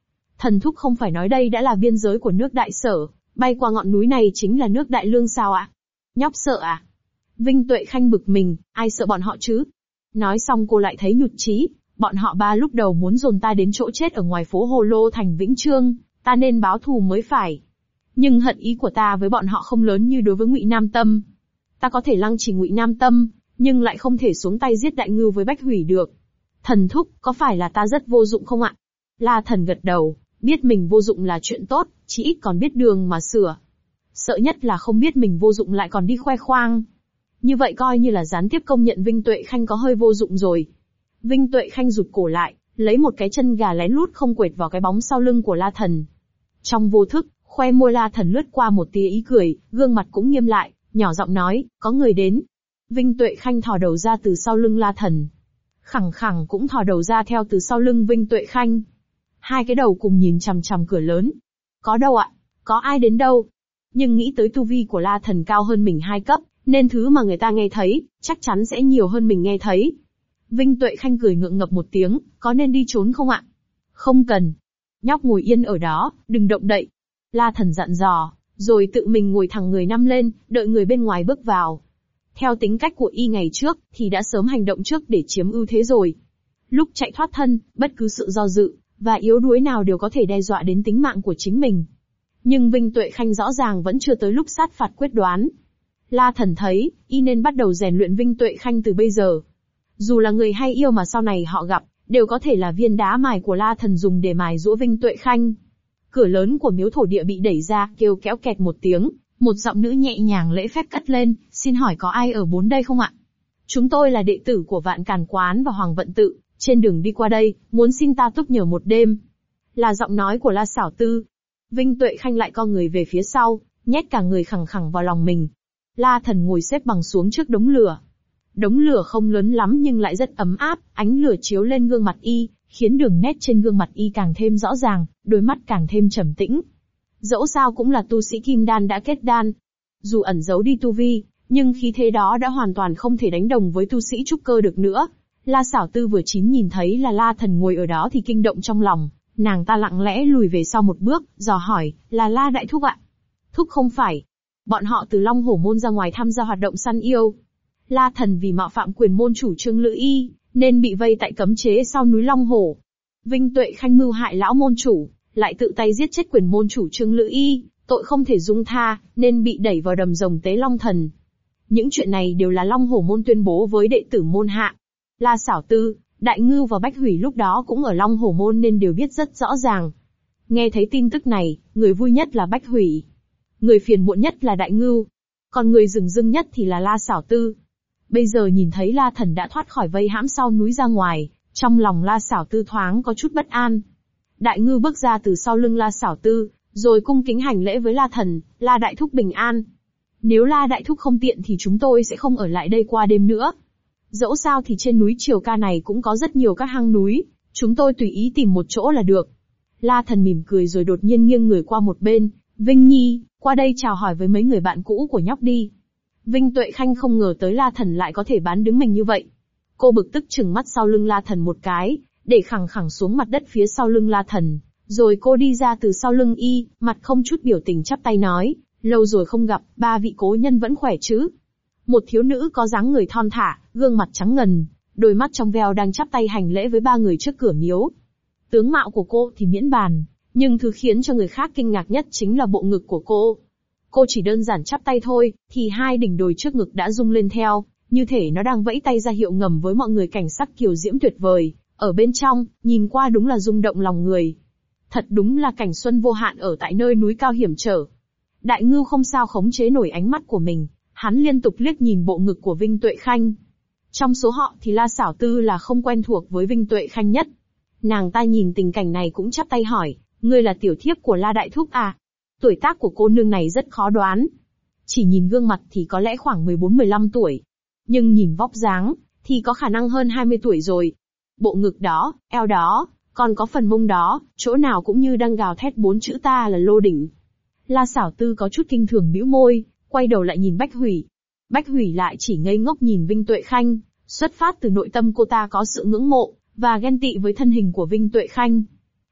Thần thúc không phải nói đây đã là biên giới của nước Đại Sở, bay qua ngọn núi này chính là nước Đại Lương sao ạ? Nhóc sợ à? Vinh Tuệ Khanh bực mình, ai sợ bọn họ chứ? Nói xong cô lại thấy nhụt chí, bọn họ ba lúc đầu muốn dồn ta đến chỗ chết ở ngoài phố Hồ Lô thành Vĩnh Trương, ta nên báo thù mới phải. Nhưng hận ý của ta với bọn họ không lớn như đối với Ngụy Nam Tâm. Ta có thể lăng trì Ngụy Nam Tâm, nhưng lại không thể xuống tay giết Đại Ngưu với Bách Hủy được. Thần thúc, có phải là ta rất vô dụng không ạ? La Thần gật đầu, biết mình vô dụng là chuyện tốt, chỉ ít còn biết đường mà sửa. Sợ nhất là không biết mình vô dụng lại còn đi khoe khoang. Như vậy coi như là gián tiếp công nhận Vinh Tuệ Khanh có hơi vô dụng rồi. Vinh Tuệ Khanh rụt cổ lại, lấy một cái chân gà lén lút không quệt vào cái bóng sau lưng của La Thần. Trong vô thức, khoe môi La Thần lướt qua một tia ý cười, gương mặt cũng nghiêm lại, nhỏ giọng nói, có người đến. Vinh Tuệ Khanh thò đầu ra từ sau lưng La Thần. Khẳng khẳng cũng thò đầu ra theo từ sau lưng Vinh Tuệ Khanh. Hai cái đầu cùng nhìn chằm chằm cửa lớn. Có đâu ạ? Có ai đến đâu? Nhưng nghĩ tới tu vi của La Thần cao hơn mình 2 cấp, nên thứ mà người ta nghe thấy, chắc chắn sẽ nhiều hơn mình nghe thấy. Vinh Tuệ Khanh cười ngượng ngập một tiếng, có nên đi trốn không ạ? Không cần. Nhóc ngồi yên ở đó, đừng động đậy. La Thần dặn dò, rồi tự mình ngồi thẳng người nằm lên, đợi người bên ngoài bước vào. Theo tính cách của y ngày trước, thì đã sớm hành động trước để chiếm ưu thế rồi. Lúc chạy thoát thân, bất cứ sự do dự và yếu đuối nào đều có thể đe dọa đến tính mạng của chính mình. Nhưng Vinh Tuệ Khanh rõ ràng vẫn chưa tới lúc sát phạt quyết đoán. La Thần thấy, y nên bắt đầu rèn luyện Vinh Tuệ Khanh từ bây giờ. Dù là người hay yêu mà sau này họ gặp, đều có thể là viên đá mài của La Thần dùng để mài giũa Vinh Tuệ Khanh. Cửa lớn của miếu thổ địa bị đẩy ra, kêu kéo kẹt một tiếng, một giọng nữ nhẹ nhàng lễ phép cất lên, xin hỏi có ai ở bốn đây không ạ? Chúng tôi là đệ tử của Vạn Càn Quán và Hoàng Vận Tự, trên đường đi qua đây, muốn xin ta túc nhờ một đêm. Là giọng nói của La Xảo Tư. Vinh Tuệ Khanh lại co người về phía sau, nhét cả người khẳng khẳng vào lòng mình. La Thần ngồi xếp bằng xuống trước đống lửa. Đống lửa không lớn lắm nhưng lại rất ấm áp, ánh lửa chiếu lên gương mặt y, khiến đường nét trên gương mặt y càng thêm rõ ràng, đôi mắt càng thêm trầm tĩnh. Dẫu sao cũng là tu sĩ kim đan đã kết đan. Dù ẩn giấu đi tu vi, nhưng khí thế đó đã hoàn toàn không thể đánh đồng với tu sĩ trúc cơ được nữa. La Xảo Tư vừa chín nhìn thấy là La Thần ngồi ở đó thì kinh động trong lòng, nàng ta lặng lẽ lùi về sau một bước, dò hỏi, là La Đại Thúc ạ? Thúc không phải. Bọn họ từ Long Hổ Môn ra ngoài tham gia hoạt động săn yêu. La Thần vì mạo phạm quyền môn chủ Trương Lữ Y, nên bị vây tại cấm chế sau núi Long Hổ. Vinh Tuệ Khanh mưu hại lão môn chủ, lại tự tay giết chết quyền môn chủ Trương Lữ Y, tội không thể dung tha, nên bị đẩy vào đầm rồng Tế Long Thần. Những chuyện này đều là Long Hổ Môn tuyên bố với đệ tử môn hạ. La Xảo Tư, Đại Ngưu và Bách Hủy lúc đó cũng ở Long Hổ Môn nên đều biết rất rõ ràng. Nghe thấy tin tức này, người vui nhất là Bách Hủy. Người phiền muộn nhất là Đại Ngưu. Còn người rừng rưng nhất thì là La Xảo Tư. Bây giờ nhìn thấy La Thần đã thoát khỏi vây hãm sau núi ra ngoài, trong lòng La Xảo Tư thoáng có chút bất an. Đại Ngưu bước ra từ sau lưng La Xảo Tư, rồi cung kính hành lễ với La Thần, La Đại Thúc bình an. Nếu La Đại Thúc không tiện thì chúng tôi sẽ không ở lại đây qua đêm nữa. Dẫu sao thì trên núi Triều Ca này cũng có rất nhiều các hang núi, chúng tôi tùy ý tìm một chỗ là được. La Thần mỉm cười rồi đột nhiên nghiêng người qua một bên, Vinh Nhi, qua đây chào hỏi với mấy người bạn cũ của nhóc đi. Vinh Tuệ Khanh không ngờ tới La Thần lại có thể bán đứng mình như vậy. Cô bực tức trừng mắt sau lưng La Thần một cái, để khẳng khẳng xuống mặt đất phía sau lưng La Thần, rồi cô đi ra từ sau lưng y, mặt không chút biểu tình chắp tay nói, lâu rồi không gặp, ba vị cố nhân vẫn khỏe chứ? Một thiếu nữ có dáng người thon thả, gương mặt trắng ngần, đôi mắt trong veo đang chắp tay hành lễ với ba người trước cửa miếu. Tướng mạo của cô thì miễn bàn, nhưng thứ khiến cho người khác kinh ngạc nhất chính là bộ ngực của cô. Cô chỉ đơn giản chắp tay thôi, thì hai đỉnh đồi trước ngực đã rung lên theo, như thể nó đang vẫy tay ra hiệu ngầm với mọi người cảnh sắc kiều diễm tuyệt vời. Ở bên trong, nhìn qua đúng là rung động lòng người. Thật đúng là cảnh xuân vô hạn ở tại nơi núi cao hiểm trở. Đại Ngưu không sao khống chế nổi ánh mắt của mình, hắn liên tục liếc nhìn bộ ngực của Vinh Tuệ Khanh. Trong số họ thì La Xảo Tư là không quen thuộc với Vinh Tuệ Khanh nhất. Nàng ta nhìn tình cảnh này cũng chắp tay hỏi, ngươi là tiểu thiếp của La Đại Thúc à? Tuổi tác của cô nương này rất khó đoán. Chỉ nhìn gương mặt thì có lẽ khoảng 14-15 tuổi. Nhưng nhìn vóc dáng, thì có khả năng hơn 20 tuổi rồi. Bộ ngực đó, eo đó, còn có phần mông đó, chỗ nào cũng như đang gào thét 4 chữ ta là Lô Đỉnh. La Xảo Tư có chút kinh thường bĩu môi, quay đầu lại nhìn Bách Hủy. Bách Hủy lại chỉ ngây ngốc nhìn Vinh Tuệ Khanh, xuất phát từ nội tâm cô ta có sự ngưỡng mộ, và ghen tị với thân hình của Vinh Tuệ Khanh.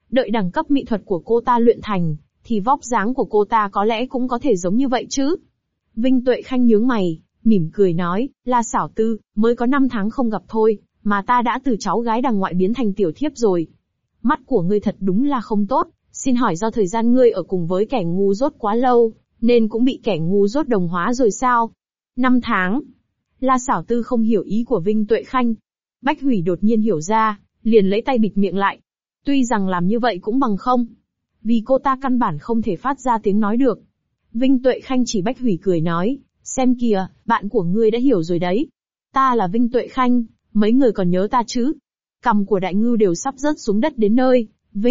Đợi đẳng cấp mỹ thuật của cô ta luyện thành, thì vóc dáng của cô ta có lẽ cũng có thể giống như vậy chứ. Vinh Tuệ Khanh nhướng mày, mỉm cười nói, La Xảo Tư, mới có 5 tháng không gặp thôi, mà ta đã từ cháu gái đàng ngoại biến thành tiểu thiếp rồi. Mắt của ngươi thật đúng là không tốt, xin hỏi do thời gian ngươi ở cùng với kẻ ngu dốt quá lâu, nên cũng bị kẻ ngu dốt đồng hóa rồi sao? 5 tháng. La Xảo Tư không hiểu ý của Vinh Tuệ Khanh. Bách Hủy đột nhiên hiểu ra, liền lấy tay bịt miệng lại. Tuy rằng làm như vậy cũng bằng không. Vì cô ta căn bản không thể phát ra tiếng nói được. Vinh Tuệ Khanh chỉ Bách Hủy cười nói, xem kìa, bạn của ngươi đã hiểu rồi đấy. Ta là Vinh Tuệ Khanh, mấy người còn nhớ ta chứ? Cằm của Đại Ngưu đều sắp rớt xuống đất đến nơi.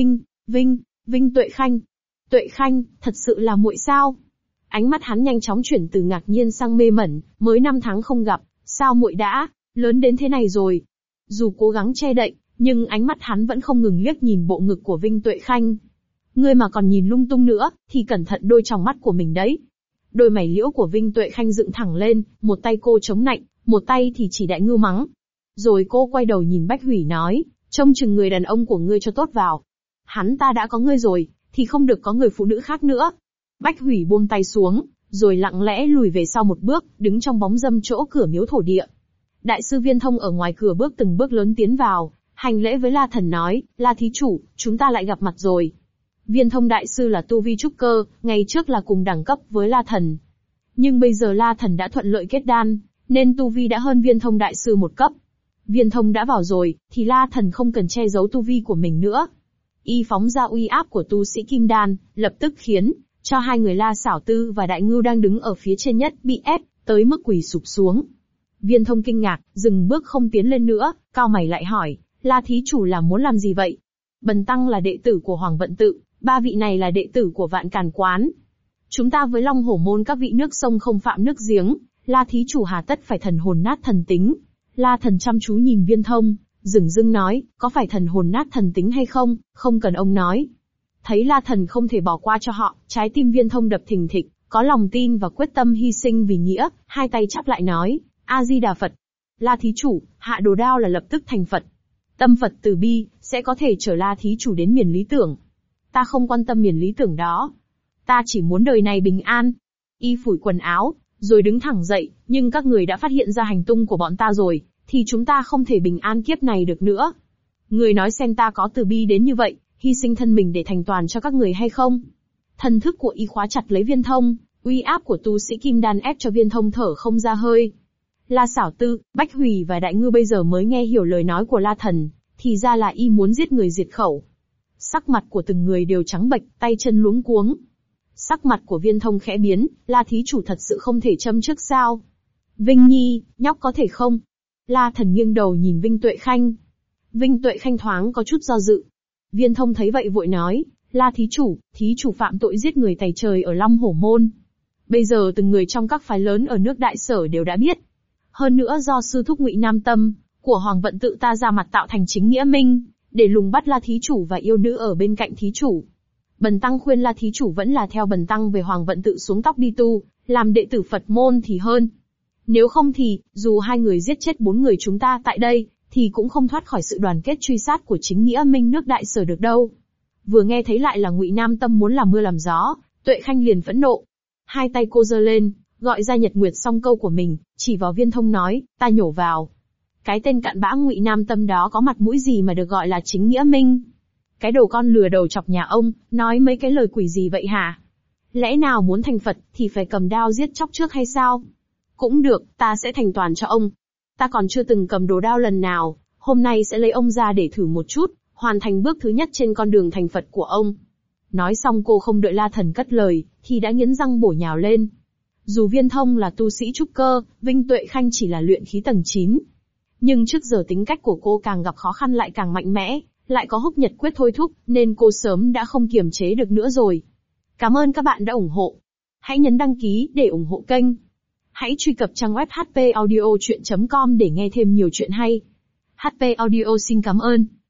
Vinh Tuệ Khanh. Tuệ Khanh, thật sự là muội sao? Ánh mắt hắn nhanh chóng chuyển từ ngạc nhiên sang mê mẩn, mới 5 tháng không gặp, sao muội đã lớn đến thế này rồi? Dù cố gắng che đậy, nhưng ánh mắt hắn vẫn không ngừng liếc nhìn bộ ngực của Vinh Tuệ Khanh. Ngươi mà còn nhìn lung tung nữa, thì cẩn thận đôi tròng mắt của mình đấy. Đôi mày liễu của Vinh Tuệ Khanh dựng thẳng lên, một tay cô chống nạnh, một tay thì chỉ Đại Ngưu mắng. Rồi cô quay đầu nhìn Bách Hủy nói, trông chừng người đàn ông của ngươi cho tốt vào. Hắn ta đã có ngươi rồi, thì không được có người phụ nữ khác nữa. Bách Hủy buông tay xuống, rồi lặng lẽ lùi về sau một bước, đứng trong bóng râm chỗ cửa miếu thổ địa. Đại sư Viên Thông ở ngoài cửa bước từng bước lớn tiến vào, hành lễ với La Thần nói, La thí chủ, chúng ta lại gặp mặt rồi. Viên Thông đại sư là tu vi trúc cơ, ngày trước là cùng đẳng cấp với La Thần. Nhưng bây giờ La Thần đã thuận lợi kết đan, nên tu vi đã hơn Viên Thông đại sư một cấp. Viên Thông đã vào rồi, thì La Thần không cần che giấu tu vi của mình nữa. Y phóng ra uy áp của tu sĩ kim đan, lập tức khiến cho hai người La Xảo Tư và Đại Ngưu đang đứng ở phía trên nhất bị ép tới mức quỳ sụp xuống. Viên Thông kinh ngạc, dừng bước không tiến lên nữa, cao mày lại hỏi, La thí chủ là muốn làm gì vậy? Bần tăng là đệ tử của Hoàng Vận Tự, 3 vị này là đệ tử của Vạn Càn Quán. Chúng ta với Long Hổ môn các vị nước sông không phạm nước giếng, La thí chủ hà tất phải thần hồn nát thần tính. La Thần chăm chú nhìn Viên Thông, dửng dưng nói, có phải thần hồn nát thần tính hay không, không cần ông nói. Thấy La Thần không thể bỏ qua cho họ, trái tim Viên Thông đập thình thịch, có lòng tin và quyết tâm hy sinh vì nghĩa, hai tay chắp lại nói, A-di-đà Phật. La thí chủ, hạ đồ đao là lập tức thành Phật. Tâm Phật từ bi, sẽ có thể chở La thí chủ đến miền lý tưởng. Ta không quan tâm miền lý tưởng đó. Ta chỉ muốn đời này bình an. Y phủi quần áo, rồi đứng thẳng dậy, nhưng các người đã phát hiện ra hành tung của bọn ta rồi, thì chúng ta không thể bình an kiếp này được nữa. Người nói xem ta có từ bi đến như vậy, hy sinh thân mình để thành toàn cho các người hay không? Thần thức của Y khóa chặt lấy Viên Thông, uy áp của tu sĩ kim đan ép cho Viên Thông thở không ra hơi. La Xảo Tư, Bách Hủy và Đại Ngưu bây giờ mới nghe hiểu lời nói của La Thần, thì ra là Y muốn giết người diệt khẩu. Sắc mặt của từng người đều trắng bệch, tay chân luống cuống. Sắc mặt của Viên Thông khẽ biến, La thí chủ thật sự không thể châm trước sao? Vinh Nhi, nhóc có thể không? La Thần nghiêng đầu nhìn Vinh Tuệ Khanh. Vinh Tuệ Khanh thoáng có chút do dự. Viên Thông thấy vậy vội nói, La thí chủ phạm tội giết người tày trời ở Long Hổ môn. Bây giờ từng người trong các phái lớn ở nước Đại Sở đều đã biết. Hơn nữa do sư thúc Ngụy Nam Tâm của Hoàng Vận Tự ta ra mặt tạo thành chính nghĩa minh, để lùng bắt La thí chủ và yêu nữ ở bên cạnh thí chủ. Bần tăng khuyên La thí chủ vẫn là theo bần tăng về Hoàng Vận Tự xuống tóc đi tu, làm đệ tử Phật môn thì hơn. Nếu không thì, dù hai người giết chết 4 người chúng ta tại đây, thì cũng không thoát khỏi sự đoàn kết truy sát của chính nghĩa minh nước Đại Sở được đâu. Vừa nghe thấy lại là Ngụy Nam Tâm muốn làm mưa làm gió, Tuệ Khanh liền phẫn nộ. Hai tay cô giơ lên, gọi ra Nhật Nguyệt song câu của mình, chỉ vào Viên Thông nói, ta nhổ vào. Cái tên cặn bã Ngụy Nam Tâm đó có mặt mũi gì mà được gọi là chính nghĩa minh? Cái đồ con lừa đầu chọc nhà ông, nói mấy cái lời quỷ gì vậy hả? Lẽ nào muốn thành Phật thì phải cầm đao giết chóc trước hay sao? Cũng được, ta sẽ thành toàn cho ông. Ta còn chưa từng cầm đồ đao lần nào, hôm nay sẽ lấy ông ra để thử một chút, hoàn thành bước thứ nhất trên con đường thành Phật của ông. Nói xong cô không đợi La Thần cất lời, thì đã nghiến răng bổ nhào lên. Dù Viên Thông là tu sĩ trúc cơ, Vinh Tuệ Khanh chỉ là luyện khí tầng 9. Nhưng trước giờ tính cách của cô càng gặp khó khăn lại càng mạnh mẽ, lại có húc nhật quyết thôi thúc, nên cô sớm đã không kiềm chế được nữa rồi. Cảm ơn các bạn đã ủng hộ. Hãy nhấn đăng ký để ủng hộ kênh. Hãy truy cập trang web hpaudiochuyen.com để nghe thêm nhiều chuyện hay. HP Audio xin cảm ơn.